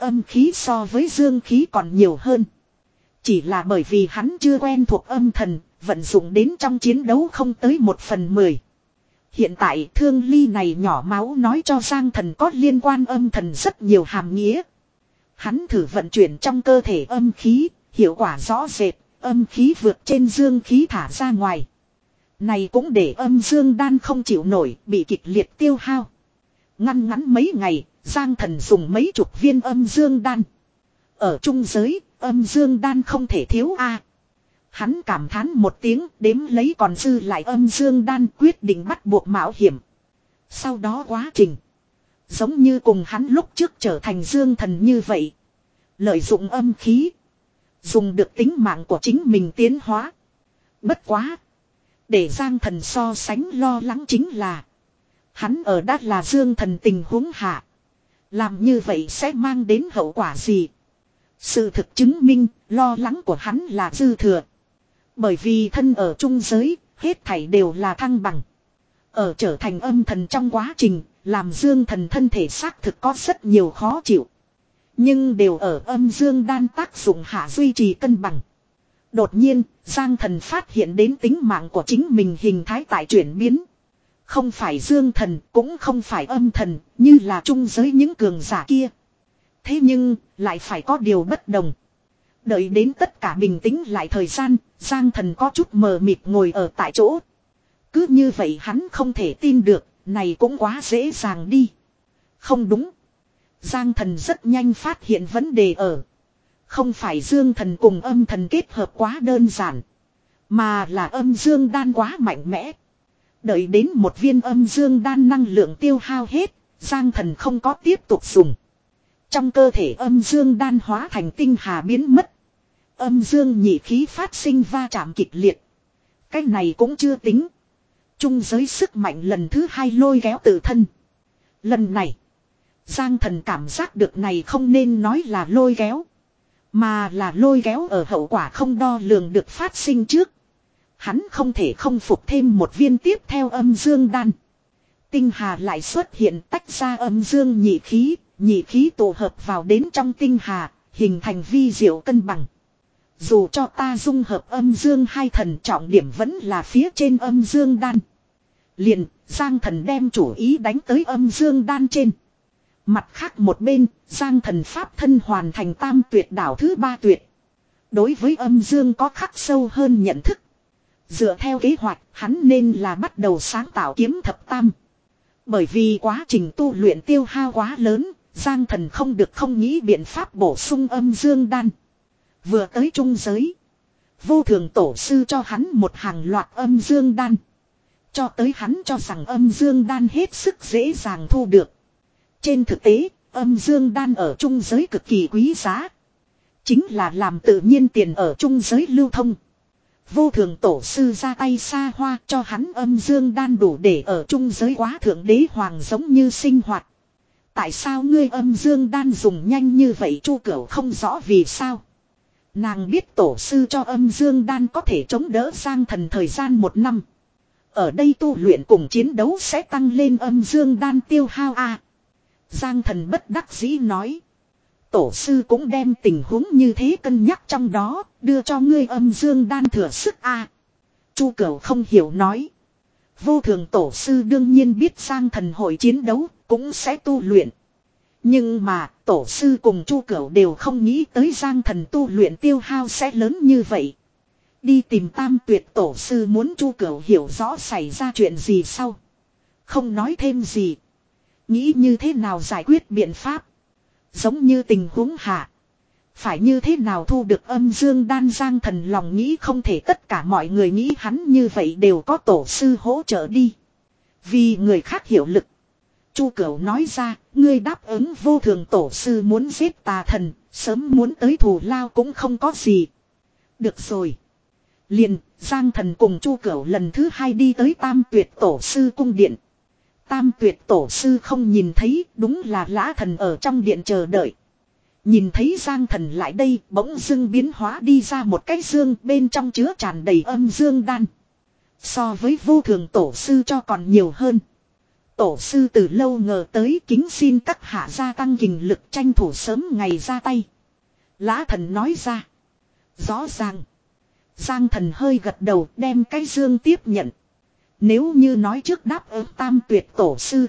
Speaker 1: âm khí so với dương khí còn nhiều hơn. Chỉ là bởi vì hắn chưa quen thuộc âm thần, vận dụng đến trong chiến đấu không tới một phần mười. Hiện tại thương ly này nhỏ máu nói cho Giang Thần có liên quan âm thần rất nhiều hàm nghĩa. Hắn thử vận chuyển trong cơ thể âm khí, hiệu quả rõ rệt, âm khí vượt trên dương khí thả ra ngoài. Này cũng để âm dương đan không chịu nổi, bị kịch liệt tiêu hao. Ngăn ngắn mấy ngày, Giang Thần dùng mấy chục viên âm dương đan. Ở trung giới, âm dương đan không thể thiếu a. Hắn cảm thán một tiếng, đếm lấy còn dư lại âm dương đan, quyết định bắt buộc mạo hiểm. Sau đó quá trình, giống như cùng hắn lúc trước trở thành dương thần như vậy. Lợi dụng âm khí, dùng được tính mạng của chính mình tiến hóa. Bất quá, để Giang Thần so sánh lo lắng chính là hắn ở đắt là dương thần tình huống hạ. Làm như vậy sẽ mang đến hậu quả gì? Sự thực chứng minh, lo lắng của hắn là dư thừa. Bởi vì thân ở trung giới, hết thảy đều là thăng bằng. Ở trở thành âm thần trong quá trình, làm dương thần thân thể xác thực có rất nhiều khó chịu. Nhưng đều ở âm dương đan tác dụng hạ duy trì cân bằng. Đột nhiên, Giang Thần phát hiện đến tính mạng của chính mình hình thái tại chuyển biến. Không phải dương thần, cũng không phải âm thần, như là trung giới những cường giả kia. Thế nhưng, lại phải có điều bất đồng. Đợi đến tất cả bình tĩnh lại thời gian, Giang Thần có chút mờ mịt ngồi ở tại chỗ. Cứ như vậy hắn không thể tin được, này cũng quá dễ dàng đi. Không đúng. Giang Thần rất nhanh phát hiện vấn đề ở. Không phải dương thần cùng âm thần kết hợp quá đơn giản. Mà là âm dương đan quá mạnh mẽ. Đợi đến một viên âm dương đan năng lượng tiêu hao hết, Giang Thần không có tiếp tục dùng. Trong cơ thể âm dương đan hóa thành tinh hà biến mất. Âm dương nhị khí phát sinh va chạm kịch liệt. Cái này cũng chưa tính. Trung giới sức mạnh lần thứ hai lôi kéo tự thân. Lần này, Giang Thần cảm giác được này không nên nói là lôi kéo. Mà là lôi kéo ở hậu quả không đo lường được phát sinh trước. Hắn không thể không phục thêm một viên tiếp theo âm dương đan. Tinh hà lại xuất hiện tách ra âm dương nhị khí. Nhị khí tổ hợp vào đến trong tinh hà, hình thành vi diệu cân bằng. Dù cho ta dung hợp âm dương hai thần, trọng điểm vẫn là phía trên âm dương đan. Liền, Giang Thần đem chủ ý đánh tới âm dương đan trên. Mặt khác một bên, Giang Thần pháp thân hoàn thành tam tuyệt đảo thứ ba tuyệt. Đối với âm dương có khắc sâu hơn nhận thức. Dựa theo kế hoạch, hắn nên là bắt đầu sáng tạo kiếm thập tam. Bởi vì quá trình tu luyện tiêu hao quá lớn, Giang Thần không được không nghĩ biện pháp bổ sung âm dương đan. Vừa tới trung giới, vô thường tổ sư cho hắn một hàng loạt âm dương đan. Cho tới hắn cho rằng âm dương đan hết sức dễ dàng thu được. Trên thực tế, âm dương đan ở trung giới cực kỳ quý giá. Chính là làm tự nhiên tiền ở trung giới lưu thông. Vô thường tổ sư ra tay xa hoa cho hắn âm dương đan đủ để ở trung giới quá thượng đế hoàng giống như sinh hoạt. Tại sao ngươi âm dương đan dùng nhanh như vậy? Chu Cửu không rõ vì sao. Nàng biết tổ sư cho âm dương đan có thể chống đỡ Giang Thần thời gian một năm. Ở đây tu luyện cùng chiến đấu sẽ tăng lên âm dương đan tiêu hao a. Giang Thần bất đắc dĩ nói. Tổ sư cũng đem tình huống như thế cân nhắc trong đó, đưa cho ngươi âm dương đan thừa sức a. Chu Cửu không hiểu nói. Vô thường tổ sư đương nhiên biết Giang Thần hội chiến đấu, cũng sẽ tu luyện. Nhưng mà, tổ sư cùng Chu Cửu đều không nghĩ tới Giang Thần tu luyện tiêu hao sẽ lớn như vậy. Đi tìm tam tuyệt tổ sư muốn Chu Cửu hiểu rõ xảy ra chuyện gì sau. Không nói thêm gì. Nghĩ như thế nào giải quyết biện pháp. Giống như tình huống hạ. Phải như thế nào thu được âm dương đan? Giang Thần lòng nghĩ không thể tất cả mọi người nghĩ hắn như vậy đều có tổ sư hỗ trợ đi. Vì người khác hiểu lực. Chu Cửu nói ra, ngươi đáp ứng vô thường tổ sư muốn giết tà thần, sớm muốn tới thù lao cũng không có gì. Được rồi. Liền, Giang Thần cùng Chu Cửu lần thứ hai đi tới tam tuyệt tổ sư cung điện. Tam tuyệt tổ sư không nhìn thấy, đúng là lã thần ở trong điện chờ đợi. Nhìn thấy Giang Thần lại đây, bỗng dưng biến hóa đi ra một cái dương, bên trong chứa tràn đầy âm dương đan. So với vô thường tổ sư cho còn nhiều hơn. Tổ sư từ lâu ngờ tới, kính xin các hạ gia tăng kình lực tranh thủ sớm ngày ra tay. Lã thần nói ra. Rõ ràng. Giang thần hơi gật đầu đem cái dương tiếp nhận. Nếu như nói trước đáp ứng tam tuyệt tổ sư.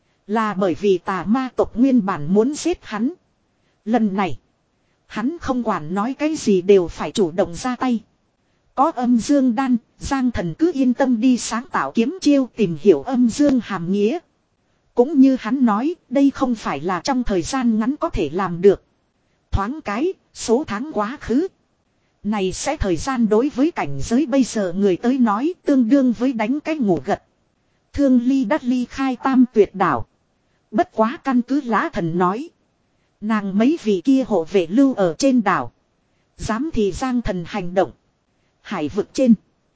Speaker 1: Là bởi vì tà ma tộc nguyên bản muốn giết hắn. Lần này. Hắn không quản nói cái gì đều phải chủ động ra tay. Có âm dương đan, Giang thần cứ yên tâm đi sáng tạo kiếm chiêu tìm hiểu âm dương hàm nghĩa. Cũng như hắn nói, đây không phải là trong thời gian ngắn có thể làm được. Thoáng cái, số tháng quá khứ. Này sẽ thời gian đối với cảnh giới bây giờ người tới nói tương đương với đánh cái ngủ gật. Thương ly đắt ly khai tam tuyệt đảo. Bất quá căn cứ Lã thần nói. Nàng mấy vị kia hộ vệ lưu ở trên đảo. Dám thì Giang thần hành động. Hải vực trên.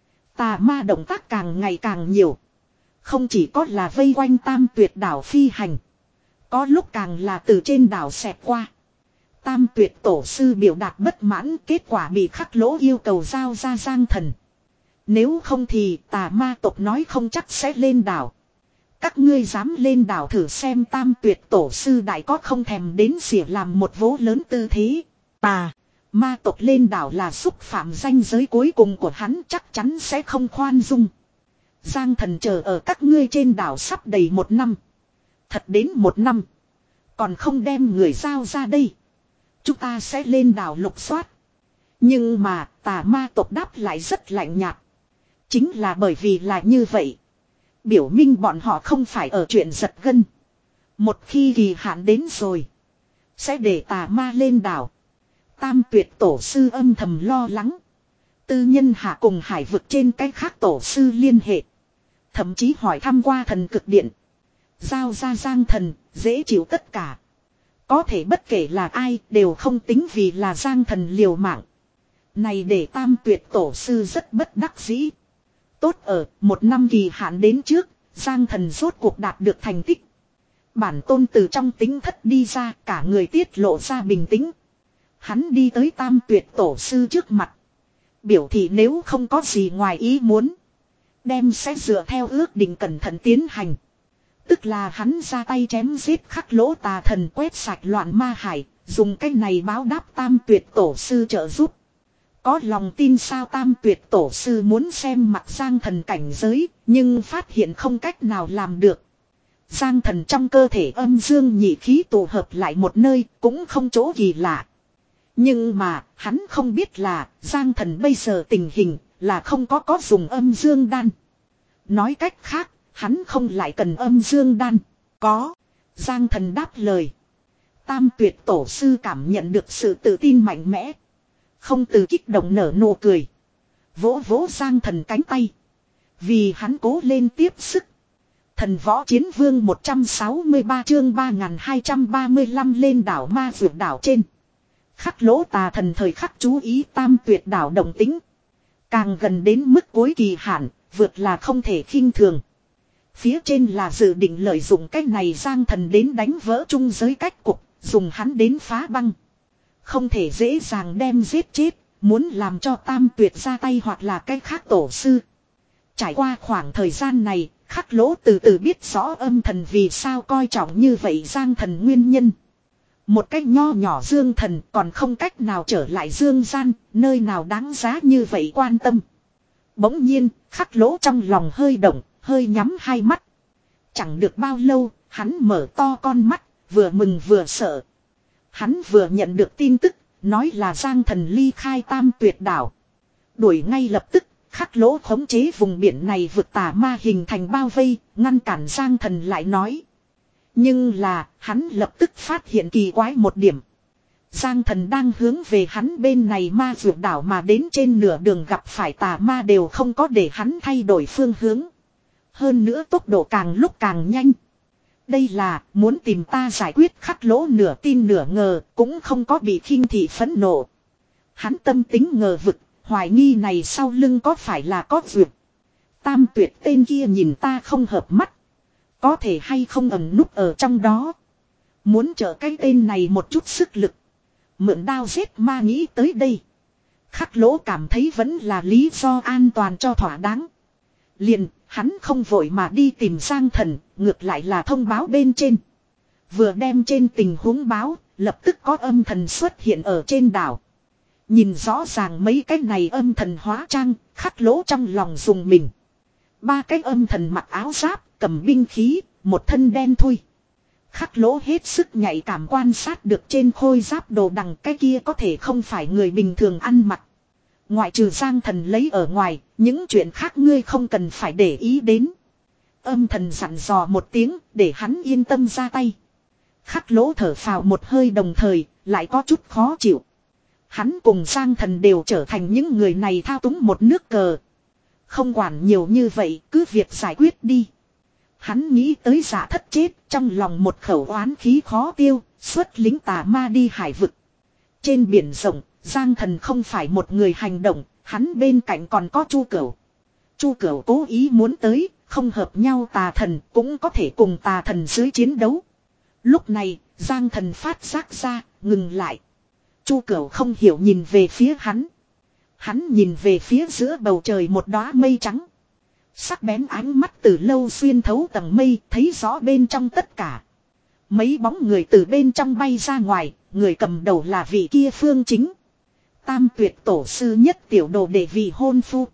Speaker 1: Tà ma động tác càng ngày càng nhiều. Không chỉ có là vây quanh tam tuyệt đảo phi hành. Có lúc càng là từ trên đảo xẹt qua. Tam tuyệt tổ sư biểu đạt bất mãn, kết quả bị khắc lỗ yêu cầu giao ra Giang thần. Nếu không thì tà ma tộc nói không chắc sẽ lên đảo. Các ngươi dám lên đảo thử xem tam tuyệt tổ sư đại có không thèm đến xỉa làm một vố lớn tư thế. Tà ma tộc lên đảo là xúc phạm ranh giới cuối cùng của hắn, chắc chắn sẽ không khoan dung. Giang thần chờ ở các ngươi trên đảo sắp đầy một năm. Thật đến một năm. Còn không đem người giao ra đây. Chúng ta sẽ lên đảo lục soát. Nhưng mà tà ma tộc đáp lại rất lạnh nhạt. Chính là bởi vì là như vậy. Biểu minh bọn họ không phải ở chuyện giật gân. Một khi kỳ hạn đến rồi. Sẽ để tà ma lên đảo. Tam tuyệt tổ sư âm thầm lo lắng. Tư nhân hạ cùng hải vực trên cái khác tổ sư liên hệ. Thậm chí hỏi thăm qua thần cực điện. Giao ra Giang thần, dễ chịu tất cả. Có thể bất kể là ai đều không tính vì là Giang thần liều mạng. Này để tam tuyệt tổ sư rất bất đắc dĩ. Tốt ở một năm kỳ hạn đến trước, Giang thần rốt cuộc đạt được thành tích. Bản tôn từ trong tính thất đi ra, cả người tiết lộ ra bình tĩnh. Hắn đi tới tam tuyệt tổ sư trước mặt. Biểu thị nếu không có gì ngoài ý muốn. Đem sẽ dựa theo ước định cẩn thận tiến hành. Tức là hắn ra tay chém giết khắc lỗ tà thần, quét sạch loạn ma hải. Dùng cái này báo đáp tam tuyệt tổ sư trợ giúp. Có lòng tin sao tam tuyệt tổ sư muốn xem mặt Giang thần cảnh giới. Nhưng phát hiện không cách nào làm được. Giang thần trong cơ thể âm dương nhị khí tụ hợp lại một nơi, cũng không chỗ gì lạ. Nhưng mà, hắn không biết là, Giang thần bây giờ tình hình, là không có có dùng âm dương đan. Nói cách khác, hắn không lại cần âm dương đan. Có. Giang thần đáp lời. Tam tuyệt tổ sư cảm nhận được sự tự tin mạnh mẽ. Không từ kích động nở nụ cười. Vỗ vỗ Giang thần cánh tay. Vì hắn cố lên tiếp sức. Thần võ chiến vương một trăm sáu mươi ba chương ba nghìn hai trăm ba mươi lăm lên đảo ma vượt đảo trên. Khắc lỗ tà thần thời khắc chú ý tam tuyệt đảo động tính. Càng gần đến mức cuối kỳ hạn, vượt là không thể khinh thường. Phía trên là dự định lợi dụng cách này Giang thần đến đánh vỡ trung giới cách cục, dùng hắn đến phá băng. Không thể dễ dàng đem giết chết, muốn làm cho tam tuyệt ra tay hoặc là cách khác tổ sư. Trải qua khoảng thời gian này, khắc lỗ từ từ biết rõ âm thần vì sao coi trọng như vậy Giang thần nguyên nhân. Một cách nho nhỏ dương thần còn không cách nào trở lại dương gian, nơi nào đáng giá như vậy quan tâm. Bỗng nhiên, khắc lỗ trong lòng hơi động, hơi nhắm hai mắt. Chẳng được bao lâu, hắn mở to con mắt, vừa mừng vừa sợ. Hắn vừa nhận được tin tức, nói là Giang thần ly khai tam tuyệt đảo. Đuổi ngay lập tức, khắc lỗ khống chế vùng biển này vượt tà ma hình thành bao vây, ngăn cản Giang thần lại nói. Nhưng là, hắn lập tức phát hiện kỳ quái một điểm. Giang thần đang hướng về hắn bên này ma vượt đảo mà đến trên nửa đường gặp phải tà ma đều không có để hắn thay đổi phương hướng. Hơn nữa tốc độ càng lúc càng nhanh. Đây là muốn tìm ta giải quyết khắc lỗ nửa tin nửa ngờ, cũng không có bị khinh thị phẫn nộ. Hắn tâm tính ngờ vực, hoài nghi này sau lưng có phải là có vượt. Tam tuyệt tên kia nhìn ta không hợp mắt. Có thể hay không ẩn núp ở trong đó. Muốn trợ cái tên này một chút sức lực. Mượn đao giết ma nghĩ tới đây. Khắc lỗ cảm thấy vẫn là lý do an toàn cho thỏa đáng. Liền, Hắn không vội mà đi tìm Giang Thần, ngược lại là thông báo bên trên. Vừa đem trên tình huống báo, lập tức có âm thần xuất hiện ở trên đảo. Nhìn rõ ràng mấy cái này âm thần hóa trang, khắc lỗ trong lòng dùng mình. Ba cái âm thần mặc áo giáp, cầm binh khí, một thân đen thui. Khắc lỗ hết sức nhạy cảm quan sát được trên khôi giáp đồ đằng cái kia có thể không phải người bình thường ăn mặc. Ngoại trừ Giang Thần lấy ở ngoài, những chuyện khác ngươi không cần phải để ý đến. Âm thần dặn dò một tiếng để hắn yên tâm ra tay. Khắc lỗ thở phào một hơi đồng thời, lại có chút khó chịu. Hắn cùng Giang Thần đều trở thành những người này thao túng một nước cờ. Không quản nhiều như vậy, cứ việc giải quyết đi. Hắn nghĩ tới Dạ Thất chết, trong lòng một khẩu oán khí khó tiêu, xuất lính tà ma đi hải vực. Trên biển rộng, Giang Thần không phải một người hành động, hắn bên cạnh còn có Chu Cửu. Chu Cửu cố ý muốn tới, không hợp nhau tà thần cũng có thể cùng tà thần dưới chiến đấu. Lúc này, Giang Thần phát giác ra, ngừng lại. Chu Cửu không hiểu nhìn về phía hắn. Hắn nhìn về phía giữa bầu trời một đóa mây trắng. Sắc bén ánh mắt từ lâu xuyên thấu tầng mây, thấy rõ bên trong tất cả. Mấy bóng người từ bên trong bay ra ngoài, người cầm đầu là vị kia Phương Chính. Tam Tuyệt tổ sư nhất tiểu đồ để vị hôn phu.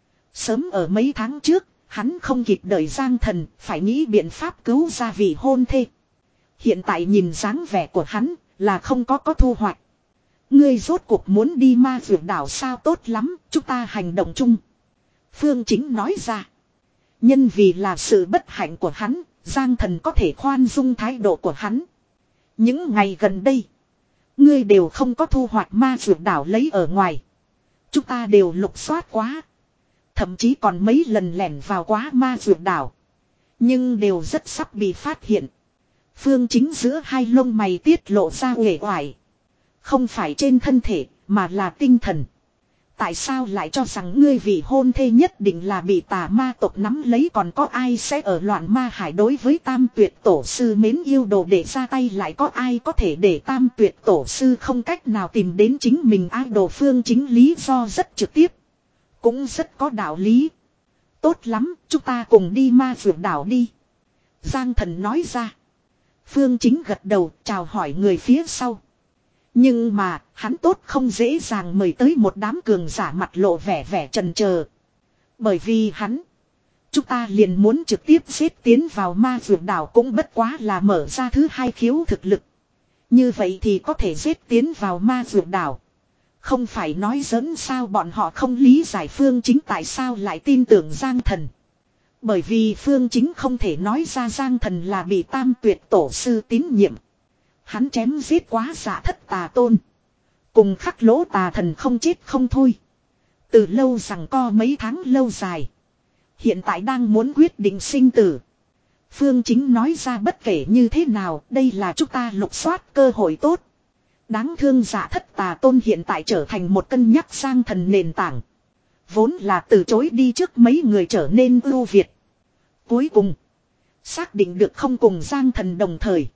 Speaker 1: Sớm ở mấy tháng trước, hắn không kịp đợi Giang Thần, phải nghĩ biện pháp cứu ra vị hôn thê. Hiện tại nhìn dáng vẻ của hắn, là không có có thu hoạch. Ngươi rốt cuộc muốn đi ma vượt đảo sao, tốt lắm, chúng ta hành động chung. Phương Chính nói ra. Nhân vì là sự bất hạnh của hắn, Giang Thần có thể khoan dung thái độ của hắn. Những ngày gần đây, ngươi đều không có thu hoạch ma vượt đảo lấy ở ngoài. Chúng ta đều lục soát quá. Thậm chí còn mấy lần lẻn vào quá ma vượt đảo. Nhưng đều rất sắp bị phát hiện. Phương Chính giữa hai lông mày tiết lộ ra uể oải. Không phải trên thân thể, mà là tinh thần. Tại sao lại cho rằng ngươi vị hôn thê nhất định là bị tà ma tộc nắm lấy, còn có ai sẽ ở loạn ma hải đối với Tam Tuyệt tổ sư mến yêu đồ để ra tay, lại có ai có thể để Tam Tuyệt tổ sư không cách nào tìm đến chính mình ai đồ. Phương Chính lý do rất trực tiếp. Cũng rất có đạo lý. Tốt lắm, chúng ta cùng đi ma vượt đảo đi. Giang Thần nói ra. Phương Chính gật đầu chào hỏi người phía sau. Nhưng mà, hắn tốt không dễ dàng mời tới một đám cường giả mặt lộ vẻ vẻ chần chờ. Bởi vì hắn, chúng ta liền muốn trực tiếp xếp tiến vào ma vượt đảo cũng bất quá là mở ra thứ hai khiếu thực lực. Như vậy thì có thể xếp tiến vào ma vượt đảo. Không phải nói giỡn sao, bọn họ không lý giải Phương Chính tại sao lại tin tưởng Giang Thần. Bởi vì Phương Chính không thể nói ra Giang Thần là bị Tam Tuyệt tổ sư tín nhiệm. Hắn chém giết quá Dạ Thất tà tôn. Cùng Khắc Lỗ tà thần không chết không thôi. Từ lâu rằng co mấy tháng lâu dài. Hiện tại đang muốn quyết định sinh tử. Phương Chính nói ra bất kể như thế nào, đây là chúng ta lục soát cơ hội tốt. Đáng thương Dạ Thất tà tôn hiện tại trở thành một cân nhắc Giang Thần nền tảng. Vốn là từ chối đi trước mấy người trở nên ưu việt. Cuối cùng, xác định được không cùng Giang Thần đồng thời,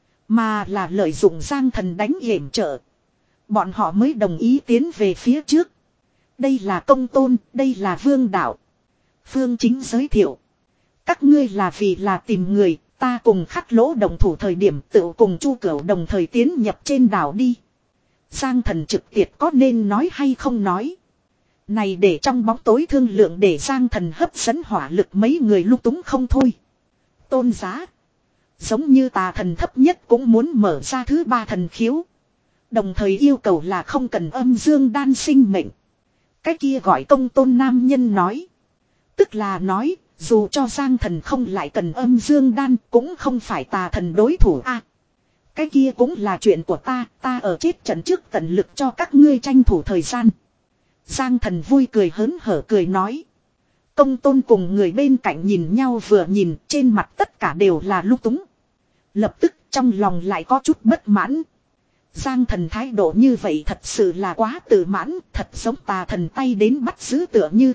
Speaker 1: mà là lợi dụng Giang Thần đánh yểm trợ. Bọn họ mới đồng ý tiến về phía trước. Đây là Công Tôn, đây là Vương Đạo. Phương Chính giới thiệu. Các ngươi là vì là tìm người, ta cùng Khắc Lỗ đồng thủ thời điểm tự cùng Chu Cửu đồng thời tiến nhập trên đảo đi. Giang Thần trực tiệt có nên nói hay không nói. Này để trong bóng tối thương lượng để Giang Thần hấp dẫn hỏa lực mấy người lung túng không thôi. Tôn giá. Giống như tà thần thấp nhất cũng muốn mở ra thứ ba thần khiếu. Đồng thời yêu cầu là không cần âm dương đan sinh mệnh. Cái kia gọi Công Tôn nam nhân nói. Tức là nói, dù cho Giang Thần không lại cần âm dương đan cũng không phải tà thần đối thủ a. À, cái kia cũng là chuyện của ta, ta ở chết trận trước tận lực cho các ngươi tranh thủ thời gian. Giang Thần vui cười hớn hở cười nói. Công Tôn cùng người bên cạnh nhìn nhau vừa nhìn, trên mặt tất cả đều là lung túng. Lập tức trong lòng lại có chút bất mãn. Giang Thần thái độ như vậy thật sự là quá tự mãn, thật giống tà thần tay đến bắt giữ tựa như.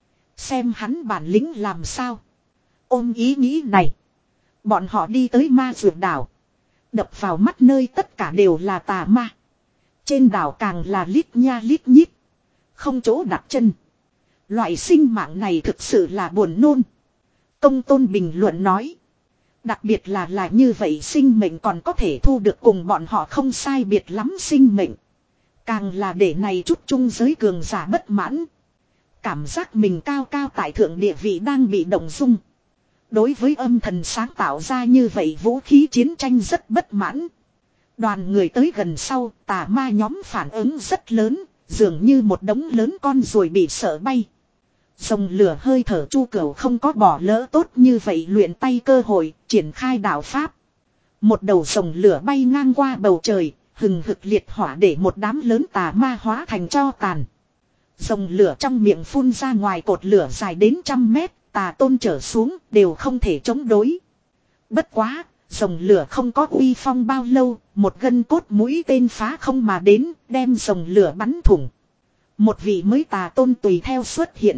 Speaker 1: Xem hắn bản lĩnh làm sao. Ôm ý nghĩ này, bọn họ đi tới ma vượt đảo. Đập vào mắt nơi tất cả đều là tà ma. Trên đảo càng là lít nha lít nhít. Không chỗ đặt chân. Loại sinh mạng này thực sự là buồn nôn. Công tôn bình luận nói. Đặc biệt là là như vậy sinh mệnh còn có thể thu được cùng bọn họ không sai biệt lắm sinh mệnh. Càng là để này chút trung giới cường giả bất mãn. Cảm giác mình cao cao tại thượng địa vị đang bị động dung. Đối với âm thần sáng tạo ra như vậy vũ khí chiến tranh rất bất mãn. Đoàn người tới gần sau, tà ma nhóm phản ứng rất lớn, dường như một đống lớn con ruồi bị sợ bay. Rồng lửa hơi thở chu cửu không có bỏ lỡ tốt như vậy luyện tay cơ hội, triển khai đạo pháp. Một đầu rồng lửa bay ngang qua bầu trời, hừng hực liệt hỏa để một đám lớn tà ma hóa thành tro tàn. Rồng lửa trong miệng phun ra ngoài cột lửa dài đến trăm mét, tà tôn trở xuống đều không thể chống đối. Bất quá, rồng lửa không có uy phong bao lâu, một gân cốt mũi tên phá không mà đến, đem rồng lửa bắn thủng. Một vị mới tà tôn tùy theo xuất hiện.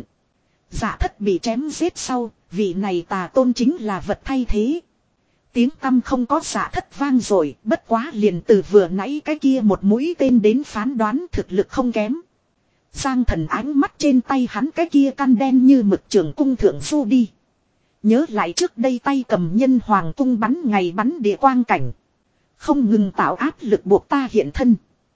Speaker 1: Dạ thất bị chém giết sau, vị này tà tôn chính là vật thay thế. Tiếng tăm không có dạ thất vang rồi, bất quá liền từ vừa nãy cái kia một mũi tên đến phán đoán thực lực không kém. Giang thần ánh mắt trên tay hắn cái kia căn đen như mực trường cung thượng du đi. Nhớ lại trước đây tay cầm nhân hoàng cung bắn ngày bắn địa quang cảnh. Không ngừng tạo áp lực buộc ta hiện thân.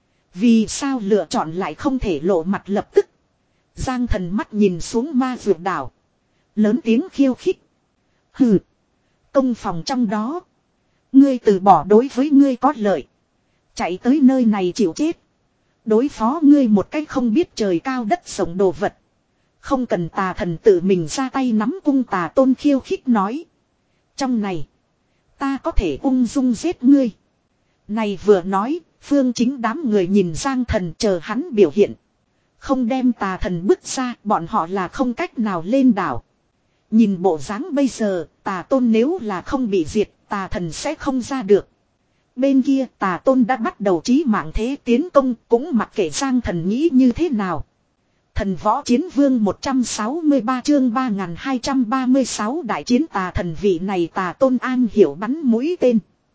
Speaker 1: Vì sao lựa chọn lại không thể lộ mặt lập tức. Giang thần mắt nhìn xuống ma vượt đảo. Lớn tiếng khiêu khích. Hừ. Công phòng trong đó. Ngươi từ bỏ đối với ngươi có lợi. Chạy tới nơi này chịu chết. Đối phó ngươi một cách không biết trời cao đất rộng đồ vật. Không cần tà thần tự mình ra tay nắm cung tà tôn khiêu khích nói. Trong này. Ta có thể ung dung giết ngươi. Này vừa nói. Phương chính đám người nhìn Giang thần chờ hắn biểu hiện. Không đem tà thần bước ra. Bọn họ là không cách nào lên đảo. Nhìn bộ dáng bây giờ. Tà tôn nếu là không bị diệt. Tà thần sẽ không ra được. Bên kia tà tôn đã bắt đầu chí mạng thế tiến công. Cũng mặc kệ Giang thần nghĩ như thế nào. Thần võ chiến vương một trăm sáu mươi ba chương ba nghìn hai trăm ba mươi sáu đại chiến tà thần vị này tà tôn an hiểu bắn mũi tên.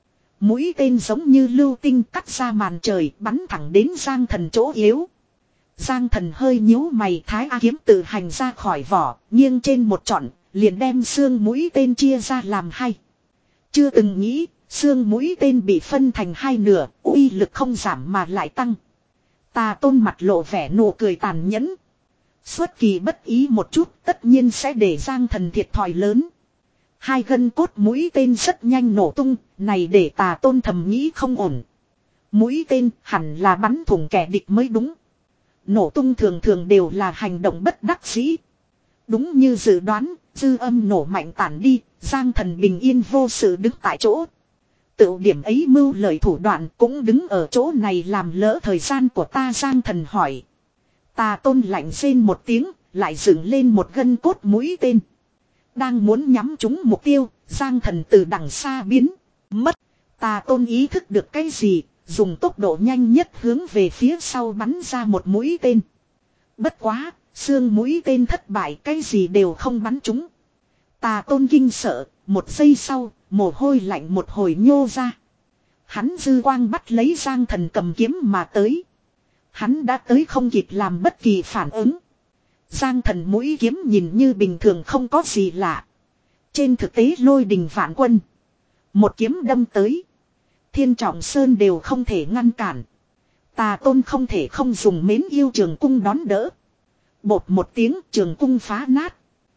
Speaker 1: Mũi tên giống như lưu tinh cắt ra màn trời bắn thẳng đến Giang thần chỗ yếu. Giang thần hơi nhíu mày thái A kiếm tự hành ra khỏi vỏ, nghiêng trên một trọn, liền đem xương mũi tên chia ra làm hai. Chưa từng nghĩ, xương mũi tên bị phân thành hai nửa, uy lực không giảm mà lại tăng. Tà tôn mặt lộ vẻ nụ cười tàn nhẫn. Xuất kỳ bất ý một chút tất nhiên sẽ để Giang thần thiệt thòi lớn. Hai gân cốt mũi tên rất nhanh nổ tung, này để tà tôn thầm nghĩ không ổn. Mũi tên hẳn là bắn thủng kẻ địch mới đúng. Nổ tung thường thường đều là hành động bất đắc dĩ. Đúng như dự đoán, dư âm nổ mạnh tản đi, Giang thần bình yên vô sự đứng tại chỗ. Tự điểm ấy mưu lời thủ đoạn cũng đứng ở chỗ này làm lỡ thời gian của ta. Giang thần hỏi. Tà tôn lạnh rên một tiếng, lại dựng lên một gân cốt mũi tên. Đang muốn nhắm trúng mục tiêu, Giang thần từ đằng xa biến, mất. Tà tôn ý thức được cái gì, dùng tốc độ nhanh nhất hướng về phía sau bắn ra một mũi tên. Bất quá, xương mũi tên thất bại cái gì đều không bắn trúng. Tà tôn kinh sợ, một giây sau, mồ hôi lạnh một hồi nhô ra. Hắn dư quang bắt lấy Giang thần cầm kiếm mà tới. Hắn đã tới không kịp làm bất kỳ phản ứng. Giang thần mũi kiếm nhìn như bình thường không có gì lạ. Trên thực tế lôi đình vạn quân. Một kiếm đâm tới. Thiên trọng sơn đều không thể ngăn cản. Tà tôn không thể không dùng mến yêu trường cung đón đỡ. Bột một tiếng trường cung phá nát.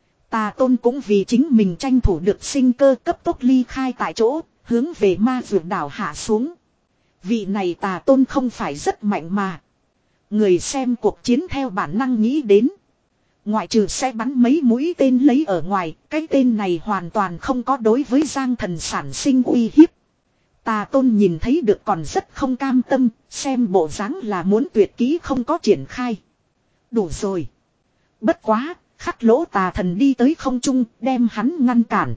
Speaker 1: Tà tôn cũng vì chính mình tranh thủ được sinh cơ cấp tốc ly khai tại chỗ. Hướng về ma vượt đảo hạ xuống. Vị này tà tôn không phải rất mạnh mà. Người xem cuộc chiến theo bản năng nghĩ đến. Ngoại trừ sẽ bắn mấy mũi tên lấy ở ngoài, cái tên này hoàn toàn không có đối với Giang thần sản sinh uy hiếp. Tà tôn nhìn thấy được còn rất không cam tâm, xem bộ dáng là muốn tuyệt kỹ không có triển khai. Đủ rồi. Bất quá, khắc lỗ tà thần đi tới không trung, đem hắn ngăn cản.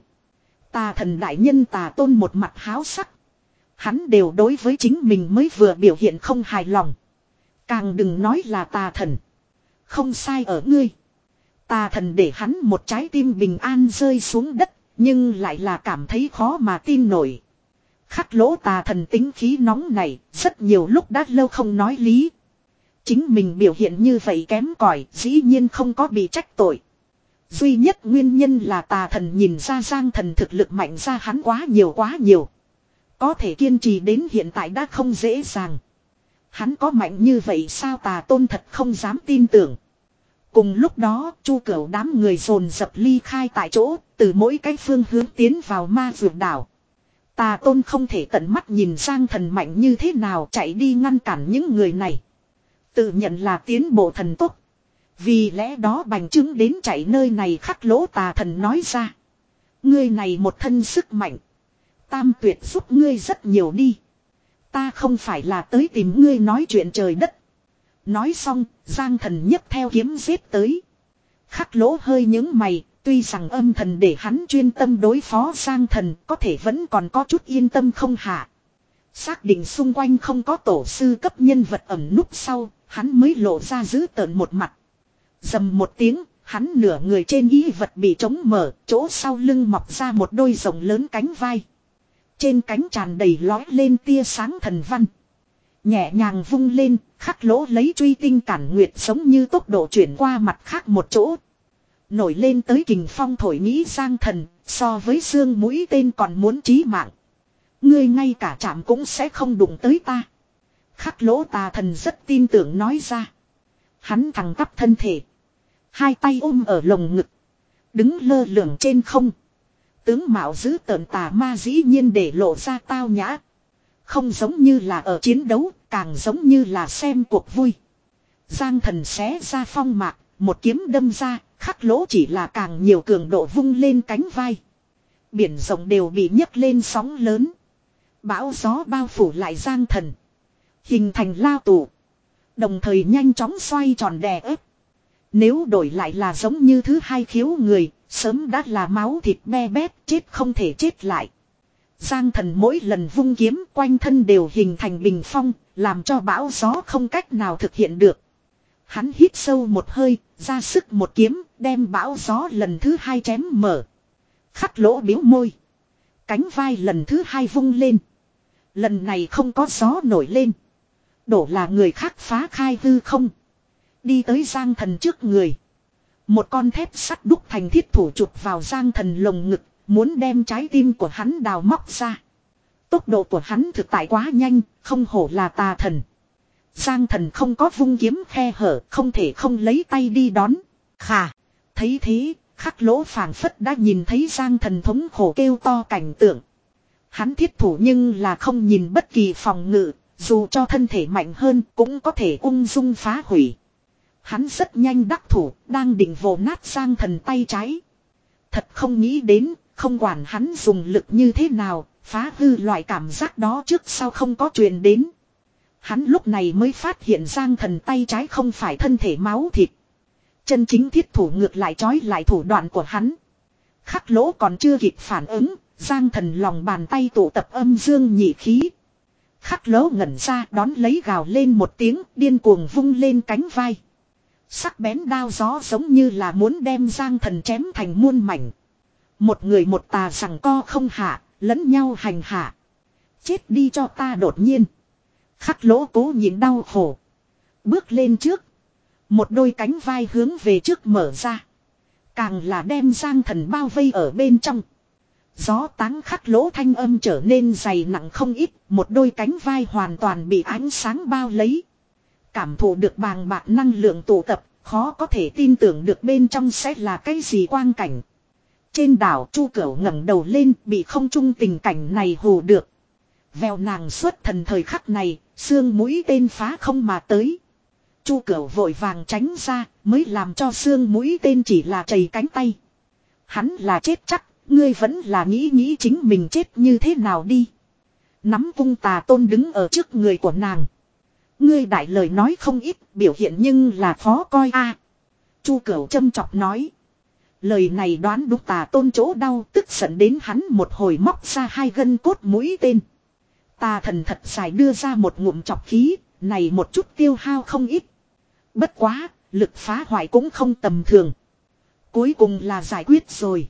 Speaker 1: Tà thần đại nhân tà tôn một mặt háo sắc. Hắn đều đối với chính mình mới vừa biểu hiện không hài lòng. Càng đừng nói là tà thần. Không sai ở ngươi. Tà thần để hắn một trái tim bình an rơi xuống đất, nhưng lại là cảm thấy khó mà tin nổi. Khắc lỗ tà thần tính khí nóng này, rất nhiều lúc đã lâu không nói lý. Chính mình biểu hiện như vậy kém cỏi, dĩ nhiên không có bị trách tội. Duy nhất nguyên nhân là tà thần nhìn ra Giang Thần thực lực mạnh ra hắn quá nhiều quá nhiều. Có thể kiên trì đến hiện tại đã không dễ dàng. Hắn có mạnh như vậy sao Tà Tôn thật không dám tin tưởng. Cùng lúc đó, Chu Cửu đám người dồn dập ly khai tại chỗ, từ mỗi cái phương hướng tiến vào ma vượt đảo. Tà Tôn không thể tận mắt nhìn Giang Thần mạnh như thế nào chạy đi ngăn cản những người này. Tự nhận là tiến bộ thần tốc. Vì lẽ đó bành trướng đến chạy nơi này Khắc Lỗ Tà Thần nói ra. Ngươi này một thân sức mạnh. Tam Tuyệt giúp ngươi rất nhiều đi. Ta không phải là tới tìm ngươi nói chuyện trời đất. Nói xong, Giang Thần nhấc theo kiếm giết tới. Khắc Lỗ hơi nhướng mày, tuy rằng âm thần để hắn chuyên tâm đối phó Giang Thần, có thể vẫn còn có chút yên tâm không hạ. Xác định xung quanh không có tổ sư cấp nhân vật ẩn núp sau, hắn mới lộ ra giữ tợn một mặt. Dầm một tiếng, hắn nửa người trên y vật bị trống mở, chỗ sau lưng mọc ra một đôi rồng lớn cánh vai. Trên cánh tràn đầy lói lên tia sáng thần văn. Nhẹ nhàng vung lên, Khắc Lỗ lấy truy tinh cản nguyệt giống như tốc độ chuyển qua mặt khác một chỗ. Nổi lên tới kình phong thổi nghĩ Giang Thần, so với xương mũi tên còn muốn chí mạng. Ngươi ngay cả chạm cũng sẽ không đụng tới ta. Khắc Lỗ Tà Thần rất tin tưởng nói ra. Hắn thẳng tắp thân thể. Hai tay ôm ở lồng ngực. Đứng lơ lửng trên không. Tướng mạo giữ tợn tà ma dĩ nhiên để lộ ra tao nhã. Không giống như là ở chiến đấu, càng giống như là xem cuộc vui. Giang Thần xé ra phong mạc, một kiếm đâm ra, Khắc Lỗ chỉ là càng nhiều cường độ vung lên cánh vai. Biển rộng đều bị nhấc lên sóng lớn. Bão gió bao phủ lại Giang Thần. Hình thành lao tù. Đồng thời nhanh chóng xoay tròn đè ép. Nếu đổi lại là giống như thứ hai khiếu người, sớm đã là máu thịt me bét, chết không thể chết lại. Giang Thần mỗi lần vung kiếm quanh thân đều hình thành bình phong, làm cho bão gió không cách nào thực hiện được. Hắn hít sâu một hơi, ra sức một kiếm, đem bão gió lần thứ hai chém mở. Khắc Lỗ biếu môi. Cánh vai lần thứ hai vung lên. Lần này không có gió nổi lên. Đổ là người khác phá khai hư không. Đi tới Giang Thần trước người. Một con thép sắt đúc thành thiết thủ chụp vào Giang Thần lồng ngực. Muốn đem trái tim của hắn đào móc ra. Tốc độ của hắn thực tại quá nhanh. Không hổ là tà thần. Giang Thần không có vung kiếm khe hở. Không thể không lấy tay đi đón. Khà. Thấy thế. Khắc Lỗ phảng phất đã nhìn thấy Giang Thần thống khổ kêu to cảnh tượng. Hắn thiết thủ nhưng là không nhìn bất kỳ phòng ngự. Dù cho thân thể mạnh hơn cũng có thể ung dung phá hủy. Hắn rất nhanh đắc thủ, đang định vồ nát Giang Thần tay trái. Thật không nghĩ đến, không quản hắn dùng lực như thế nào, phá hư loại cảm giác đó trước sau không có truyền đến. Hắn lúc này mới phát hiện Giang Thần tay trái không phải thân thể máu thịt. Chân chính thiết thủ ngược lại trói lại thủ đoạn của hắn. Khắc Lỗ còn chưa kịp phản ứng, Giang Thần lòng bàn tay tụ tập âm dương nhị khí. Khắc Lỗ ngẩn ra đón lấy gào lên một tiếng, điên cuồng vung lên cánh vai. Sắc bén đao gió giống như là muốn đem Giang Thần chém thành muôn mảnh. Một người một tà giằng co không hạ, lẫn nhau hành hạ. Chết đi cho ta đột nhiên. Khắc Lỗ cố nhịn đau khổ. Bước lên trước. Một đôi cánh vai hướng về trước mở ra. Càng là đem Giang Thần bao vây ở bên trong. Gió táng Khắc Lỗ thanh âm trở nên dày nặng không ít. Một đôi cánh vai hoàn toàn bị ánh sáng bao lấy. Cảm thụ được bàng bạc năng lượng tụ tập. Khó có thể tin tưởng được bên trong sẽ là cái gì quang cảnh. Trên đảo Chu Cửu ngẩng đầu lên bị không trung tình cảnh này hù được. Vèo nàng xuất thần thời khắc này, xương mũi tên phá không mà tới. Chu Cửu vội vàng tránh ra, mới làm cho xương mũi tên chỉ là chầy cánh tay. Hắn là chết chắc, ngươi vẫn là nghĩ nghĩ chính mình chết như thế nào đi. Nắm vung Tà Tôn đứng ở trước người của nàng. Ngươi đại lời nói không ít, biểu hiện nhưng là khó coi a. Chu Cửu châm chọc nói. Lời này đoán đúng Tà Tôn chỗ đau, tức giận đến hắn một hồi móc ra hai gân cốt mũi tên. Tà thần thật dài đưa ra một ngụm chọc khí, này một chút tiêu hao không ít. Bất quá, lực phá hoại cũng không tầm thường. Cuối cùng là giải quyết rồi.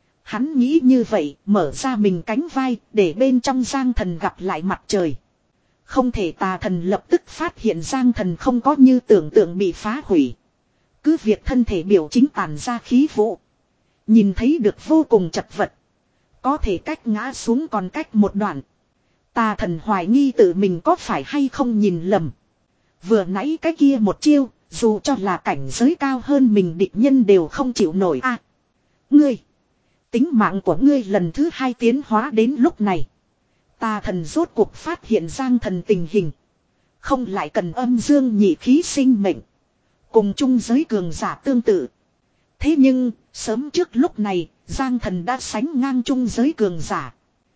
Speaker 1: Hắn nghĩ như vậy, mở ra mình cánh vai, để bên trong Giang Thần gặp lại mặt trời. Không thể Tà thần lập tức phát hiện Giang Thần không có như tưởng tượng bị phá hủy. Cứ việc thân thể biểu chính tàn ra khí vụ. Nhìn thấy được vô cùng chật vật. Có thể cách ngã xuống còn cách một đoạn. Tà thần hoài nghi tự mình có phải hay không nhìn lầm. Vừa nãy cái kia một chiêu, dù cho là cảnh giới cao hơn mình địch nhân đều không chịu nổi a. À, ngươi, tính mạng của ngươi lần thứ hai tiến hóa đến lúc này. Tà thần rốt cuộc phát hiện Giang Thần tình hình. Không lại cần âm dương nhị khí sinh mệnh. Cùng chung giới cường giả tương tự. Thế nhưng, sớm trước lúc này, Giang Thần đã sánh ngang chung giới cường giả.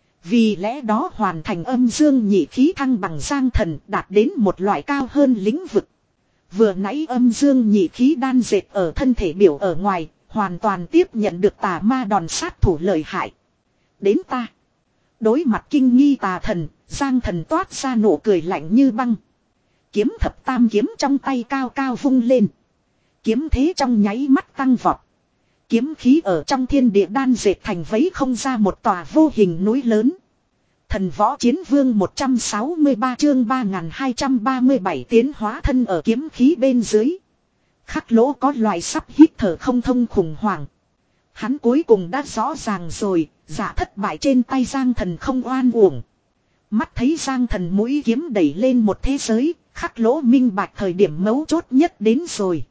Speaker 1: Vì lẽ đó hoàn thành âm dương nhị khí thăng bằng Giang Thần đạt đến một loại cao hơn lĩnh vực. Vừa nãy âm dương nhị khí đan dệt ở thân thể biểu ở ngoài, hoàn toàn tiếp nhận được tà ma đòn sát thủ lợi hại. Đến ta. Đối mặt kinh nghi tà thần, Giang Thần toát ra nụ cười lạnh như băng. Kiếm thập tam kiếm trong tay cao cao vung lên. Kiếm thế trong nháy mắt tăng vọt. Kiếm khí ở trong thiên địa đan dệt thành vấy không ra một tòa vô hình núi lớn. Thần võ chiến vương một trăm sáu mươi ba chương ba nghìn hai trăm ba mươi bảy tiến hóa thân ở kiếm khí bên dưới. Khắc Lỗ có loại sắp hít thở không thông khủng hoảng. Hắn cuối cùng đã rõ ràng rồi, giả thất bại trên tay Giang Thần không oan uổng. Mắt thấy Giang Thần mũi kiếm đẩy lên một thế giới, Khắc Lỗ minh bạch thời điểm mấu chốt nhất đến rồi.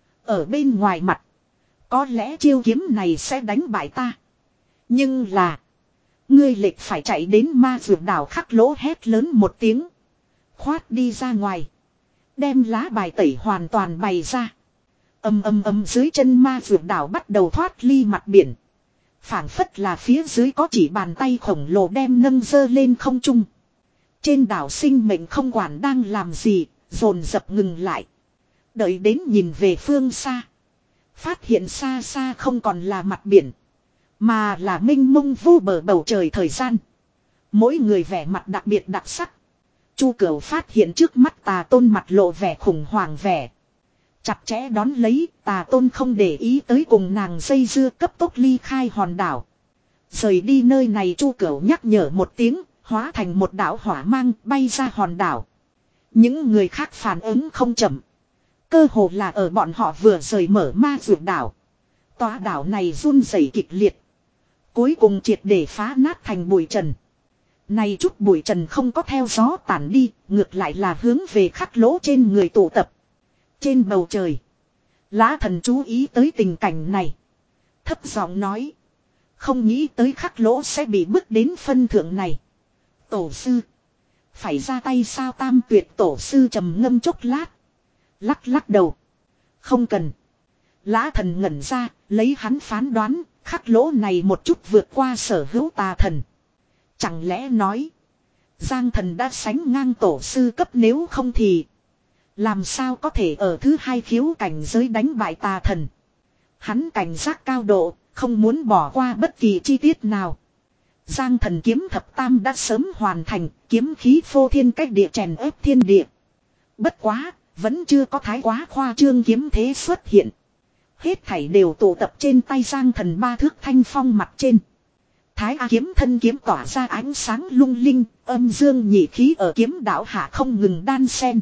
Speaker 1: Ở bên ngoài mặt, có lẽ chiêu kiếm này sẽ đánh bại ta. Nhưng là, ngươi lệch phải chạy đến ma dược đảo. Khắc Lỗ hét lớn một tiếng. Khoát đi ra ngoài. Đem lá bài tẩy hoàn toàn bày ra. Âm âm âm dưới chân ma dược đảo bắt đầu thoát ly mặt biển. Phảng phất là phía dưới có chỉ bàn tay khổng lồ đem nâng dơ lên không trung. Trên đảo sinh mệnh không quản đang làm gì, dồn dập ngừng lại. Đợi đến nhìn về phương xa. Phát hiện xa xa không còn là mặt biển. Mà là mênh mông vô bờ bầu trời thời gian. Mỗi người vẻ mặt đặc biệt đặc sắc. Chu Cửu phát hiện trước mắt Tà Tôn mặt lộ vẻ khủng hoảng vẻ. Chặt chẽ đón lấy, Tà Tôn không để ý tới cùng nàng dây dưa cấp tốc ly khai hòn đảo. Rời đi nơi này Chu Cửu nhắc nhở một tiếng, hóa thành một đạo hỏa mang bay ra hòn đảo. Những người khác phản ứng không chậm. Cơ hồ là ở bọn họ vừa rời mở ma dược đảo. Tòa đảo này run rẩy kịch liệt. Cuối cùng triệt để phá nát thành bụi trần. Này chút bụi trần không có theo gió tản đi, ngược lại là hướng về Khắc Lỗ trên người tụ tập. Trên bầu trời, Lã Thần chú ý tới tình cảnh này. Thấp giọng nói. Không nghĩ tới Khắc Lỗ sẽ bị bước đến phân thượng này. Tổ sư. Phải ra tay sao? Tam Tuyệt tổ sư trầm ngâm chốc lát. Lắc lắc đầu. Không cần. Lã Thần ngẩn ra, lấy hắn phán đoán, Khắc Lỗ này một chút vượt qua sở hữu tà thần. Chẳng lẽ nói, Giang Thần đã sánh ngang tổ sư cấp, nếu không thì làm sao có thể ở thứ hai khiếu cảnh giới đánh bại tà thần. Hắn cảnh giác cao độ, không muốn bỏ qua bất kỳ chi tiết nào. Giang Thần kiếm thập tam đã sớm hoàn thành, kiếm khí phô thiên cách địa chèn ép thiên địa. Bất quá, vẫn chưa có thái quá khoa trương kiếm thế xuất hiện. Hết thảy đều tụ tập trên tay Giang Thần ba thước thanh phong mặt trên. Thái A kiếm thân kiếm tỏa ra ánh sáng lung linh, âm dương nhị khí ở kiếm đảo hạ không ngừng đan xen.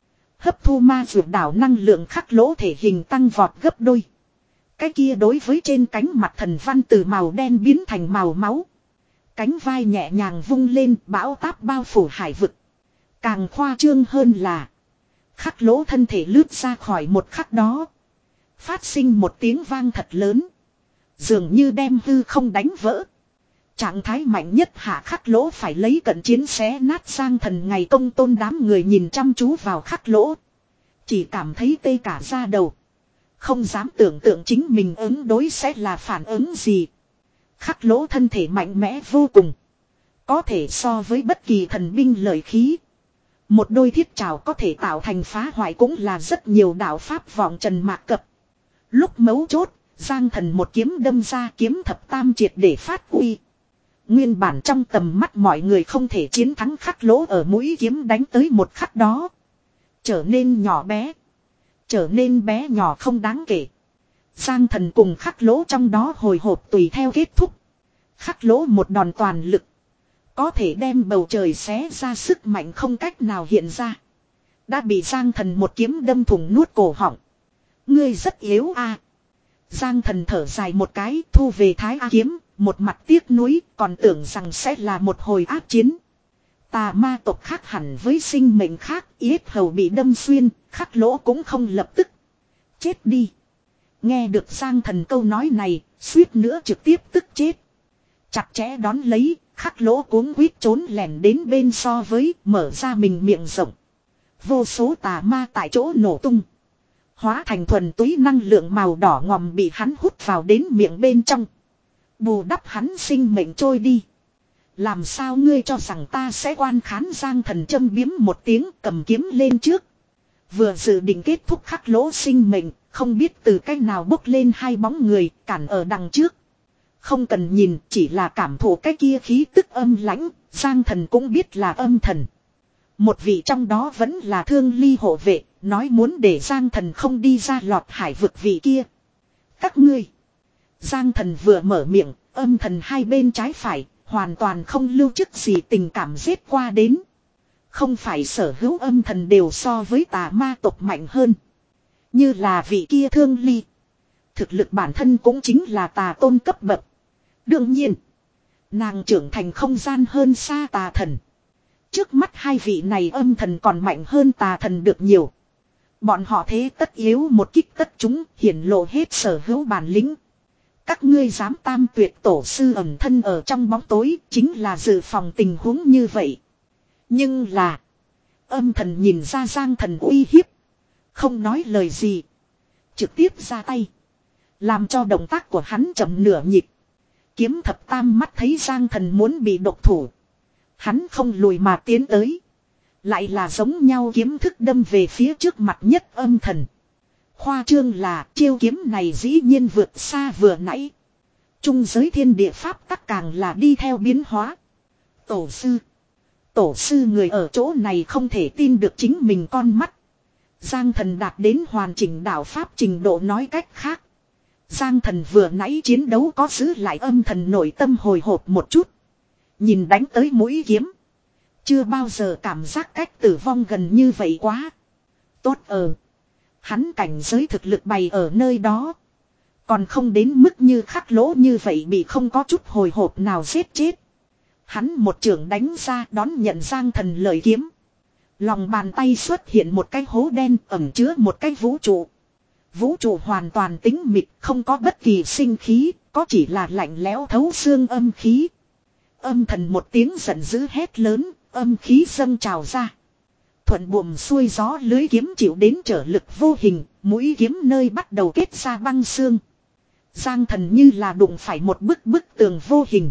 Speaker 1: Hấp thu ma dược đảo năng lượng. Khắc Lỗ thể hình tăng vọt gấp đôi. Cái kia đối với trên cánh mặt thần văn từ màu đen biến thành màu máu. Cánh vai nhẹ nhàng vung lên, bão táp bao phủ hải vực. Càng khoa trương hơn là, Khắc Lỗ thân thể lướt ra khỏi một khắc đó, phát sinh một tiếng vang thật lớn, dường như đem hư không đánh vỡ. Trạng thái mạnh nhất hạ Khắc Lỗ phải lấy cận chiến xé nát Giang Thần. Ngày Công Tôn đám người nhìn chăm chú vào Khắc Lỗ, chỉ cảm thấy tê cả da đầu. Không dám tưởng tượng chính mình ứng đối sẽ là phản ứng gì. Khắc Lỗ thân thể mạnh mẽ vô cùng, có thể so với bất kỳ thần binh lợi khí. Một đôi thiết trảo có thể tạo thành phá hoại cũng là rất nhiều đạo pháp vọng trần mạc cập. Lúc mấu chốt, Giang Thần một kiếm đâm ra, kiếm thập tam triệt để phát uy. Nguyên bản trong tầm mắt mọi người không thể chiến thắng Khắc Lỗ ở mũi kiếm đánh tới một khắc đó, trở nên nhỏ bé. Trở nên bé nhỏ không đáng kể. Giang Thần cùng Khắc Lỗ trong đó hồi hộp tùy theo kết thúc. Khắc Lỗ một đòn toàn lực, có thể đem bầu trời xé ra, sức mạnh không cách nào hiện ra. Đã bị Giang Thần một kiếm đâm thủng nuốt cổ họng. Ngươi rất yếu a. Giang Thần thở dài một cái, thu về Thái A kiếm, một mặt tiếc nuối, còn tưởng rằng sẽ là một hồi ác chiến. Tà ma tộc khác hẳn với sinh mệnh khác, yết hầu bị đâm xuyên, khắc lỗ cũng không lập tức chết đi. Nghe được Giang Thần câu nói này, suýt nữa trực tiếp tức chết. Chặt chẽ đón lấy, khắc lỗ cuống quýt trốn lẻn đến bên so với, mở ra mình miệng rộng. Vô số tà ma tại chỗ nổ tung. Hóa thành thuần túy năng lượng màu đỏ ngòm bị hắn hút vào đến miệng bên trong. Bù đắp hắn sinh mệnh trôi đi. Làm sao ngươi cho rằng ta sẽ quan khán? Giang Thần châm biếm một tiếng, cầm kiếm lên trước. Vừa dự định kết thúc khắc lỗ sinh mệnh, không biết từ cách nào bốc lên hai bóng người, cản ở đằng trước. Không cần nhìn, chỉ là cảm thụ cái kia khí tức âm lãnh, Giang Thần cũng biết là âm thần. Một vị trong đó vẫn là Thương Ly hộ vệ, nói muốn để Giang Thần không đi ra lọt hải vực vị kia. Các ngươi. Giang Thần vừa mở miệng, âm thần hai bên trái phải, hoàn toàn không lưu chức gì tình cảm giết qua đến. Không phải sở hữu âm thần đều so với tà ma tộc mạnh hơn. Như là vị kia Thương Ly. Thực lực bản thân cũng chính là tà tôn cấp bậc. Đương nhiên, nàng trưởng thành không gian hơn xa tà thần. Trước mắt hai vị này âm thần còn mạnh hơn tà thần được nhiều. Bọn họ thế tất yếu một kích tất chúng, hiển lộ hết sở hữu bản lĩnh. Các ngươi dám tam tuyệt tổ sư ẩn thân ở trong bóng tối, chính là dự phòng tình huống như vậy. Nhưng là, âm thần nhìn ra Giang Thần uy hiếp, không nói lời gì, trực tiếp ra tay, làm cho động tác của hắn chậm nửa nhịp. Kiếm thập tam mắt thấy Giang Thần muốn bị độc thủ, hắn không lùi mà tiến tới, lại là giống nhau kiếm thức đâm về phía trước mặt nhất âm thần. Khoa trương là chiêu kiếm này dĩ nhiên vượt xa vừa nãy. Trung giới thiên địa pháp tắc càng là đi theo biến hóa. Tổ sư. Tổ sư người ở chỗ này không thể tin được chính mình con mắt. Giang Thần đạt đến hoàn chỉnh đạo pháp trình độ, nói cách khác. Giang Thần vừa nãy chiến đấu có giữ lại âm thần nội tâm hồi hộp một chút. Nhìn đánh tới mũi kiếm. Chưa bao giờ cảm giác cách tử vong gần như vậy quá. Tốt ở. Hắn cảnh giới thực lực bày ở nơi đó. Còn không đến mức như khắc lỗ như vậy bị không có chút hồi hộp nào giết chết. Hắn một trường đánh ra đón nhận Giang Thần lợi kiếm. Lòng bàn tay xuất hiện một cái hố đen ẩn chứa một cái vũ trụ. Vũ trụ hoàn toàn tĩnh mịch, không có bất kỳ sinh khí, có chỉ là lạnh lẽo thấu xương âm khí. Âm thần một tiếng giận dữ hét lớn, âm khí dâng trào ra. Thuận buồm xuôi gió lưới kiếm chịu đến trở lực vô hình, mũi kiếm nơi bắt đầu kết ra băng xương. Giang Thần như là đụng phải một bức bức tường vô hình.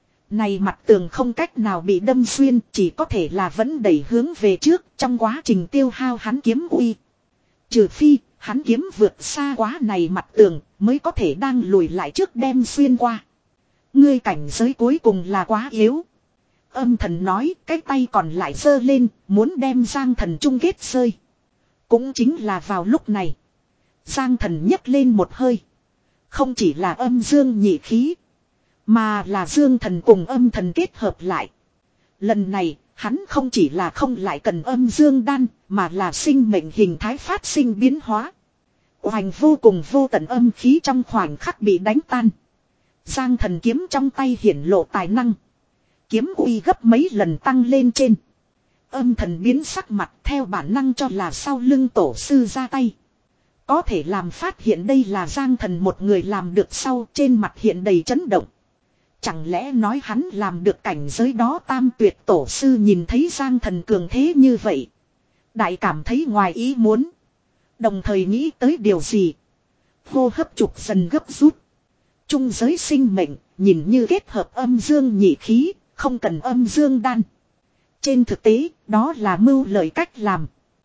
Speaker 1: Này mặt tường không cách nào bị đâm xuyên, chỉ có thể là vẫn đẩy hướng về trước trong quá trình tiêu hao hắn kiếm uy. Trừ phi, hắn kiếm vượt xa quá này mặt tường, mới có thể đang lùi lại trước đem xuyên qua. Ngươi cảnh giới cuối cùng là quá yếu. Âm thần nói, cái tay còn lại giơ lên, muốn đem Giang Thần chung kết rơi. Cũng chính là vào lúc này. Giang Thần nhấc lên một hơi. Không chỉ là âm dương nhị khí, mà là dương thần cùng âm thần kết hợp lại. Lần này, hắn không chỉ là không lại cần âm dương đan, mà là sinh mệnh hình thái phát sinh biến hóa. Hoành vô cùng vô tận âm khí trong khoảnh khắc bị đánh tan. Giang Thần kiếm trong tay hiển lộ tài năng. Kiếm uy gấp mấy lần tăng lên trên. Âm thần biến sắc mặt theo bản năng cho là sau lưng tổ sư ra tay. Có thể làm phát hiện đây là Giang Thần một người làm được sau, trên mặt hiện đầy chấn động. Chẳng lẽ nói hắn làm được cảnh giới đó? Tam tuyệt tổ sư nhìn thấy Giang Thần cường thế như vậy, đại cảm thấy ngoài ý muốn. Đồng thời nghĩ tới điều gì. Hô hấp trục dần gấp rút. Trung giới sinh mệnh, nhìn như kết hợp âm dương nhị khí, không cần âm dương đan. Trên thực tế, đó là mưu lợi cách làm.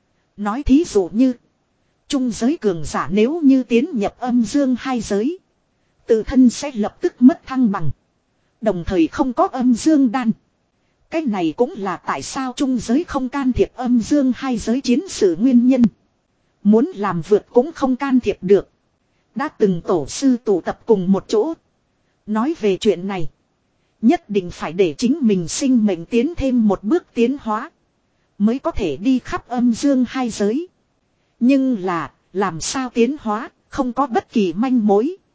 Speaker 1: Nói thí dụ như, trung giới cường giả nếu như tiến nhập âm dương hai giới, tự thân sẽ lập tức mất thăng bằng. Đồng thời không có âm dương đan. Cái này cũng là tại sao trung giới không can thiệp âm dương hai giới chiến sự nguyên nhân. Muốn làm vượt cũng không can thiệp được. Đã từng tổ sư tụ tập cùng một chỗ, nói về chuyện này. Nhất định phải để chính mình sinh mệnh tiến thêm một bước tiến hóa, mới có thể đi khắp âm dương hai giới. Nhưng là, làm sao tiến hóa, không có bất kỳ manh mối.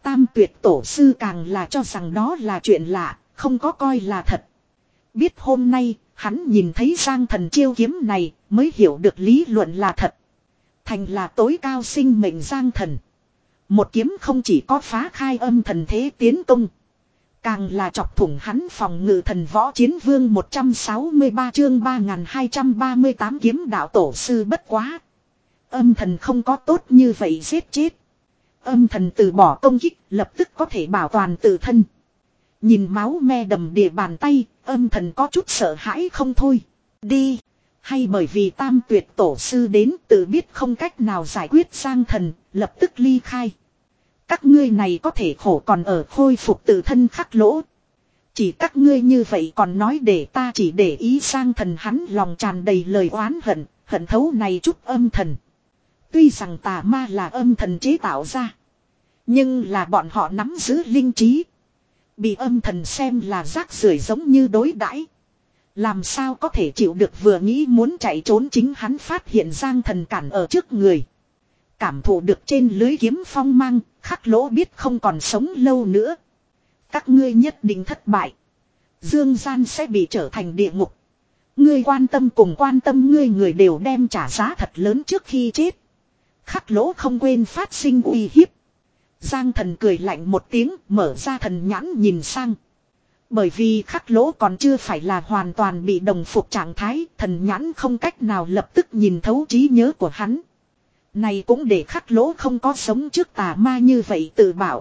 Speaker 1: Tam tuyệt tổ sư càng là cho rằng đó là chuyện lạ, không có coi là thật. Biết hôm nay, hắn nhìn thấy Giang Thần chiêu kiếm này, mới hiểu được lý luận là thật. Thành là tối cao sinh mệnh Giang Thần. Một kiếm không chỉ có phá khai âm thần thế tiến công. Càng là chọc thủng hắn phòng ngự thần võ chiến vương một trăm sáu mươi ba chương ba nghìn hai trăm ba mươi tám kiếm đạo tổ sư bất quá. Âm thần không có tốt như vậy giết chết. Âm thần từ bỏ công kích lập tức có thể bảo toàn tự thân. Nhìn máu me đầm đìa bàn tay, âm thần có chút sợ hãi không thôi. Đi! Hay bởi vì tam tuyệt tổ sư đến tự biết không cách nào giải quyết Giang Thần, lập tức ly khai. Các ngươi này có thể khổ còn ở khôi phục tự thân khắc lỗ. Chỉ các ngươi như vậy còn nói để ta chỉ để ý Giang Thần, hắn lòng tràn đầy lời oán hận, hận thấu này chút âm thần. Tuy rằng tà ma là âm thần chế tạo ra. Nhưng là bọn họ nắm giữ linh trí. Bị âm thần xem là rác rưởi giống như đối đãi, làm sao có thể chịu được, vừa nghĩ muốn chạy trốn chính hắn phát hiện Giang Thần cản ở trước người. Cảm thụ được trên lưới kiếm phong mang, khắc lỗ biết không còn sống lâu nữa. Các ngươi nhất định thất bại. Dương gian sẽ bị trở thành địa ngục. Ngươi quan tâm cùng quan tâm ngươi người đều đem trả giá thật lớn trước khi chết. Khắc lỗ không quên phát sinh uy hiếp. Giang Thần cười lạnh một tiếng, mở ra thần nhãn nhìn sang. Bởi vì khắc lỗ còn chưa phải là hoàn toàn bị đồng phục trạng thái, thần nhãn không cách nào lập tức nhìn thấu trí nhớ của hắn. Này cũng để khắc lỗ không có sống trước tà ma như vậy tự bảo.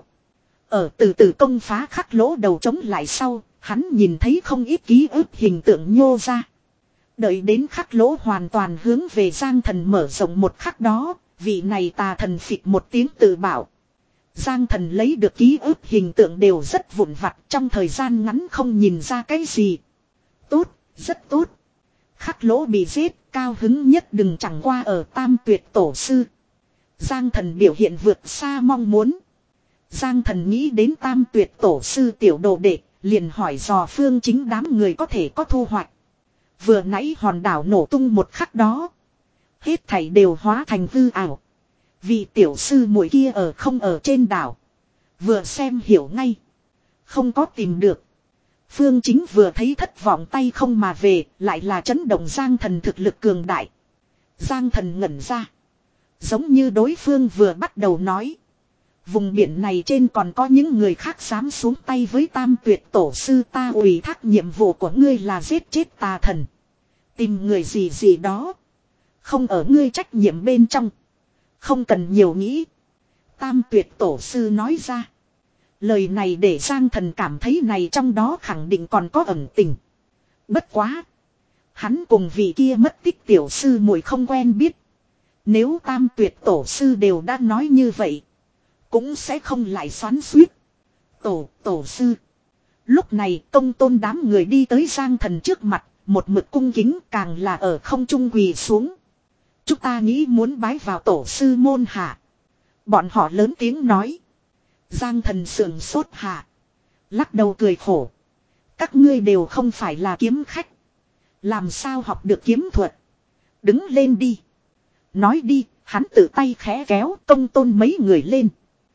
Speaker 1: Ở từ từ công phá khắc lỗ đầu chống lại sau, hắn nhìn thấy không ít ký ức hình tượng nhô ra. Đợi đến khắc lỗ hoàn toàn hướng về Giang Thần mở rộng một khắc đó, vị này tà thần phịch một tiếng tự bảo. Giang Thần lấy được ký ức hình tượng đều rất vụn vặt, trong thời gian ngắn không nhìn ra cái gì. Tốt, rất tốt. Khắc lỗ bị giết, cao hứng nhất đừng chẳng qua ở tam tuyệt tổ sư. Giang Thần biểu hiện vượt xa mong muốn. Giang Thần nghĩ đến tam tuyệt tổ sư tiểu đồ đệ, liền hỏi dò Phương Chính đám người có thể có thu hoạch. Vừa nãy hòn đảo nổ tung một khắc đó, hết thảy đều hóa thành hư ảo. Vì tiểu sư muội kia ở không ở trên đảo. Vừa xem hiểu ngay. Không có tìm được. Phương Chính vừa thấy thất vọng tay không mà về, lại là chấn động Giang Thần thực lực cường đại. Giang Thần ngẩn ra. Giống như đối phương vừa bắt đầu nói. Vùng biển này trên còn có những người khác dám xuống tay với tam tuyệt tổ sư, ta ủy thác nhiệm vụ của ngươi là giết chết tà thần. Tìm người gì gì đó. Không ở ngươi trách nhiệm bên trong. Không cần nhiều nghĩ. Tam tuyệt tổ sư nói ra. Lời này để Giang Thần cảm thấy này trong đó khẳng định còn có ẩn tình. Bất quá. Hắn cùng vị kia mất tích tiểu sư muội không quen biết. Nếu tam tuyệt tổ sư đều đã nói như vậy. Cũng sẽ không lại xoắn xuýt. Tổ, tổ sư. Lúc này Công Tôn đám người đi tới Giang Thần trước mặt. Một mực cung kính càng là ở không trung quỳ xuống. Chúng ta nghĩ muốn bái vào tổ sư môn hạ. Bọn họ lớn tiếng nói. Giang Thần sườn sốt hạ. Lắc đầu cười khổ. Các ngươi đều không phải là kiếm khách. Làm sao học được kiếm thuật. Đứng lên đi. Nói đi, hắn tự tay khẽ kéo Công Tôn mấy người lên.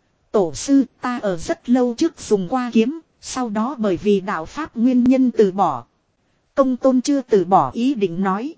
Speaker 1: Tổ sư, ta ở rất lâu trước dùng qua kiếm. Sau đó bởi vì đạo pháp nguyên nhân từ bỏ. Công Tôn chưa từ bỏ ý định nói.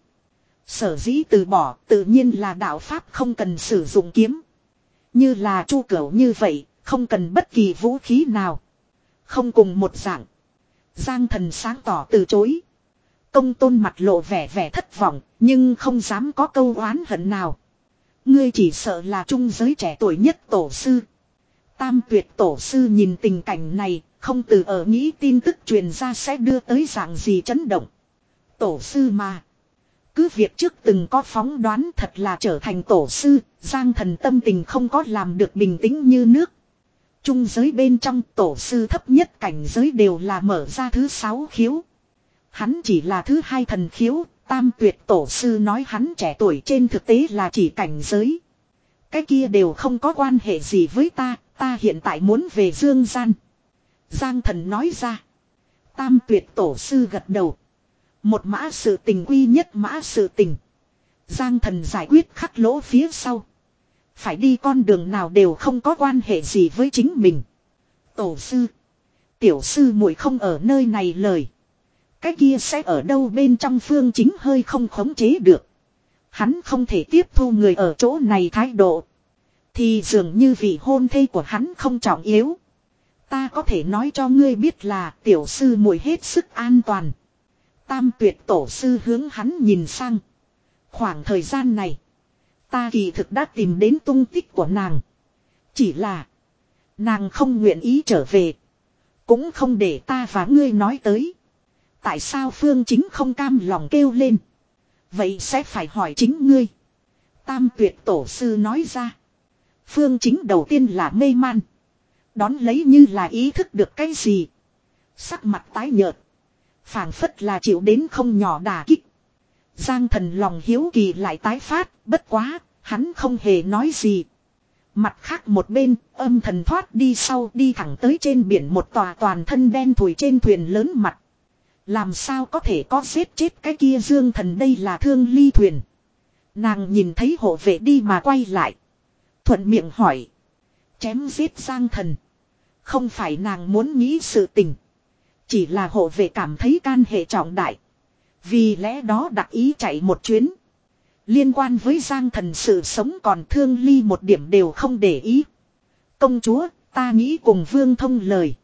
Speaker 1: Sở dĩ từ bỏ tự nhiên là đạo pháp không cần sử dụng kiếm. Như là Chu Cửu như vậy, không cần bất kỳ vũ khí nào. Không cùng một dạng. Giang Thần sáng tỏ từ chối. Công Tôn mặt lộ vẻ vẻ thất vọng, nhưng không dám có câu oán hận nào. Ngươi chỉ sợ là trung giới trẻ tuổi nhất tổ sư. Tam tuyệt tổ sư nhìn tình cảnh này, không từ ở nghĩ tin tức truyền ra sẽ đưa tới dạng gì chấn động. Tổ sư mà. Cứ việc trước từng có phóng đoán thật là trở thành tổ sư, Giang Thần tâm tình không có làm được bình tĩnh như nước. Trung giới bên trong tổ sư thấp nhất cảnh giới đều là mở ra thứ sáu khiếu. Hắn chỉ là thứ hai thần khiếu, tam tuyệt tổ sư nói hắn trẻ tuổi trên thực tế là chỉ cảnh giới. Cái kia đều không có quan hệ gì với ta, ta hiện tại muốn về dương gian. Giang Thần nói ra. Tam tuyệt tổ sư gật đầu. Một mã sự tình quy nhất mã sự tình. Giang Thần giải quyết khắc lỗ phía sau. Phải đi con đường nào đều không có quan hệ gì với chính mình. Tổ sư. Tiểu sư muội không ở nơi này lời. Cái kia sẽ ở đâu bên trong Phương Chính hơi không khống chế được. Hắn không thể tiếp thu người ở chỗ này thái độ. Thì dường như vị hôn thê của hắn không trọng yếu. Ta có thể nói cho ngươi biết là tiểu sư muội hết sức an toàn. Tam tuyệt tổ sư hướng hắn nhìn sang. Khoảng thời gian này. Ta kỳ thực đã tìm đến tung tích của nàng. Chỉ là. Nàng không nguyện ý trở về. Cũng không để ta và ngươi nói tới. Tại sao Phương Chính không cam lòng kêu lên. Vậy sẽ phải hỏi chính ngươi. Tam tuyệt tổ sư nói ra. Phương Chính đầu tiên là mê man. Đón lấy như là ý thức được cái gì. Sắc mặt tái nhợt. Phảng phất là chịu đến không nhỏ đả kích. Giang Thần lòng hiếu kỳ lại tái phát. Bất quá, hắn không hề nói gì. Mặt khác một bên, âm thần thoát đi sau đi thẳng tới trên biển một tòa toàn thân đen thùi trên thuyền lớn mặt. Làm sao có thể có giết chết cái kia Dương Thần, đây là Thương Ly thuyền. Nàng nhìn thấy hộ vệ đi mà quay lại. Thuận miệng hỏi. Chém giết Giang Thần. Không phải nàng muốn nghĩ sự tình. Chỉ là hộ vệ cảm thấy can hệ trọng đại. Vì lẽ đó đặc ý chạy một chuyến. Liên quan với Giang Thần sự sống còn Thương Ly một điểm đều không để ý. Công chúa, ta nghĩ cùng Vương thông lời.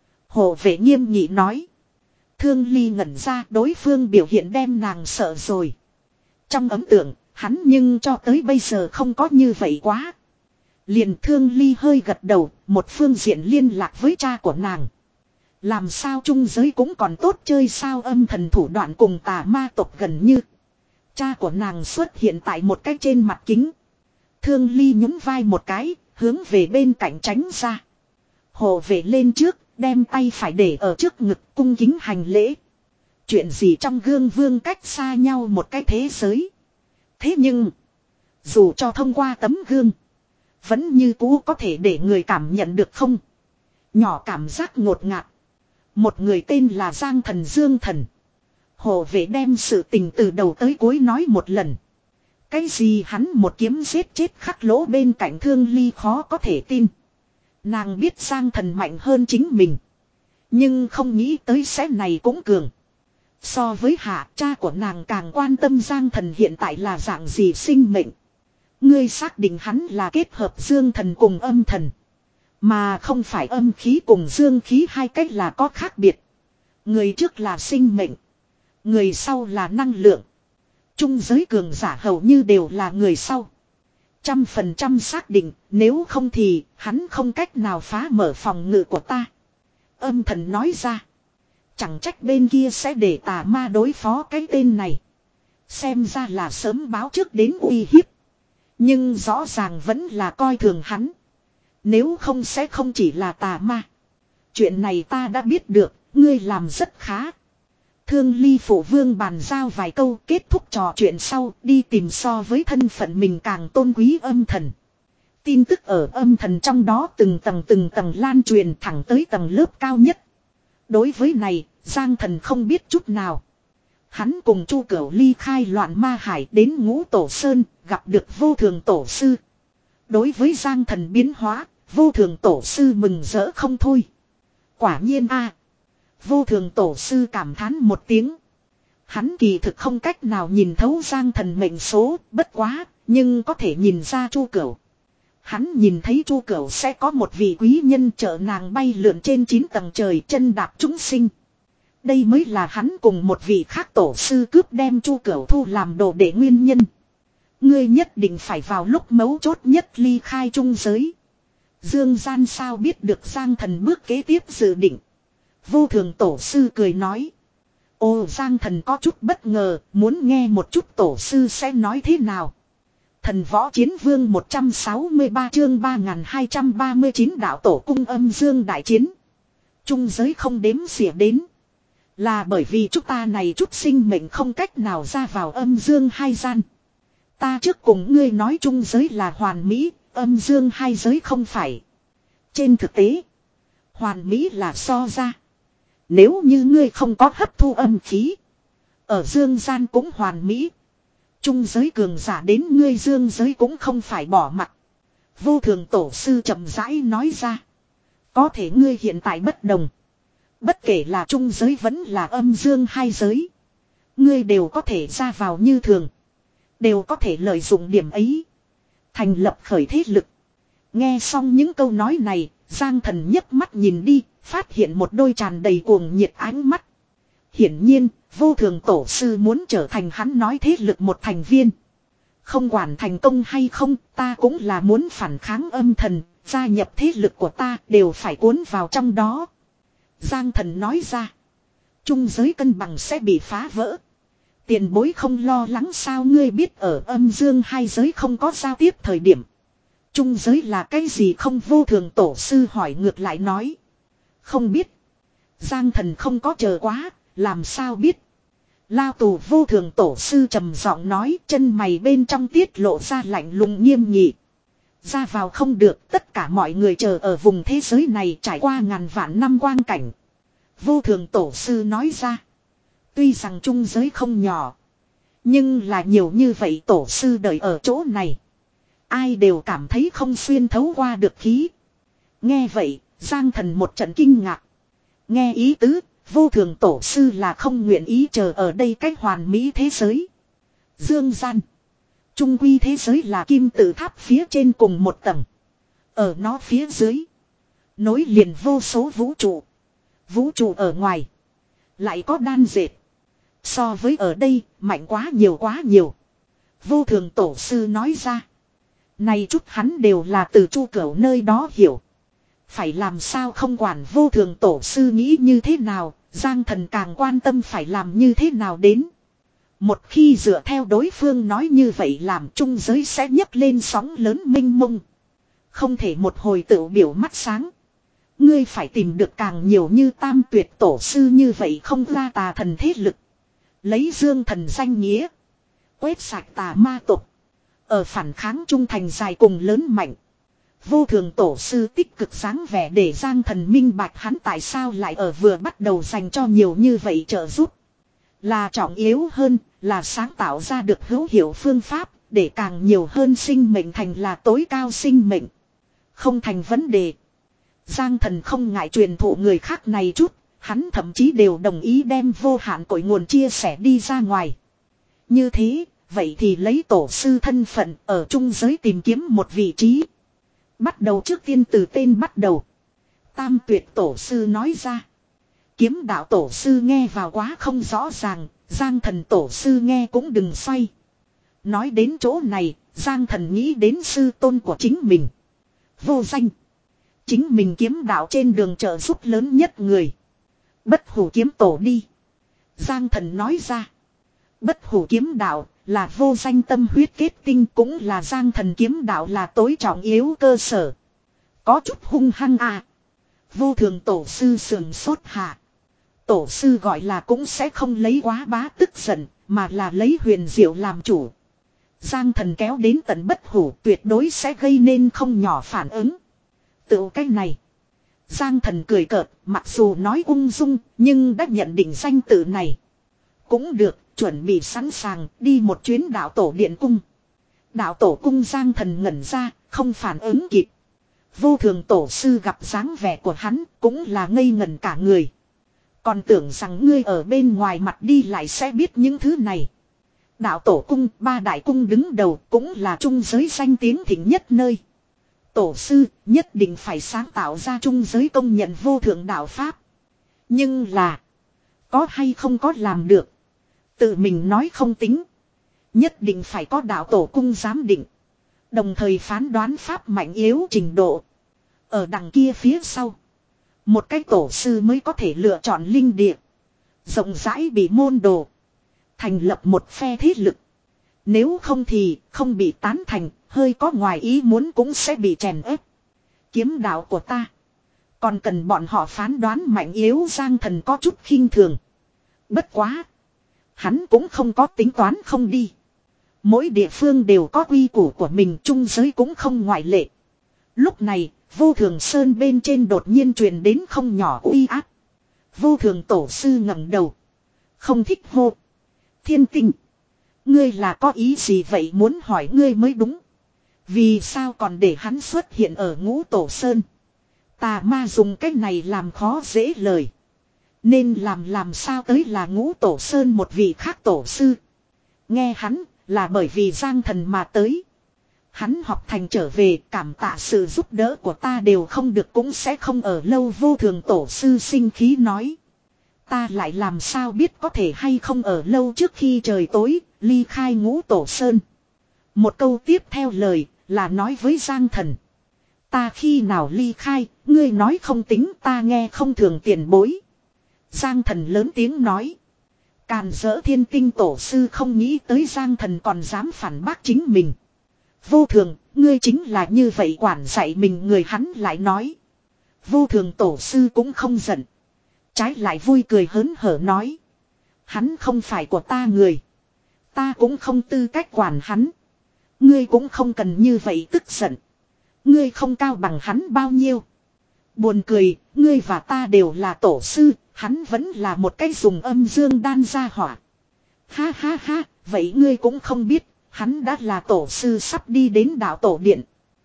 Speaker 1: Hộ vệ nghiêm nghị nói. Thương Ly ngẩn ra, đối phương biểu hiện đem nàng sợ rồi. Trong ấn tượng, hắn nhưng cho tới bây giờ không có như vậy quá. Liền Thương Ly hơi gật đầu, một phương diện liên lạc với cha của nàng. Làm sao trung giới cũng còn tốt chơi sao, âm thần thủ đoạn cùng tà ma tộc gần như. Cha của nàng xuất hiện tại một cái trên mặt kính. Thương Ly nhún vai một cái, hướng về bên cạnh tránh ra. Hộ vệ lên trước, đem tay phải để ở trước ngực cung kính hành lễ. Chuyện gì trong gương vương cách xa nhau một cái thế giới. Thế nhưng, dù cho thông qua tấm gương, vẫn như cũ có thể để người cảm nhận được không? Nhỏ cảm giác ngột ngạt. Một người tên là Giang Thần Dương Thần. Hộ vệ đem sự tình từ đầu tới cuối nói một lần. Cái gì hắn một kiếm giết chết khắc lỗ bên cạnh Thương Ly khó có thể tin. Nàng biết Giang Thần mạnh hơn chính mình. Nhưng không nghĩ tới sẽ này cũng cường. So với hạ, cha của nàng càng quan tâm Giang Thần hiện tại là dạng gì sinh mệnh. Ngươi xác định hắn là kết hợp dương thần cùng âm thần. Mà không phải âm khí cùng dương khí, hai cách là có khác biệt. Người trước là sinh mệnh. Người sau là năng lượng. Trung giới cường giả hầu như đều là người sau. Trăm phần trăm xác định, nếu không thì hắn không cách nào phá mở phòng ngự của ta. Âm thần nói ra. Chẳng trách bên kia sẽ để tà ma đối phó cái tên này. Xem ra là sớm báo trước đến uy hiếp. Nhưng rõ ràng vẫn là coi thường hắn. Nếu không sẽ không chỉ là tà ma. Chuyện này ta đã biết được, ngươi làm rất khá. Thương Ly phụ vương bàn giao vài câu, kết thúc trò chuyện sau, đi tìm so với thân phận mình càng tôn quý âm thần. Tin tức ở âm thần trong đó từng tầng từng tầng lan truyền thẳng tới tầng lớp cao nhất. Đối với này, Giang Thần không biết chút nào. Hắn cùng Chu Cửu ly khai loạn ma hải đến Ngũ Tổ Sơn, gặp được Vô Thường Tổ Sư. Đối với Giang Thần biến hóa, Vô Thường Tổ Sư mừng rỡ không thôi. Quả nhiên a, Vô Thường Tổ Sư cảm thán một tiếng. Hắn kỳ thực không cách nào nhìn thấu Giang Thần mệnh số, bất quá, nhưng có thể nhìn ra Chu Cửu. Hắn nhìn thấy Chu Cửu sẽ có một vị quý nhân trợ nàng bay lượn trên chín tầng trời, chân đạp chúng sinh. Đây mới là hắn cùng một vị khác tổ sư cướp đem Chu Cửu thu làm đồ đệ nguyên nhân. Ngươi nhất định phải vào lúc mấu chốt nhất ly khai trung giới. Dương gian sao biết được Giang Thần bước kế tiếp dự định. Vô Thường Tổ Sư cười nói. Ồ, Giang Thần có chút bất ngờ, muốn nghe một chút Tổ Sư sẽ nói thế nào. Thần Võ Chiến Vương một trăm sáu mươi ba chương ba nghìn hai trăm ba mươi chín đạo tổ cung âm dương đại chiến. Trung giới không đếm xỉa đến. Là bởi vì chúng ta này chút sinh mệnh không cách nào ra vào âm dương hai gian. Ta trước cùng ngươi nói trung giới là hoàn mỹ, âm dương hai giới không phải. Trên thực tế, hoàn mỹ là so ra. Nếu như ngươi không có hấp thu âm khí, ở dương gian cũng hoàn mỹ. Trung giới cường giả đến ngươi dương giới cũng không phải bỏ mặt. Vô Thường Tổ Sư chậm rãi nói ra. Có thể ngươi hiện tại bất đồng. Bất kể là trung giới vẫn là âm dương hai giới. Ngươi đều có thể ra vào như thường. Đều có thể lợi dụng điểm ấy. Thành lập khởi thế lực. Nghe xong những câu nói này, Giang Thần nhấc mắt nhìn đi, phát hiện một đôi tràn đầy cuồng nhiệt ánh mắt. Hiển nhiên, vô thường tổ sư muốn trở thành hắn nói thế lực một thành viên. Không quản thành công hay không, ta cũng là muốn phản kháng âm thần, gia nhập thế lực của ta đều phải cuốn vào trong đó. Giang Thần nói ra, trung giới cân bằng sẽ bị phá vỡ. Tiền bối không lo lắng sao? Ngươi biết ở âm dương hai giới không có giao tiếp thời điểm. Trung giới là cái gì không? Vô thường tổ sư hỏi ngược lại nói. Không biết. Giang Thần không có chờ quá, làm sao biết. Lao tù vô thường tổ sư trầm giọng nói, chân mày bên trong tiết lộ ra lạnh lùng nghiêm nghị. Ra vào không được, tất cả mọi người chờ ở vùng thế giới này trải qua ngàn vạn năm quang cảnh. Vô thường tổ sư nói ra. Tuy rằng trung giới không nhỏ, nhưng là nhiều như vậy tổ sư đợi ở chỗ này. Ai đều cảm thấy không xuyên thấu qua được khí. Nghe vậy, Giang Thần một trận kinh ngạc. Nghe ý tứ, vô thường tổ sư là không nguyện ý chờ ở đây cách hoàn mỹ thế giới. Dương gian. Trung quy thế giới là kim tự tháp phía trên cùng một tầng. Ở nó phía dưới, nối liền vô số vũ trụ. Vũ trụ ở ngoài, lại có đan dệt. So với ở đây, mạnh quá nhiều quá nhiều. Vô thường tổ sư nói ra. Này chút hắn đều là từ Chu Cửu nơi đó hiểu. Phải làm sao không quản vô thường tổ sư nghĩ như thế nào, Giang Thần càng quan tâm phải làm như thế nào đến. Một khi dựa theo đối phương nói như vậy làm trung giới sẽ nhấc lên sóng lớn mênh mông. Không thể một hồi tự biểu mắt sáng. Ngươi phải tìm được càng nhiều như tam tuyệt tổ sư như vậy không ra tà thần thế lực. Lấy dương thần danh nghĩa. Quét sạch tà ma tục. Ở phản kháng trung thành dài cùng lớn mạnh. Vô thường tổ sư tích cực sáng vẻ để Giang Thần minh bạch hắn tại sao lại ở vừa bắt đầu dành cho nhiều như vậy trợ giúp. Là trọng yếu hơn là sáng tạo ra được hữu hiệu phương pháp để càng nhiều hơn sinh mệnh thành là tối cao sinh mệnh. Không thành vấn đề. Giang Thần không ngại truyền thụ người khác này chút, hắn thậm chí đều đồng ý đem vô hạn cội nguồn chia sẻ đi ra ngoài. Như thế, vậy thì lấy tổ sư thân phận ở trung giới tìm kiếm một vị trí. Bắt đầu trước tiên từ tên bắt đầu. Tam tuyệt tổ sư nói ra. Kiếm đạo tổ sư nghe vào quá không rõ ràng, Giang Thần tổ sư nghe cũng đừng xoay. Nói đến chỗ này, Giang Thần nghĩ đến sư tôn của chính mình. Vô danh. Chính mình kiếm đạo trên đường trợ giúp lớn nhất người. Bất hủ kiếm tổ đi. Giang Thần nói ra. Bất hủ kiếm đạo là vô danh tâm huyết kết tinh, cũng là Giang Thần kiếm đạo là tối trọng yếu cơ sở. Có chút hung hăng à. Vô thường tổ sư sườn sốt hạ. Tổ sư gọi là cũng sẽ không lấy quá bá tức giận, mà là lấy huyền diệu làm chủ. Giang Thần kéo đến tận bất hủ tuyệt đối sẽ gây nên không nhỏ phản ứng. Tự cái này. Giang Thần cười cợt, mặc dù nói ung dung, nhưng đã nhận định danh tự này. Cũng được, chuẩn bị sẵn sàng, đi một chuyến đạo tổ điện cung. Đạo tổ cung Giang Thần ngẩn ra, không phản ứng kịp. Vô thường tổ sư gặp dáng vẻ của hắn, cũng là ngây ngẩn cả người. Còn tưởng rằng ngươi ở bên ngoài mặt đi lại sẽ biết những thứ này. Đạo tổ cung, ba đại cung đứng đầu, cũng là trung giới danh tiếng thịnh nhất nơi. Tổ sư nhất định phải sáng tạo ra trung giới công nhận vô thượng đạo pháp. Nhưng là, có hay không có làm được, tự mình nói không tính. Nhất định phải có đạo tổ cung giám định, đồng thời phán đoán pháp mạnh yếu trình độ. Ở đằng kia phía sau, một cái tổ sư mới có thể lựa chọn linh địa, rộng rãi bị môn đồ, thành lập một phe thế lực. Nếu không thì không bị tán thành, hơi có ngoài ý muốn cũng sẽ bị chèn ép. Kiếm đạo của ta, còn cần bọn họ phán đoán mạnh yếu. Giang Thần có chút khinh thường. Bất quá, hắn cũng không có tính toán không đi. Mỗi địa phương đều có quy củ của mình, trung giới cũng không ngoại lệ. Lúc này, Vô Thường Sơn bên trên đột nhiên truyền đến không nhỏ uy áp. Vô Thường tổ sư ngẩng đầu, không thích hô. Thiên Tinh, ngươi là có ý gì vậy? Muốn hỏi ngươi mới đúng. Vì sao còn để hắn xuất hiện ở Ngũ Tổ Sơn? Tà ma dùng cái này làm khó dễ lời. Nên làm làm sao tới là Ngũ Tổ Sơn một vị khác tổ sư. Nghe hắn là bởi vì Giang Thần mà tới. Hắn học thành trở về, cảm tạ sự giúp đỡ của ta đều không được cũng sẽ không ở lâu. Vô Thường tổ sư sinh khí nói. Ta lại làm sao biết có thể hay không ở lâu. Trước khi trời tối, ly khai Ngũ Tổ Sơn. Một câu tiếp theo lời là nói với Giang Thần. Ta khi nào ly khai, ngươi nói không tính, ta nghe không thường tiền bối. Giang Thần lớn tiếng nói. Càn dỡ Thiên Tinh tổ sư không nghĩ tới Giang Thần còn dám phản bác chính mình. Vô Thường, ngươi chính là như vậy quản dạy mình người. Hắn lại nói. Vô Thường tổ sư cũng không giận. Trái lại vui cười hớn hở nói. Hắn không phải của ta người. Ta cũng không tư cách quản hắn. Ngươi cũng không cần như vậy tức giận. Ngươi không cao bằng hắn bao nhiêu. Buồn cười, ngươi và ta đều là tổ sư, hắn vẫn là một cái dùng âm dương đan ra hỏa. Ha ha ha, vậy ngươi cũng không biết, hắn đã là tổ sư sắp đi đến đạo tổ điện.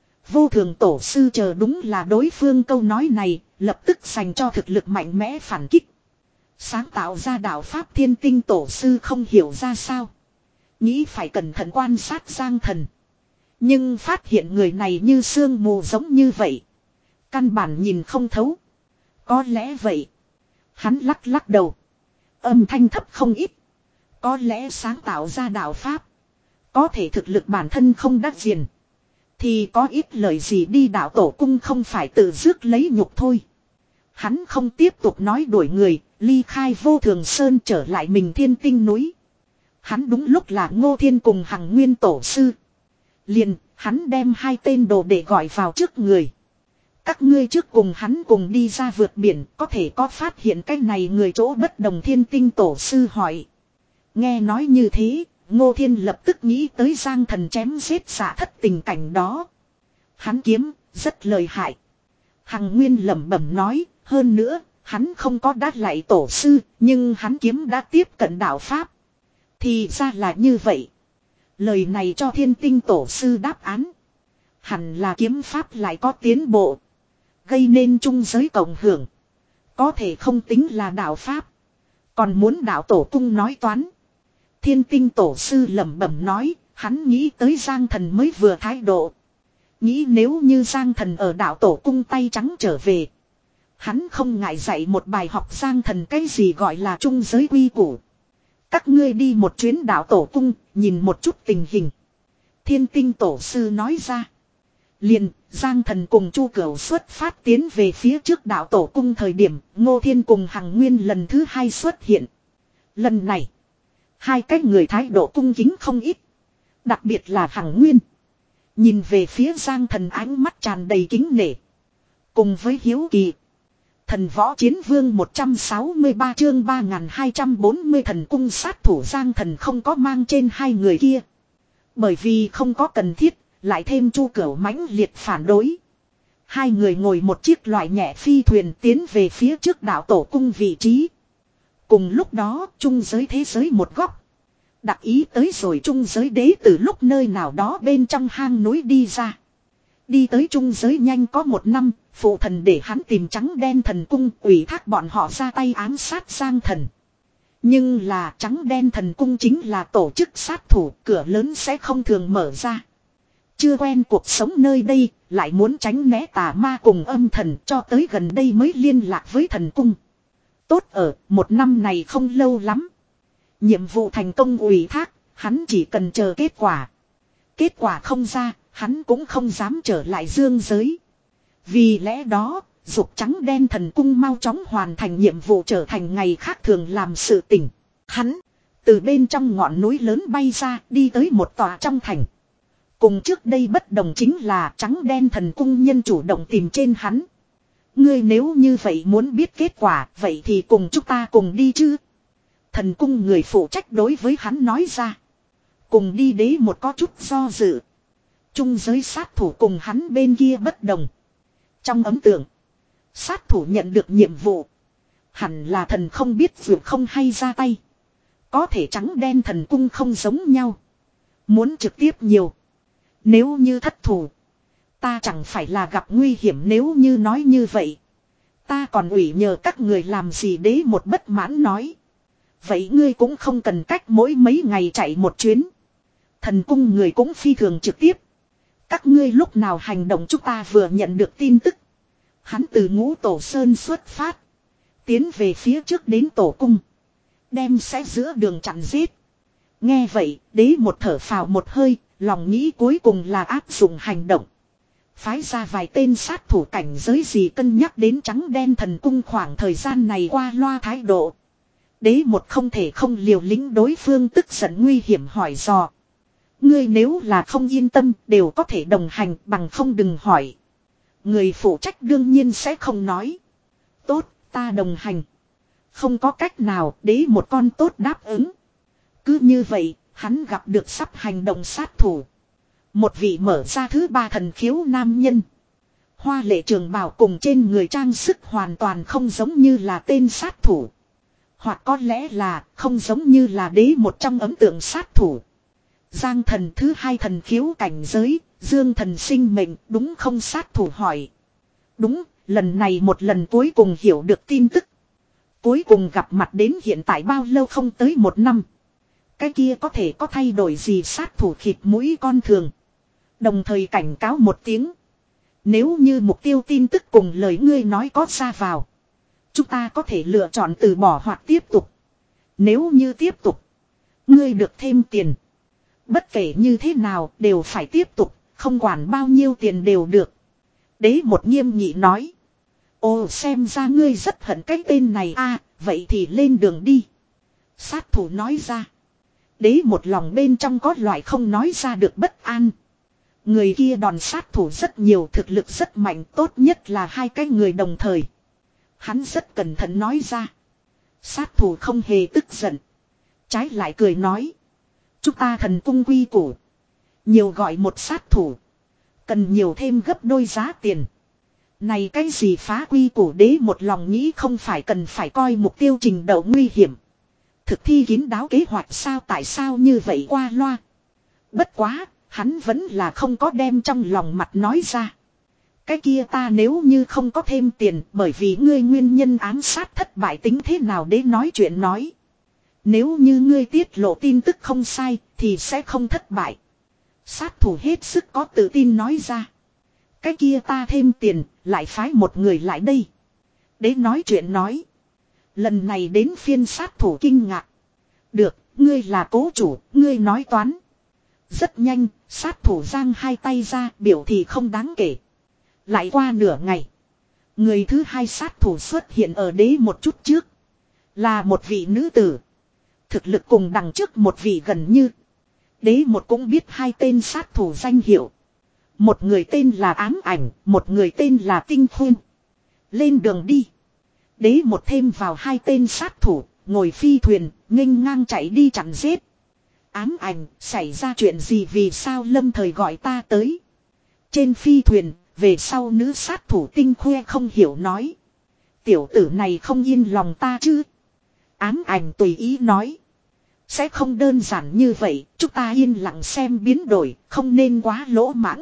Speaker 1: Vô Thường tổ sư chờ đúng là đối phương câu nói này, lập tức dành cho thực lực mạnh mẽ phản kích. Sáng tạo ra đạo Pháp Thiên Tinh tổ sư không hiểu ra sao. Nghĩ phải cẩn thận quan sát Giang Thần. Nhưng phát hiện người này như sương mù giống như vậy. Căn bản nhìn không thấu. Có lẽ vậy. Hắn lắc lắc đầu. Âm thanh thấp không ít. Có lẽ sáng tạo ra đạo Pháp. Có thể thực lực bản thân không đắc diện. Thì có ít lời gì đi đạo tổ cung không phải tự rước lấy nhục thôi. Hắn không tiếp tục nói đuổi người. Ly khai Vô Thường Sơn trở lại mình Thiên Tinh núi. Hắn đúng lúc là Ngô Thiên cùng Hằng Nguyên tổ sư. Liền, hắn đem hai tên đồ để gọi vào trước người. Các ngươi trước cùng hắn cùng đi ra vượt biển, có thể có phát hiện cái này người chỗ bất đồng. Thiên Tinh tổ sư hỏi. Nghe nói như thế, Ngô Thiên lập tức nghĩ tới Giang Thần chém giết xạ thất tình cảnh đó. Hắn kiếm, rất lợi hại. Hằng Nguyên lẩm bẩm nói, hơn nữa, hắn không có đát lại tổ sư, nhưng hắn kiếm đã tiếp cận đạo Pháp. Thì ra là như vậy. Lời này cho Thiên Tinh tổ sư đáp án. Hẳn là kiếm pháp lại có tiến bộ. Gây nên trung giới cộng hưởng. Có thể không tính là đạo Pháp. Còn muốn đạo tổ cung nói toán. Thiên Tinh tổ sư lẩm bẩm nói. Hắn nghĩ tới Giang Thần mới vừa thái độ. Nghĩ nếu như Giang Thần ở đạo tổ cung tay trắng trở về. Hắn không ngại dạy một bài học Giang Thần cái gì gọi là trung giới quy củ. Các ngươi đi một chuyến đạo tổ cung, nhìn một chút tình hình. Thiên Tinh tổ sư nói ra. Liền, Giang Thần cùng Chu Cửu xuất phát tiến về phía trước đạo tổ cung thời điểm, Ngô Thiên cùng Hằng Nguyên lần thứ hai xuất hiện. Lần này, hai cái người thái độ cung kính không ít. Đặc biệt là Hằng Nguyên. Nhìn về phía Giang Thần ánh mắt tràn đầy kính nể. Cùng với hiếu kỳ. Thần võ chiến vương một trăm sáu mươi ba chương ba nghìn hai trăm bốn mươi thần cung sát thủ. Giang Thần không có mang trên hai người kia. Bởi vì không có cần thiết, lại thêm Chu Cửu mãnh liệt phản đối. Hai người ngồi một chiếc loại nhẹ phi thuyền tiến về phía trước đạo tổ cung vị trí. Cùng lúc đó, trung giới thế giới một góc. Đặc ý tới rồi trung giới đế từ lúc nơi nào đó bên trong hang núi đi ra. Đi tới trung giới nhanh có một năm, phụ thần để hắn tìm trắng đen thần cung, ủy thác bọn họ ra tay ám sát Giang Thần. Nhưng là trắng đen thần cung chính là tổ chức sát thủ, cửa lớn sẽ không thường mở ra. Chưa quen cuộc sống nơi đây, lại muốn tránh né tà ma cùng âm thần, cho tới gần đây mới liên lạc với thần cung. Tốt ở, một năm này không lâu lắm. Nhiệm vụ thành công ủy thác, hắn chỉ cần chờ kết quả. Kết quả không ra, hắn cũng không dám trở lại dương giới. Vì lẽ đó, dục trắng đen thần cung mau chóng hoàn thành nhiệm vụ trở thành ngày khác thường làm sự tỉnh. Hắn, từ bên trong ngọn núi lớn bay ra, đi tới một tòa trong thành. Cùng trước đây bất đồng chính là trắng đen thần cung nhân chủ động tìm trên hắn. Ngươi nếu như vậy muốn biết kết quả, vậy thì cùng chúng ta cùng đi chứ. Thần cung người phụ trách đối với hắn nói ra. Cùng đi đế một có chút do dự. Trung giới sát thủ cùng hắn bên kia bất đồng. Trong ấn tượng, sát thủ nhận được nhiệm vụ. Hẳn là thần không biết vượt không hay ra tay. Có thể trắng đen thần cung không giống nhau. Muốn trực tiếp nhiều. Nếu như thất thủ, Ta chẳng phải là gặp nguy hiểm nếu như nói như vậy. Ta còn ủy nhờ các người làm gì đế một bất mãn nói. Vậy ngươi cũng không cần cách mỗi mấy ngày chạy một chuyến. Thần cung người cũng phi thường trực tiếp. Các ngươi lúc nào hành động chúng ta vừa nhận được tin tức. Hắn từ Ngũ Tổ Sơn xuất phát. Tiến về phía trước đến tổ cung. Đem sẽ giữa đường chặn giết. Nghe vậy, đế một thở phào một hơi, lòng nghĩ cuối cùng là áp dụng hành động. Phái ra vài tên sát thủ cảnh giới gì cân nhắc đến trắng đen thần cung khoảng thời gian này qua loa thái độ. Đế một không thể không liều lĩnh đối phương tức giận nguy hiểm hỏi dò. Ngươi nếu là không yên tâm đều có thể đồng hành bằng không đừng hỏi. Người phụ trách đương nhiên sẽ không nói. Tốt, ta đồng hành. Không có cách nào đế một con tốt đáp ứng. Cứ như vậy, hắn gặp được sắp hành động sát thủ. Một vị mở ra thứ ba thần khiếu nam nhân. Hoa lệ trường bào cùng trên người trang sức hoàn toàn không giống như là tên sát thủ. Hoặc có lẽ là không giống như là đế một trong ấn tượng sát thủ. Giang thần thứ hai thần khiếu cảnh giới, Dương thần sinh mệnh đúng không sát thủ hỏi. Đúng, lần này một lần cuối cùng hiểu được tin tức. Cuối cùng gặp mặt đến hiện tại bao lâu không tới một năm. Cái kia có thể có thay đổi gì sát thủ khịt mũi con thường. Đồng thời cảnh cáo một tiếng. Nếu như mục tiêu tin tức cùng lời ngươi nói có ra vào. Chúng ta có thể lựa chọn từ bỏ hoặc tiếp tục. Nếu như tiếp tục. Ngươi được thêm tiền. Bất kể như thế nào đều phải tiếp tục. Không quản bao nhiêu tiền đều được. Đế một nghiêm nghị nói. Ồ xem ra ngươi rất hận cái tên này a à, vậy thì lên đường đi. Sát thủ nói ra. Đế một lòng bên trong có loại không nói ra được bất an. Người kia đòn sát thủ rất nhiều thực lực rất mạnh tốt nhất là hai cái người đồng thời. Hắn rất cẩn thận nói ra. Sát thủ không hề tức giận. Trái lại cười nói. Chúng ta thần cung quy củ. Nhiều gọi một sát thủ. Cần nhiều thêm gấp đôi giá tiền. Này cái gì phá quy củ đế một lòng nghĩ không phải cần phải coi mục tiêu trình độ nguy hiểm. Thực thi kín đáo kế hoạch sao tại sao như vậy qua loa. Bất quá, hắn vẫn là không có đem trong lòng mặt nói ra. Cái kia ta nếu như không có thêm tiền bởi vì ngươi nguyên nhân ám sát thất bại tính thế nào để nói chuyện nói. Nếu như ngươi tiết lộ tin tức không sai thì sẽ không thất bại. Sát thủ hết sức có tự tin nói ra. Cái kia ta thêm tiền lại phái một người lại đây. Để nói chuyện nói. Lần này đến phiên sát thủ kinh ngạc. Được, ngươi là cố chủ, ngươi nói toán. Rất nhanh, sát thủ giang hai tay ra biểu thì không đáng kể. Lại qua nửa ngày. Người thứ hai sát thủ xuất hiện ở đế một chút trước. Là một vị nữ tử. Thực lực cùng đằng trước một vị gần như. Đế một cũng biết hai tên sát thủ danh hiệu. Một người tên là Ám Ảnh, một người tên là Tinh Khuyên. Lên đường đi. Đế một thêm vào hai tên sát thủ, ngồi phi thuyền, nghênh ngang chạy đi chặn giết. Ám Ảnh, xảy ra chuyện gì vì sao lâm thời gọi ta tới. Trên phi thuyền, về sau nữ sát thủ Tinh Khuê không hiểu nói. Tiểu tử này không yên lòng ta chứ. Ám Ảnh tùy ý nói. Sẽ không đơn giản như vậy, chúng ta yên lặng xem biến đổi, không nên quá lỗ mãng.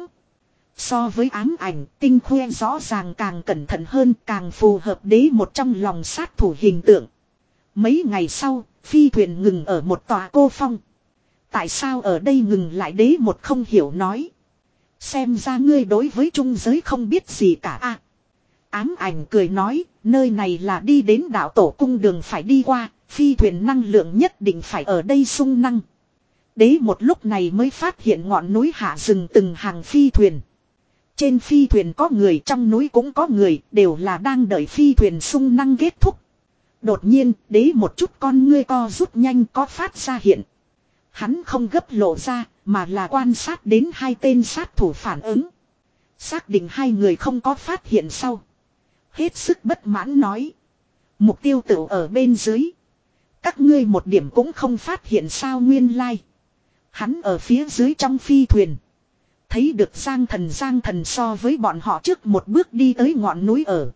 Speaker 1: So với Ám Ảnh, Tinh Khuê rõ ràng càng cẩn thận hơn, càng phù hợp đế một trong lòng sát thủ hình tượng. Mấy ngày sau, phi thuyền ngừng ở một tòa cô phong. Tại sao ở đây ngừng lại đế một không hiểu nói. Xem ra ngươi đối với trung giới không biết gì cả a. À, Ám Ảnh cười nói, nơi này là đi đến đạo tổ cung đường phải đi qua, phi thuyền năng lượng nhất định phải ở đây sung năng. Đế một lúc này mới phát hiện ngọn núi hạ rừng từng hàng phi thuyền. Trên phi thuyền có người, trong núi cũng có người, đều là đang đợi phi thuyền sung năng kết thúc. Đột nhiên, đế một chút con ngươi co rút nhanh có phát ra hiện. Hắn không gấp lộ ra, mà là quan sát đến hai tên sát thủ phản ứng. Xác định hai người không có phát hiện sau. Hết sức bất mãn nói. Mục tiêu tự ở bên dưới. Các ngươi một điểm cũng không phát hiện sao nguyên lai. Hắn ở phía dưới trong phi thuyền. Thấy được Giang thần Giang thần so với bọn họ trước một bước đi tới ngọn núi ở.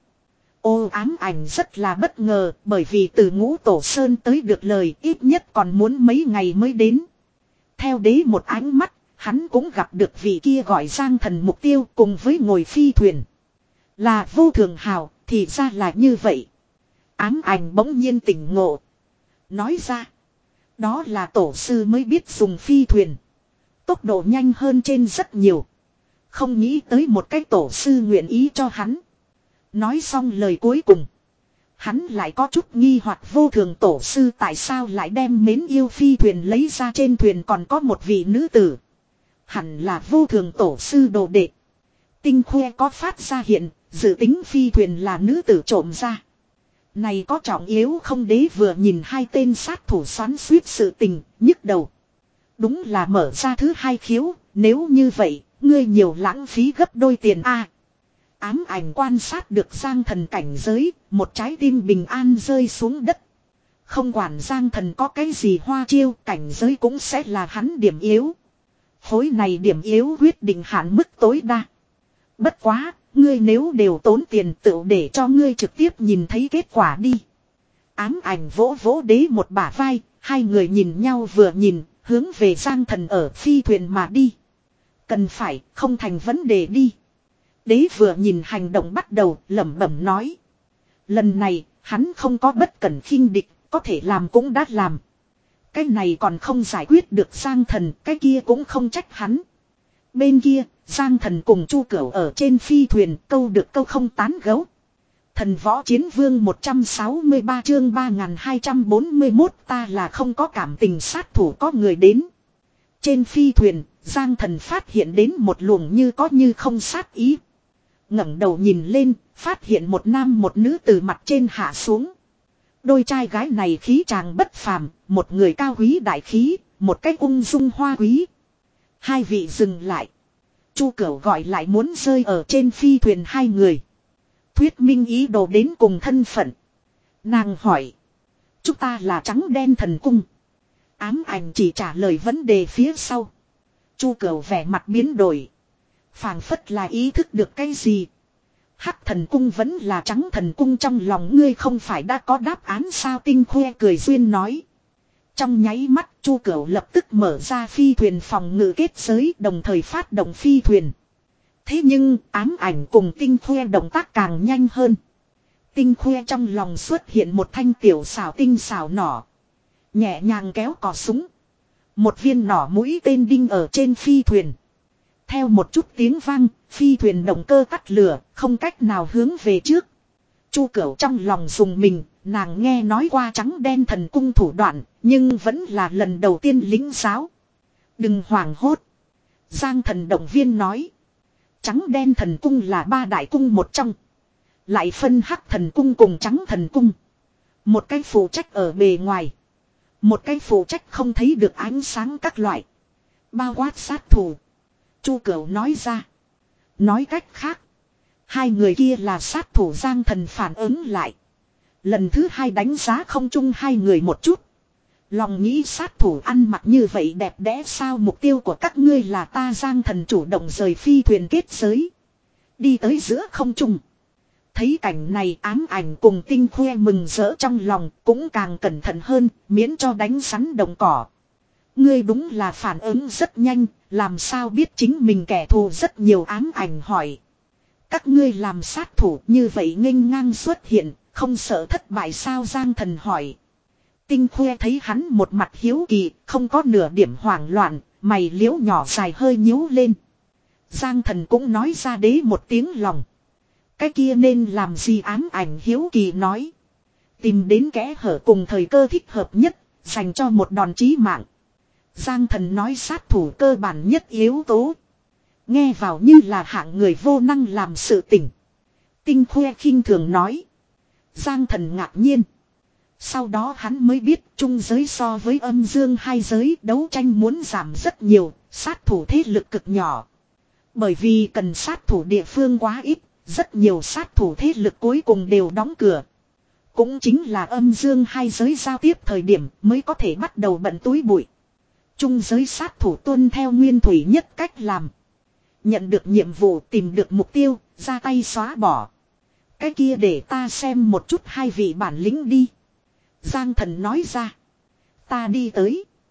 Speaker 1: Ô Ám Ảnh rất là bất ngờ bởi vì từ Ngũ Tổ Sơn tới được lời ít nhất còn muốn mấy ngày mới đến. Theo đế một ánh mắt, Hắn cũng gặp được vị kia gọi Giang Thần mục tiêu cùng với ngồi phi thuyền. Là vô thường hào, thì ra là như vậy. Ám ảnh bỗng nhiên tỉnh ngộ. Nói ra. Đó là tổ sư mới biết dùng phi thuyền. Tốc độ nhanh hơn trên rất nhiều. Không nghĩ tới một cái tổ sư nguyện ý cho hắn. Nói xong lời cuối cùng. Hắn lại có chút nghi hoặc vô thường tổ sư tại sao lại đem mến yêu phi thuyền lấy ra, trên thuyền còn có một vị nữ tử. Hẳn là vô thường tổ sư đồ đệ. Tinh khoe có phát ra hiện, dự tính phi thuyền là nữ tử trộm ra. Này có trọng yếu không? Đế vừa nhìn hai tên sát thủ xoắn suýt sự tình, nhức đầu. Đúng là mở ra thứ hai khiếu, nếu như vậy, ngươi nhiều lãng phí gấp đôi tiền a. Ám ảnh quan sát được Giang Thần cảnh giới, một trái tim bình an rơi xuống đất. Không quản Giang Thần có cái gì hoa chiêu, cảnh giới cũng sẽ là hắn điểm yếu. Khối này điểm yếu quyết định hạn mức tối đa. Bất quá, ngươi nếu đều tốn tiền tự để cho ngươi trực tiếp nhìn thấy kết quả đi. Ám ảnh vỗ vỗ đế một bả vai, hai người nhìn nhau vừa nhìn, hướng về Giang Thần ở phi thuyền mà đi. Cần phải, không thành vấn đề đi. Đế vừa nhìn hành động bắt đầu, lẩm bẩm nói. Lần này, hắn không có bất cẩn khinh địch, có thể làm cũng đã làm. Cái này còn không giải quyết được Giang Thần, cái kia cũng không trách hắn. Bên kia, Giang Thần cùng Chu Cửu ở trên phi thuyền, câu được câu không tán gấu. Thần võ chiến vương một trăm sáu mươi ba chương ba nghìn hai trăm bốn mươi mốt, ta là không có cảm tình sát thủ có người đến. Trên phi thuyền, Giang Thần phát hiện đến một luồng như có như không sát ý. Ngẩng đầu nhìn lên, phát hiện một nam một nữ từ mặt trên hạ xuống. Đôi trai gái này khí chàng bất phàm, một người cao quý đại khí, một cách ung dung hoa quý. Hai vị dừng lại. Chu Cửu gọi lại muốn rơi ở trên phi thuyền hai người. Thuyết minh ý đồ đến cùng thân phận. Nàng hỏi. Chúng ta là trắng đen thần cung. Ám ảnh chỉ trả lời vấn đề phía sau. Chu Cửu vẻ mặt biến đổi. Phảng phất là ý thức được cái gì. Hắc thần cung vẫn là trắng thần cung, trong lòng ngươi không phải đã có đáp án sao? Tinh khoe cười duyên nói. Trong nháy mắt Chu Cửu lập tức mở ra phi thuyền phòng ngự kết giới, đồng thời phát động phi thuyền. Thế nhưng ám ảnh cùng tinh khoe động tác càng nhanh hơn. Tinh khoe trong lòng xuất hiện một thanh tiểu xảo tinh xảo nỏ. Nhẹ nhàng kéo cò súng. Một viên nỏ mũi tên đinh ở trên phi thuyền. Theo một chút tiếng vang, phi thuyền động cơ tắt lửa, không cách nào hướng về trước. Chu Cửu trong lòng dùng mình, nàng nghe nói qua trắng đen thần cung thủ đoạn, nhưng vẫn là lần đầu tiên lĩnh giáo. Đừng hoảng hốt. Giang Thần động viên nói. Trắng đen thần cung là ba đại cung một trong. Lại phân hắc thần cung cùng trắng thần cung. Một cái phụ trách ở bề ngoài. Một cái phụ trách không thấy được ánh sáng các loại. Bao quát sát thủ. Chu Cửu nói ra. Nói cách khác. Hai người kia là sát thủ. Giang Thần phản ứng lại. Lần thứ hai đánh giá không chung hai người một chút. Lòng nghĩ sát thủ ăn mặc như vậy đẹp đẽ sao? Mục tiêu của các ngươi là ta. Giang Thần chủ động rời phi thuyền kết giới. Đi tới giữa không trung. Thấy cảnh này ám ảnh cùng tinh khoe mừng rỡ trong lòng, cũng càng cẩn thận hơn, miễn cho đánh rắn đồng cỏ. Ngươi đúng là phản ứng rất nhanh, làm sao biết chính mình kẻ thù rất nhiều? Ám ảnh hỏi. Các ngươi làm sát thủ như vậy nghênh ngang xuất hiện, không sợ thất bại sao? Giang Thần hỏi. Tinh khoe thấy hắn một mặt hiếu kỳ, không có nửa điểm hoảng loạn, mày liễu nhỏ dài hơi nhíu lên. Giang Thần cũng nói ra đế một tiếng lòng. Cái kia nên làm gì? Ám ảnh hiếu kỳ nói. Tìm đến kẽ hở cùng thời cơ thích hợp nhất, dành cho một đòn chí mạng. Giang Thần nói sát thủ cơ bản nhất yếu tố. Nghe vào như là hạng người vô năng làm sự tỉnh. Tinh khoe khinh thường nói. Giang Thần ngạc nhiên. Sau đó hắn mới biết trung giới so với âm dương hai giới đấu tranh muốn giảm rất nhiều, sát thủ thế lực cực nhỏ. Bởi vì cần sát thủ địa phương quá ít, rất nhiều sát thủ thế lực cuối cùng đều đóng cửa. Cũng chính là âm dương hai giới giao tiếp thời điểm mới có thể bắt đầu bận túi bụi. Trung giới sát thủ tuân theo nguyên thủy nhất cách làm. Nhận được nhiệm vụ, tìm được mục tiêu, ra tay xóa bỏ. Cái kia để ta xem một chút hai vị bản lĩnh đi. Giang Thần nói ra. Ta đi tới.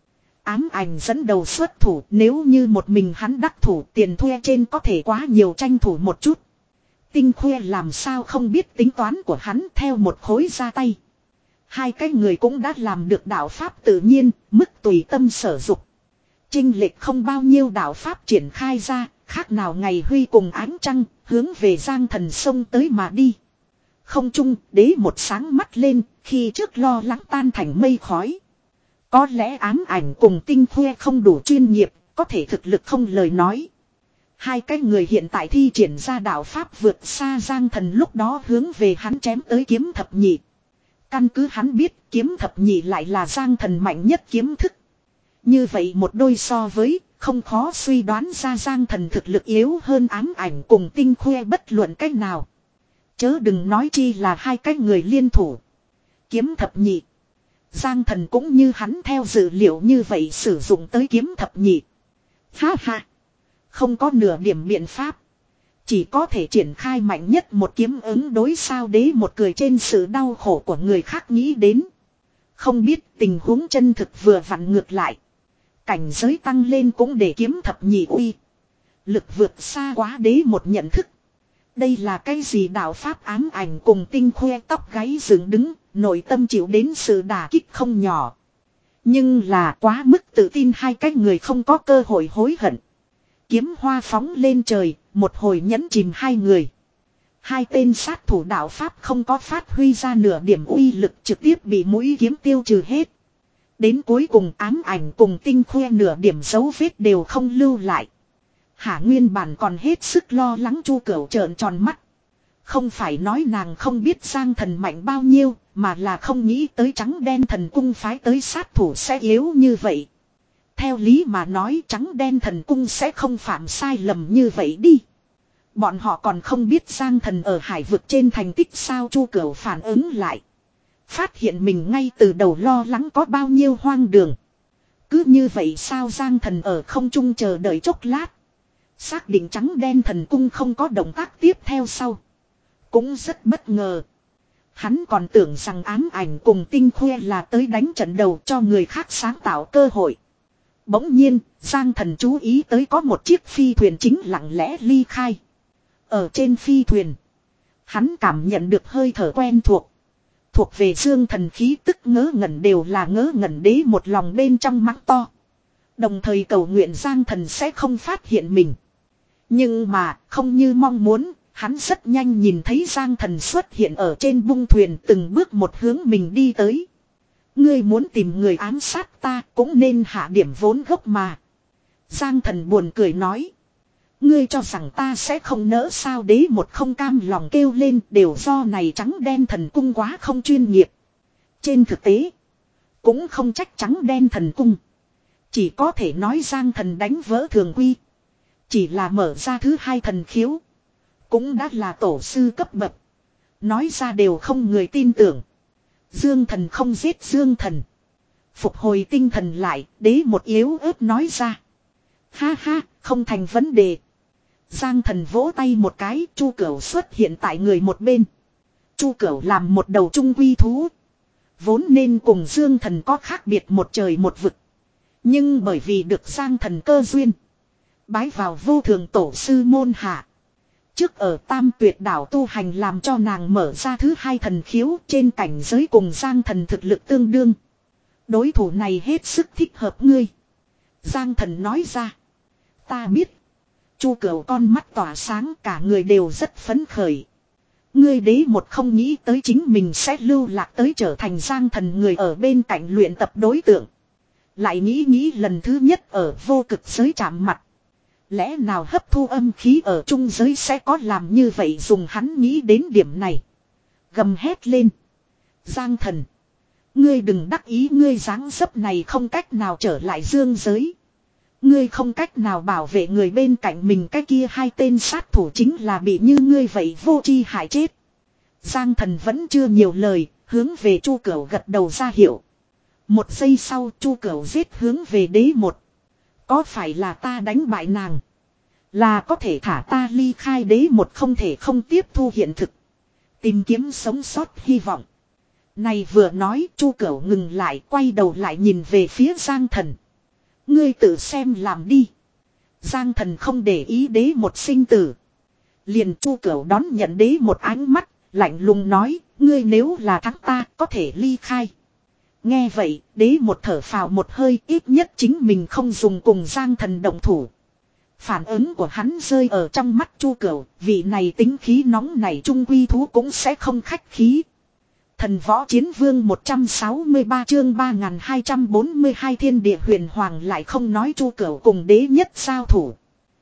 Speaker 1: ám ảnh dẫn đầu xuất thủ, nếu như một mình hắn đắc thủ tiền thuê trên có thể quá nhiều, tranh thủ một chút. Tinh Khuê làm sao không biết tính toán của hắn, theo một khối ra tay. Hai cái người cũng đã làm được đạo pháp tự nhiên, mức tùy tâm sở dục. Chênh lệch không bao nhiêu, đạo pháp triển khai ra, khác nào ngày huy cùng ánh trăng, hướng về Giang Thần sông tới mà đi. Không trung, đế một sáng mắt lên, khi trước lo lắng tan thành mây khói. Có lẽ ám ảnh cùng Tinh Khuê không đủ chuyên nghiệp, có thể thực lực không lời nói. Hai cái người hiện tại thi triển ra đạo pháp vượt xa Giang Thần lúc đó hướng về hắn chém tới kiếm thập nhị. Căn cứ hắn biết kiếm thập nhị lại là Giang Thần mạnh nhất kiếm thức. Như vậy một đôi so với, không khó suy đoán ra Giang Thần thực lực yếu hơn ám ảnh cùng Tinh Khuê bất luận cách nào. Chớ đừng nói chi là hai cái người liên thủ. Kiếm thập nhị. Giang Thần cũng như hắn theo dự liệu như vậy sử dụng tới kiếm thập nhị. Ha ha. Không có nửa điểm biện pháp. Chỉ có thể triển khai mạnh nhất một kiếm ứng đối, sao đế một cười trên sự đau khổ của người khác nghĩ đến. Không biết tình huống chân thực vừa vặn ngược lại. Cảnh giới tăng lên cũng để kiếm thập nhị uy. Lực vượt xa quá đế một nhận thức. Đây là cái gì đạo pháp, ám ảnh cùng Tinh Khuê tóc gáy dựng đứng, nội tâm chịu đến sự đả kích không nhỏ. Nhưng là quá mức tự tin, hai cái người không có cơ hội hối hận. Kiếm hoa phóng lên trời, một hồi nhẫn chìm hai người. Hai tên sát thủ đạo pháp không có phát huy ra nửa điểm uy lực, trực tiếp bị mũi kiếm tiêu trừ hết. Đến cuối cùng ám ảnh cùng Tinh Khuê nửa điểm dấu vết đều không lưu lại. Hạ nguyên bản còn hết sức lo lắng Chu Cửu trợn tròn mắt. Không phải nói nàng không biết Giang Thần mạnh bao nhiêu, mà là không nghĩ tới trắng đen thần cung phái tới sát thủ sẽ yếu như vậy. Theo lý mà nói trắng đen thần cung sẽ không phạm sai lầm như vậy đi. Bọn họ còn không biết Giang Thần ở hải vực trên thành tích sao. Chu Cửu phản ứng lại. Phát hiện mình ngay từ đầu lo lắng có bao nhiêu hoang đường. Cứ như vậy sao? Giang Thần ở không trung chờ đợi chốc lát. Xác định trắng đen thần cung không có động tác tiếp theo sau. Cũng rất bất ngờ. Hắn còn tưởng rằng ám ảnh cùng Tinh Khuê là tới đánh trận đầu cho người khác sáng tạo cơ hội. Bỗng nhiên, Giang Thần chú ý tới có một chiếc phi thuyền chính lặng lẽ ly khai. Ở trên phi thuyền, hắn cảm nhận được hơi thở quen thuộc. Thuộc về Dương Thần khí tức, ngớ ngẩn đều là ngớ ngẩn. Đế một lòng bên trong mắng to. Đồng thời cầu nguyện Giang Thần sẽ không phát hiện mình. Nhưng mà, không như mong muốn, hắn rất nhanh nhìn thấy Giang Thần xuất hiện ở trên bung thuyền, từng bước một hướng mình đi tới. Ngươi muốn tìm người ám sát ta cũng nên hạ điểm vốn gốc mà. Giang Thần buồn cười nói. Ngươi cho rằng ta sẽ không nỡ sao? Đế một không cam lòng kêu lên, đều do này trắng đen thần cung quá không chuyên nghiệp. Trên thực tế, cũng không trách trắng đen thần cung. Chỉ có thể nói Giang Thần đánh vỡ thường quy. Chỉ là mở ra thứ hai thần khiếu. Cũng đã là tổ sư cấp bậc. Nói ra đều không người tin tưởng. Dương Thần không giết Dương Thần. Phục hồi tinh thần lại, đế một yếu ớt nói ra. Ha ha, không thành vấn đề. Giang Thần vỗ tay một cái, Chu Cửu xuất hiện tại người một bên. Chu Cửu làm một đầu trung quy thú. Vốn nên cùng Dương Thần có khác biệt một trời một vực. Nhưng bởi vì được Giang Thần cơ duyên. Bái vào vô thường tổ sư môn hạ. Trước ở Tam Tuyệt đảo tu hành làm cho nàng mở ra thứ hai thần khiếu, trên cảnh giới cùng Giang Thần thực lực tương đương. Đối thủ này hết sức thích hợp ngươi. Giang Thần nói ra. Ta biết. Chu Cửu con mắt tỏa sáng, cả người đều rất phấn khởi. Ngươi đế một không nghĩ tới chính mình sẽ lưu lạc tới trở thành Giang Thần người ở bên cạnh luyện tập đối tượng. Lại nghĩ nghĩ lần thứ nhất ở vô cực giới chạm mặt. Lẽ nào hấp thu âm khí ở trung giới sẽ có làm như vậy? Dùng hắn nghĩ đến điểm này. Gầm hét lên. Giang Thần. Ngươi đừng đắc ý, ngươi dáng dấp này không cách nào trở lại dương giới. Ngươi không cách nào bảo vệ người bên cạnh mình, cái kia hai tên sát thủ chính là bị như ngươi vậy vô tri hại chết. Giang Thần vẫn chưa nhiều lời, hướng về Chu Cửu gật đầu ra hiệu. Một giây sau Chu Cửu giết hướng về đế một. Có phải là ta đánh bại nàng, là có thể thả ta ly khai? Đế một không thể không tiếp thu hiện thực, tìm kiếm sống sót hy vọng. Này vừa nói Chu Cửu ngừng lại, quay đầu lại nhìn về phía Giang Thần. Ngươi tự xem làm đi. Giang thần không để ý đế một sinh tử. Liền Chu Cửu đón nhận đế một ánh mắt, lạnh lùng nói, ngươi nếu là thắng ta có thể ly khai. Nghe vậy, đế một thở phào một hơi, ít nhất chính mình không dùng cùng Giang thần động thủ. Phản ứng của hắn rơi ở trong mắt Chu Cửu, vị này tính khí nóng này trung quy thú cũng sẽ không khách khí. Thần võ chiến vương một trăm sáu mươi ba chương ba nghìn hai trăm bốn mươi hai thiên địa huyền hoàng lại không nói Chu Cửu cùng đế nhất giao thủ.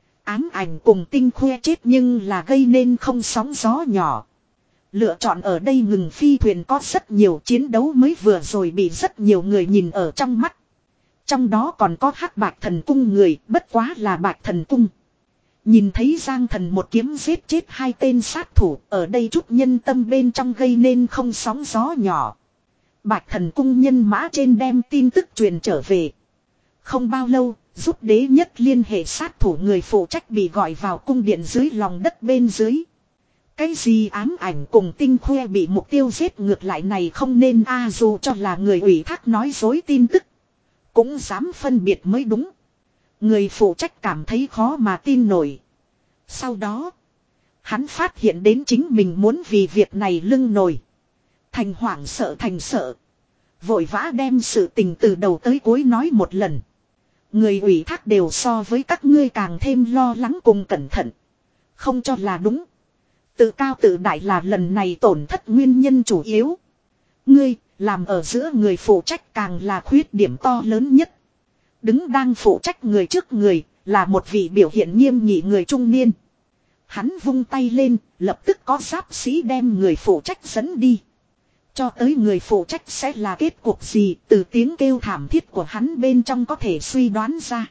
Speaker 1: Ám ảnh cùng tinh khoe chết nhưng là gây nên không sóng gió nhỏ. Lựa chọn ở đây ngừng phi thuyền có rất nhiều chiến đấu mới vừa rồi bị rất nhiều người nhìn ở trong mắt. Trong đó còn có hắc bạch thần cung người, bất quá là bạch thần cung. Nhìn thấy Giang thần một kiếm giết chết hai tên sát thủ, ở đây chút nhân tâm bên trong gây nên không sóng gió nhỏ. Bạch thần cung nhân mã trên đem tin tức truyền trở về. Không bao lâu, giúp đế nhất liên hệ sát thủ người phụ trách bị gọi vào cung điện dưới lòng đất bên dưới. Cái gì ám ảnh cùng tinh khoe bị mục tiêu giết ngược lại này không nên a dù cho là người ủy thác nói dối tin tức. Cũng dám phân biệt mới đúng. Người phụ trách cảm thấy khó mà tin nổi. Sau đó, hắn phát hiện đến chính mình muốn vì việc này lưng nổi. Thành hoảng sợ thành sợ. Vội vã đem sự tình từ đầu tới cuối nói một lần. Người ủy thác đều so với các ngươi càng thêm lo lắng cùng cẩn thận. Không cho là đúng. Tự cao tự đại là lần này tổn thất nguyên nhân chủ yếu. Ngươi, làm ở giữa người phụ trách càng là khuyết điểm to lớn nhất. Đứng đang phụ trách người trước người, là một vị biểu hiện nghiêm nghị người trung niên. Hắn vung tay lên, lập tức có giáp sĩ đem người phụ trách dẫn đi. Cho tới người phụ trách sẽ là kết cục gì, từ tiếng kêu thảm thiết của hắn bên trong có thể suy đoán ra.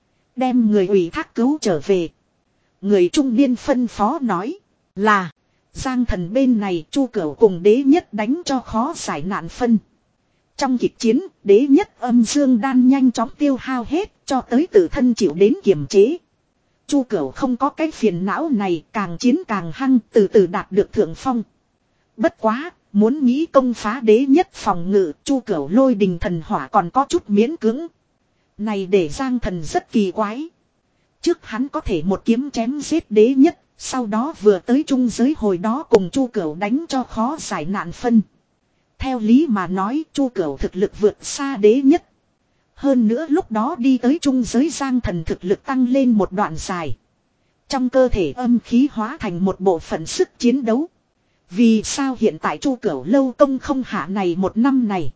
Speaker 1: Đem người ủy thác cứu trở về. Người trung niên phân phó nói là Giang thần bên này Chu Cửu cùng đế nhất đánh cho khó giải nạn phân. Trong kịch chiến, đế nhất âm dương đan nhanh chóng tiêu hao hết cho tới tự thân chịu đến kiềm chế. Chu Cửu không có cái phiền não này, càng chiến càng hăng, từ từ đạt được thượng phong. Bất quá, muốn nghĩ công phá đế nhất phòng ngự, Chu Cửu lôi đình thần hỏa còn có chút miễn cưỡng. Này để Giang thần rất kỳ quái. Trước hắn có thể một kiếm chém giết đế nhất, sau đó vừa tới trung giới hồi đó cùng Chu Cửu đánh cho khó giải nạn phân. Theo lý mà nói Chu Cửu thực lực vượt xa đế nhất. Hơn nữa lúc đó đi tới trung giới Giang thần thực lực tăng lên một đoạn dài. Trong cơ thể âm khí hóa thành một bộ phận sức chiến đấu. Vì sao hiện tại Chu Cửu lâu công không hạ này một năm này.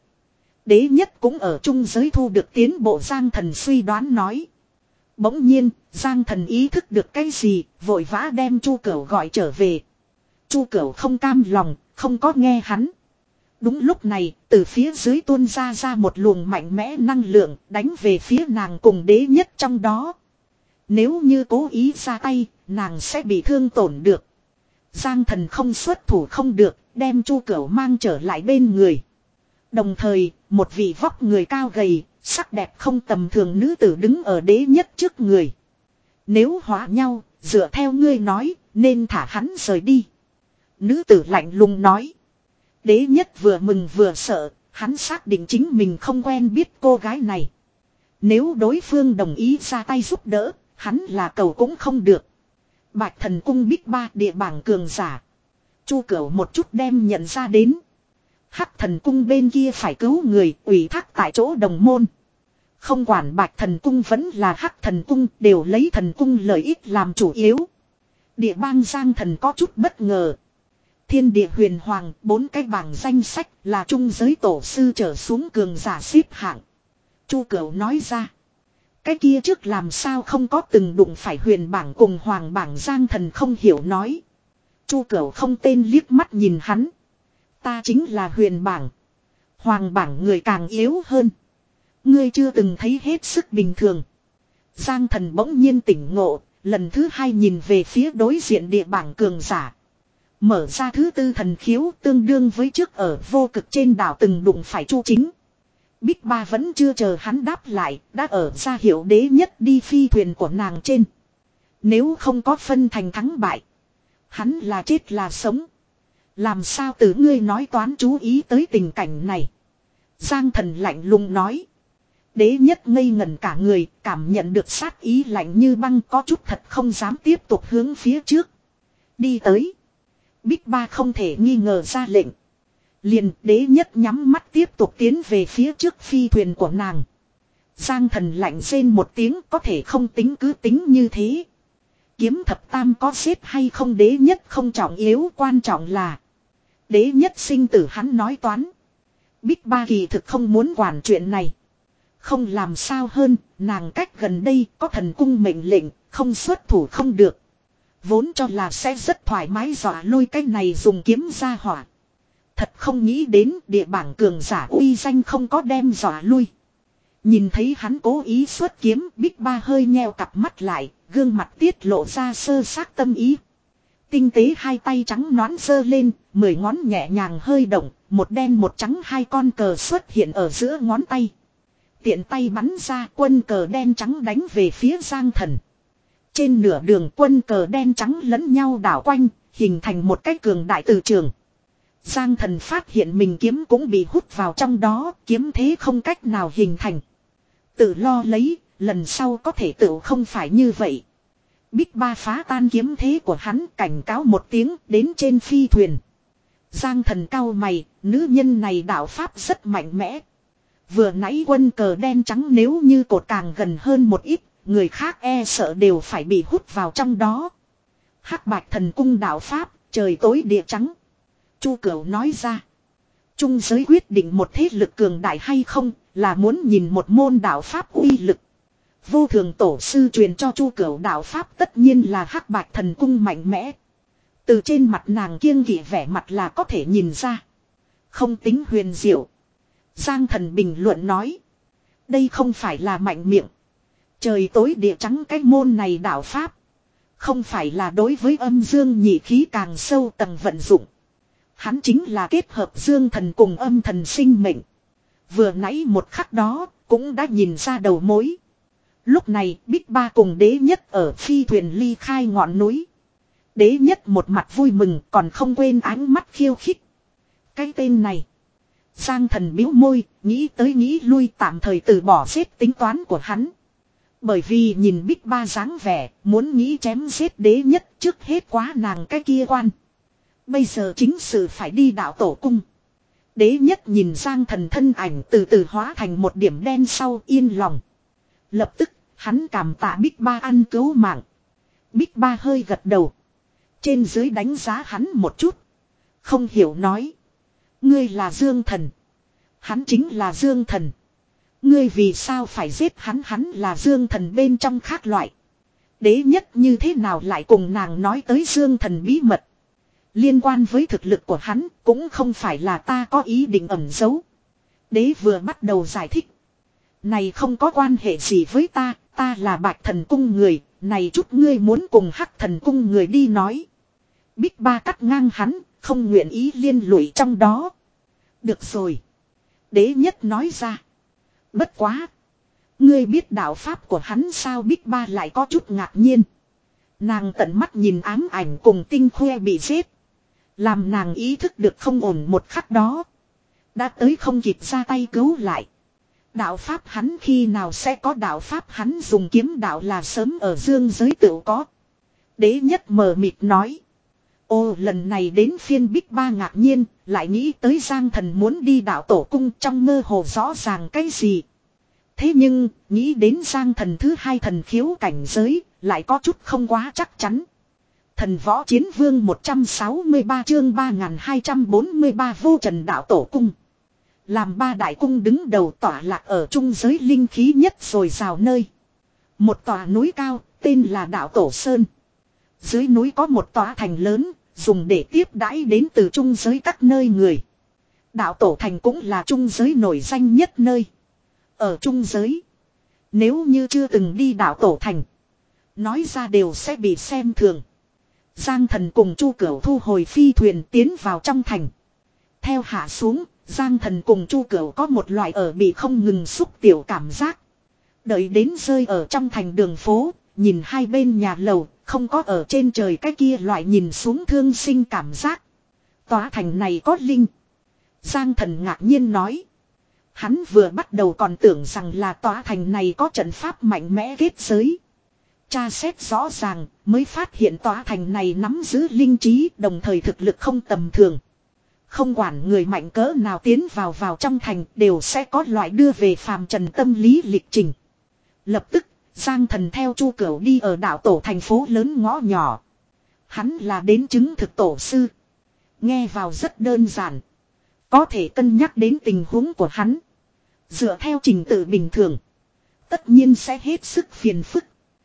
Speaker 1: Đế nhất cũng ở trung giới thu được tiến bộ Giang thần suy đoán nói. Bỗng nhiên Giang thần ý thức được cái gì, vội vã đem Chu Cửu gọi trở về. Chu Cửu không cam lòng, không có nghe hắn. Đúng lúc này, từ phía dưới tuôn ra ra một luồng mạnh mẽ năng lượng, đánh về phía nàng cùng đế nhất trong đó. Nếu như cố ý ra tay, nàng sẽ bị thương tổn được. Giang thần không xuất thủ không được, đem Chu Cửu mang trở lại bên người. Đồng thời, một vị vóc người cao gầy, sắc đẹp không tầm thường nữ tử đứng ở đế nhất trước người. Nếu hóa nhau, dựa theo ngươi nói, nên thả hắn rời đi. Nữ tử lạnh lùng nói. Đế nhất vừa mừng vừa sợ, hắn xác định chính mình không quen biết cô gái này. Nếu đối phương đồng ý ra tay giúp đỡ, hắn là cầu cũng không được. Bạch thần cung bích ba địa bảng cường giả. Chu Cửu một chút đem nhận ra đến. Hắc thần cung bên kia phải cứu người, ủy thác tại chỗ đồng môn. Không quản bạch thần cung vẫn là hắc thần cung, đều lấy thần cung lợi ích làm chủ yếu. Địa bang Giang thần có chút bất ngờ. Thiên địa huyền hoàng, bốn cái bảng danh sách là trung giới tổ sư trở xuống cường giả xếp hạng. Chu Cửu nói ra. Cái kia trước làm sao không có từng đụng phải huyền bảng cùng hoàng bảng Giang thần không hiểu nói. Chu Cửu không tên liếc mắt nhìn hắn. Ta chính là huyền bảng. Hoàng bảng người càng yếu hơn. Ngươi chưa từng thấy hết sức bình thường. Giang thần bỗng nhiên tỉnh ngộ, lần thứ hai nhìn về phía đối diện địa bảng cường giả. Mở ra thứ tư thần khiếu tương đương với trước ở vô cực trên đảo từng đụng phải Chu Chính. Bích Ba vẫn chưa chờ hắn đáp lại, đã ở ra hiệu đế nhất đi phi thuyền của nàng trên. Nếu không có phân thành thắng bại, hắn là chết là sống. Làm sao từ ngươi nói toán chú ý tới tình cảnh này. Giang thần lạnh lùng nói. Đế nhất ngây ngẩn cả người, cảm nhận được sát ý lạnh như băng, có chút thật không dám tiếp tục hướng phía trước. Đi tới. Bích Ba không thể nghi ngờ ra lệnh. Liền đế nhất nhắm mắt tiếp tục tiến về phía trước phi thuyền của nàng. Giang Thần lạnh rên một tiếng, có thể không tính cứ tính như thế. Kiếm thập tam có xếp hay không đế nhất không trọng yếu, quan trọng là đế nhất sinh tử hắn nói toán. Bích Ba kỳ thực không muốn quản chuyện này. Không làm sao hơn, nàng cách gần đây có thần cung mệnh lệnh, không xuất thủ không được. Vốn cho là sẽ rất thoải mái dọa lôi cái này dùng kiếm ra hỏa. Thật không nghĩ đến địa bảng cường giả uy danh không có đem dọa lui. Nhìn thấy hắn cố ý xuất kiếm, Bích Ba hơi nheo cặp mắt lại, gương mặt tiết lộ ra sơ xác tâm ý. Tinh tế hai tay trắng nõn giơ lên, mười ngón nhẹ nhàng hơi động, một đen một trắng hai con cờ xuất hiện ở giữa ngón tay. Tiện tay bắn ra quân cờ đen trắng đánh về phía Giang Thần. Trên nửa đường quân cờ đen trắng lẫn nhau đảo quanh, hình thành một cái cường đại từ trường. Giang Thần phát hiện mình kiếm cũng bị hút vào trong đó, kiếm thế không cách nào hình thành. Tự lo lấy, lần sau có thể tự không phải như vậy. Bích Ba phá tan kiếm thế của hắn, cảnh cáo một tiếng đến trên phi thuyền. Giang Thần cau mày, nữ nhân này đạo pháp rất mạnh mẽ. Vừa nãy quân cờ đen trắng nếu như cột càng gần hơn một ít, người khác e sợ đều phải bị hút vào trong đó. Hắc Bạch Thần Cung đạo pháp, trời tối địa trắng. Chu Cửu nói ra. Trung giới quyết định một thế lực cường đại hay không, là muốn nhìn một môn đạo pháp uy lực. Vô Thường tổ sư truyền cho Chu Cửu đạo pháp tất nhiên là Hắc Bạch Thần Cung mạnh mẽ. Từ trên mặt nàng kiêng kỵ vẻ mặt là có thể nhìn ra. Không tính huyền diệu. Giang Thần bình luận nói. Đây không phải là mạnh miệng. Trời tối địa trắng cái môn này đạo pháp. Không phải là đối với âm dương nhị khí càng sâu tầng vận dụng. Hắn chính là kết hợp dương thần cùng âm thần sinh mệnh. Vừa nãy một khắc đó cũng đã nhìn ra đầu mối. Lúc này Bích Ba cùng đế nhất ở phi thuyền ly khai ngọn núi. Đế nhất một mặt vui mừng còn không quên ánh mắt khiêu khích. Cái tên này. Giang Thần biếu môi, nghĩ tới nghĩ lui tạm thời từ bỏ giết tính toán của hắn. Bởi vì nhìn Bích Ba dáng vẻ, muốn nghĩ chém giết đế nhất trước hết quá nàng cái kia quan. Bây giờ chính sự phải đi đạo tổ cung. Đế nhất nhìn Giang Thần thân ảnh từ từ hóa thành một điểm đen sau yên lòng. Lập tức, hắn cảm tạ Bích Ba ăn cứu mạng. Bích Ba hơi gật đầu. Trên dưới đánh giá hắn một chút. Không hiểu nói. Ngươi là Dương Thần. Hắn chính là Dương Thần. Ngươi vì sao phải giết hắn, hắn là Dương Thần bên trong khác loại. Đế nhất như thế nào lại cùng nàng nói tới Dương Thần bí mật. Liên quan với thực lực của hắn cũng không phải là ta có ý định ẩn giấu. Đế vừa bắt đầu giải thích. Này không có quan hệ gì với ta, ta là Bạch Thần Cung người, này chút ngươi muốn cùng Hắc Thần Cung người đi nói. Bích Ba cắt ngang hắn, không nguyện ý liên lụy trong đó. Được rồi. Đế nhất nói ra. Bất quá. Ngươi biết đạo pháp của hắn sao, Bích Ba lại có chút ngạc nhiên. Nàng tận mắt nhìn ám ảnh cùng Tinh Khoe bị giết. Làm nàng ý thức được không ổn một khắc đó. Đã tới không kịp ra tay cứu lại. Đạo pháp hắn khi nào sẽ có, đạo pháp hắn dùng kiếm đạo là sớm ở dương giới tự có. Đế nhất mờ mịt nói. Ô, lần này đến phiên Bích Ba ngạc nhiên, lại nghĩ tới Giang Thần muốn đi đạo tổ cung, trong mơ hồ rõ ràng cái gì. Thế nhưng, nghĩ đến Giang Thần thứ hai thần khiếu cảnh giới, lại có chút không quá chắc chắn. Thần Võ Chiến Vương một trăm sáu mươi ba chương ba nghìn hai trăm bốn mươi ba vô trần đạo tổ cung. Làm ba đại cung đứng đầu tỏa lạc ở trung giới linh khí nhất rồi rào nơi. Một tòa núi cao, tên là Đạo Tổ Sơn. Dưới núi có một tòa thành lớn, dùng để tiếp đãi đến từ trung giới các nơi người. Đạo Tổ Thành cũng là trung giới nổi danh nhất nơi. Ở trung giới, nếu như chưa từng đi Đạo Tổ Thành, nói ra đều sẽ bị xem thường. Giang Thần cùng Chu Cửu thu hồi phi thuyền tiến vào trong thành. Theo hạ xuống, Giang Thần cùng Chu Cửu có một loại ở bị không ngừng xúc tiểu cảm giác. Đợi đến rơi ở trong thành đường phố, nhìn hai bên nhà lầu, không có ở trên trời cái kia loại nhìn xuống thương sinh cảm giác. Tòa thành này có linh. Giang Thần ngạc nhiên nói. Hắn vừa bắt đầu còn tưởng rằng là tòa thành này có trận pháp mạnh mẽ kết giới. Tra xét rõ ràng mới phát hiện tòa thành này nắm giữ linh trí, đồng thời thực lực không tầm thường. Không quản người mạnh cỡ nào tiến vào vào trong thành đều sẽ có loại đưa về phàm trần tâm lý lịch trình. Lập tức, Giang Thần theo Chu Cửu đi ở đảo tổ thành phố lớn ngõ nhỏ. Hắn là đến chứng thực tổ sư. Nghe vào rất đơn giản. Có thể cân nhắc đến tình huống của hắn. Dựa theo trình tự bình thường. Tất nhiên sẽ hết sức phiền phức.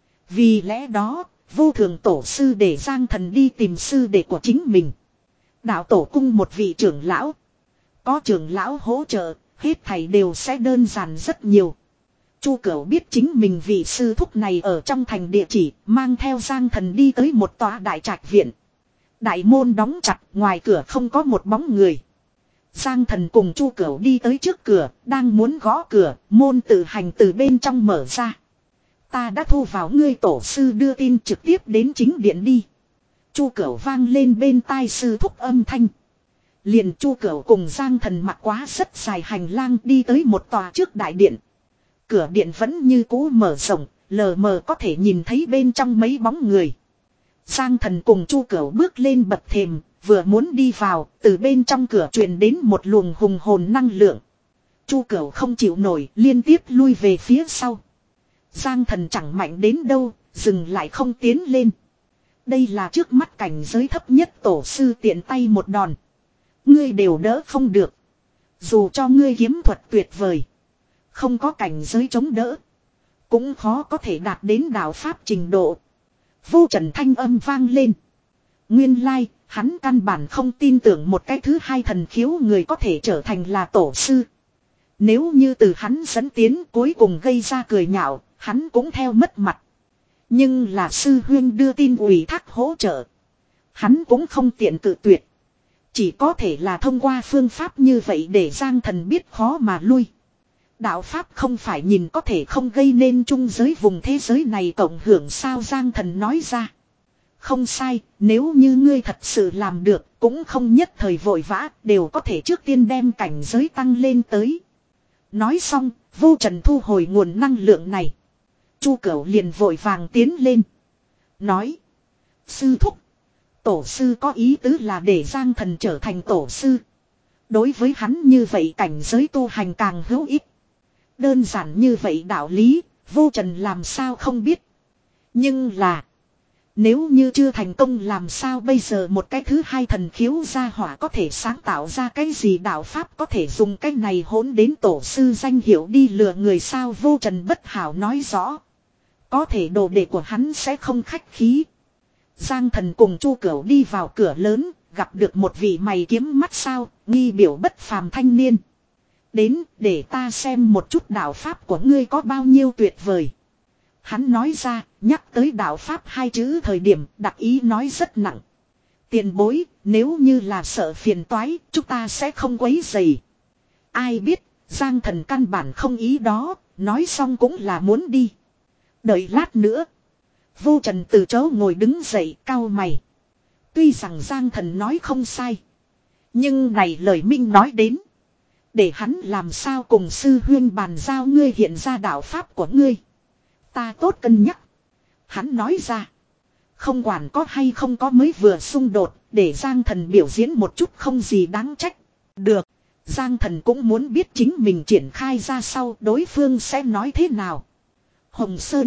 Speaker 1: Vì lẽ đó, vô thường tổ sư để Giang Thần đi tìm sư đệ của chính mình. Đạo tổ cung một vị trưởng lão. Có trưởng lão hỗ trợ, hết thảy đều sẽ đơn giản rất nhiều. Chu Cửu biết chính mình vị sư thúc này ở trong thành địa chỉ, mang theo Giang Thần đi tới một tòa đại trạch viện. Đại môn đóng chặt, ngoài cửa không có một bóng người. Giang Thần cùng Chu Cửu đi tới trước cửa, đang muốn gõ cửa, môn tự hành từ bên trong mở ra. Ta đã thu vào ngươi tổ sư đưa tin trực tiếp đến chính điện đi. Chu Cửu vang lên bên tai sư thúc âm thanh. Liền Chu Cửu cùng Giang Thần mặc quá rất dài hành lang đi tới một tòa trước đại điện. Cửa điện vẫn như cũ mở rộng, lờ mờ có thể nhìn thấy bên trong mấy bóng người. Giang Thần cùng Chu Cửu bước lên bậc thềm, vừa muốn đi vào, từ bên trong cửa truyền đến một luồng hùng hồn năng lượng. Chu Cửu không chịu nổi, liên tiếp lui về phía sau. Giang Thần chẳng mạnh đến đâu, dừng lại không tiến lên. Đây là trước mắt cảnh giới thấp nhất tổ sư tiện tay một đòn. Ngươi đều đỡ không được. Dù cho ngươi kiếm thuật tuyệt vời. Không có cảnh giới chống đỡ. Cũng khó có thể đạt đến đạo pháp trình độ. Vô trần thanh âm vang lên. Nguyên lai, hắn căn bản không tin tưởng một cái thứ hai thần khiếu người có thể trở thành là tổ sư. Nếu như từ hắn dẫn tiến cuối cùng gây ra cười nhạo, hắn cũng theo mất mặt. Nhưng là sư huyên đưa tin ủy thác hỗ trợ. Hắn cũng không tiện cự tuyệt. Chỉ có thể là thông qua phương pháp như vậy để Giang Thần biết khó mà lui. Đạo Pháp không phải nhìn có thể không gây nên trung giới vùng thế giới này cộng hưởng sao, Giang Thần nói ra. Không sai, nếu như ngươi thật sự làm được, cũng không nhất thời vội vã, đều có thể trước tiên đem cảnh giới tăng lên tới. Nói xong, Vô Trần thu hồi nguồn năng lượng này. Chu Cửu liền vội vàng tiến lên. Nói. Sư thúc. Tổ sư có ý tứ là để Giang Thần trở thành tổ sư. Đối với hắn như vậy cảnh giới tu hành càng hữu ích. Đơn giản như vậy đạo lý, Vô Trần làm sao không biết. Nhưng là. Nếu như chưa thành công làm sao bây giờ một cái thứ hai thần khiếu gia hỏa có thể sáng tạo ra cái gì đạo pháp có thể dùng cái này hỗn đến tổ sư danh hiệu đi lừa người sao, Vô Trần bất hảo nói rõ. Có thể đồ đệ của hắn sẽ không khách khí. Giang Thần cùng Chu Cửu đi vào cửa lớn, gặp được một vị mày kiếm mắt sao, nghi biểu bất phàm thanh niên. Đến, để ta xem một chút đạo pháp của ngươi có bao nhiêu tuyệt vời. Hắn nói ra, nhắc tới đạo pháp hai chữ thời điểm, đặc ý nói rất nặng. Tiền bối, nếu như là sợ phiền toái, chúng ta sẽ không quấy rầy. Ai biết, Giang Thần căn bản không ý đó, nói xong cũng là muốn đi. Đợi lát nữa. Vô Trần từ chỗ ngồi đứng dậy cau mày. Tuy rằng Giang Thần nói không sai. Nhưng này lời minh nói đến. Để hắn làm sao cùng sư huyên bàn giao ngươi hiện ra đạo pháp của ngươi. Ta tốt cân nhắc. Hắn nói ra. Không quản có hay không có mới vừa xung đột. Để Giang Thần biểu diễn một chút không gì đáng trách. Được. Giang Thần cũng muốn biết chính mình triển khai ra sau đối phương sẽ nói thế nào. Hồng Sơn.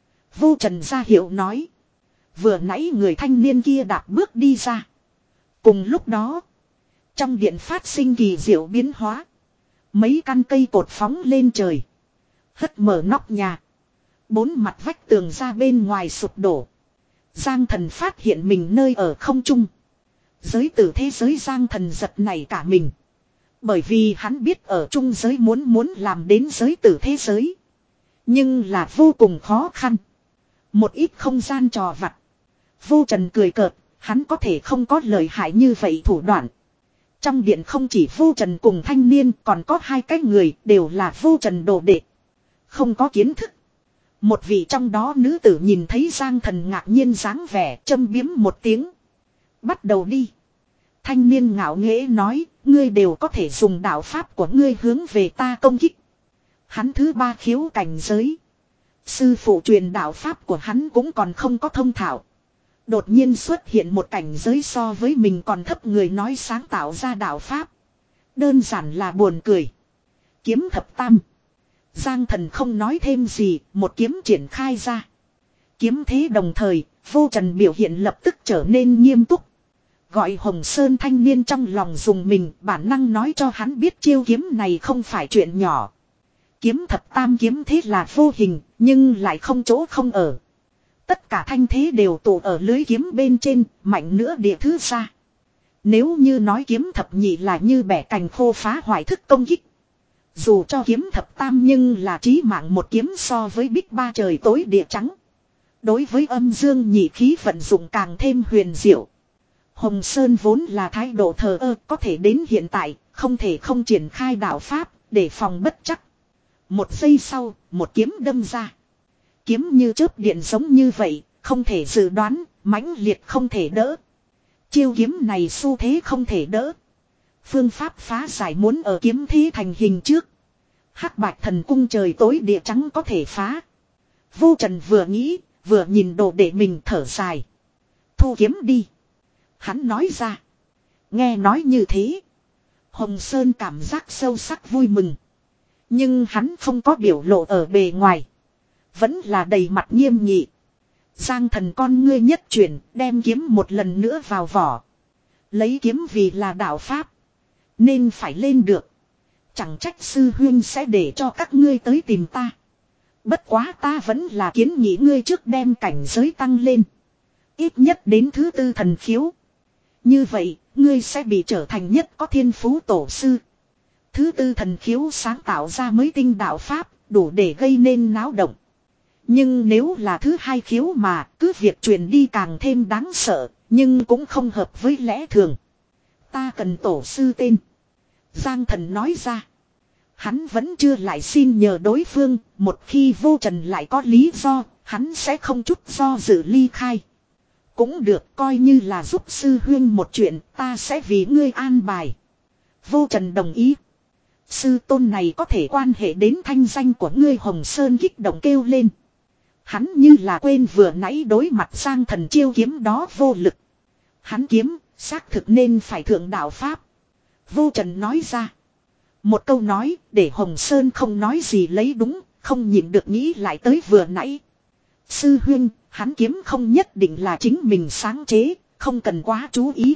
Speaker 1: Vô Trần ra hiệu nói. Vừa nãy người thanh niên kia đạp bước đi ra. Cùng lúc đó. Trong điện phát sinh kỳ diệu biến hóa. Mấy căn cây cột phóng lên trời. Hất mở nóc nhà. Bốn mặt vách tường ra bên ngoài sụp đổ. Giang Thần phát hiện mình nơi ở không trung. Giới tử thế giới Giang Thần giật nảy cả mình. Bởi vì hắn biết ở trung giới muốn muốn làm đến giới tử thế giới. Nhưng là vô cùng khó khăn. Một ít không gian trò vặt. Vô Trần cười cợt, hắn có thể không có lợi hại như vậy thủ đoạn. Trong điện không chỉ Vô Trần cùng thanh niên, còn có hai cái người đều là Vô Trần đồ đệ. Không có kiến thức. Một vị trong đó nữ tử nhìn thấy Giang Thần ngạc nhiên dáng vẻ, châm biếm một tiếng. Bắt đầu đi. Thanh niên ngạo nghễ nói, ngươi đều có thể dùng đạo pháp của ngươi hướng về ta công kích. Hắn thứ ba khiếu cảnh giới. Sư phụ truyền đạo pháp của hắn cũng còn không có thông thạo. Đột nhiên xuất hiện một cảnh giới so với mình còn thấp người nói sáng tạo ra đạo pháp. Đơn giản là buồn cười. Kiếm thập tam. Giang Thần không nói thêm gì, một kiếm triển khai ra. Kiếm thế đồng thời, Vô Trần biểu hiện lập tức trở nên nghiêm túc. Gọi Hồng Sơn thanh niên trong lòng dùng mình, bản năng nói cho hắn biết chiêu kiếm này không phải chuyện nhỏ. Kiếm thập tam kiếm thế là vô hình, nhưng lại không chỗ không ở. Tất cả thanh thế đều tụ ở lưới kiếm bên trên, mạnh nữa địa thứ ra. Nếu như nói kiếm thập nhị là như bẻ cành khô phá hoại thức công kích. Dù cho kiếm thập tam nhưng là chí mạng một kiếm so với bích ba trời tối địa trắng. Đối với âm dương nhị khí vận dụng càng thêm huyền diệu. Hồng Sơn vốn là thái độ thờ ơ, có thể đến hiện tại, không thể không triển khai đạo pháp, để phòng bất chắc. Một giây sau, một kiếm đâm ra. Kiếm như chớp điện giống như vậy, không thể dự đoán, mãnh liệt không thể đỡ. Chiêu kiếm này xu thế không thể đỡ. Phương pháp phá giải muốn ở kiếm thế thành hình trước. Hắc bạch thần cung trời tối địa trắng có thể phá. Vô Trần vừa nghĩ, vừa nhìn đồ để mình thở dài. Thu kiếm đi. Hắn nói ra. Nghe nói như thế. Hồng Sơn cảm giác sâu sắc vui mừng. Nhưng hắn không có biểu lộ ở bề ngoài. Vẫn là đầy mặt nghiêm nghị. Giang Thần con ngươi nhất chuyển, đem kiếm một lần nữa vào vỏ. Lấy kiếm vì là đạo pháp. Nên phải lên được. Chẳng trách sư huynh sẽ để cho các ngươi tới tìm ta. Bất quá ta vẫn là kiến nghị ngươi trước đem cảnh giới tăng lên. Ít nhất đến thứ tư thần khiếu. Như vậy, ngươi sẽ bị trở thành nhất có thiên phú tổ sư. Thứ tư thần khiếu sáng tạo ra mới tinh đạo pháp, đủ để gây nên náo động. Nhưng nếu là thứ hai khiếu mà, cứ việc truyền đi càng thêm đáng sợ, nhưng cũng không hợp với lẽ thường. Ta cần tổ sư tên. Giang Thần nói ra. Hắn vẫn chưa lại xin nhờ đối phương, một khi Vô Trần lại có lý do, hắn sẽ không chút do dự ly khai. Cũng được, coi như là giúp sư huyên một chuyện, ta sẽ vì ngươi an bài. Vô Trần đồng ý. Sư tôn này có thể quan hệ đến thanh danh của ngươi. Hồng Sơn kích động kêu lên. Hắn như là quên vừa nãy đối mặt Giang Thần chiêu kiếm đó vô lực. Hắn kiếm, xác thực nên phải thượng đạo pháp. Vô Trần nói ra. Một câu nói, để Hồng Sơn không nói gì lấy đúng, không nhịn được nghĩ lại tới vừa nãy. Sư huynh, hắn kiếm không nhất định là chính mình sáng chế, không cần quá chú ý.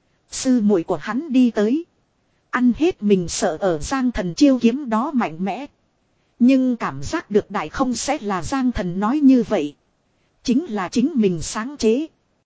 Speaker 1: Sư muội của hắn đi tới. Ăn hết mình sợ ở Giang Thần chiêu kiếm đó mạnh mẽ. Nhưng cảm giác được đại không sẽ là Giang Thần nói như vậy. Chính là chính mình sáng chế.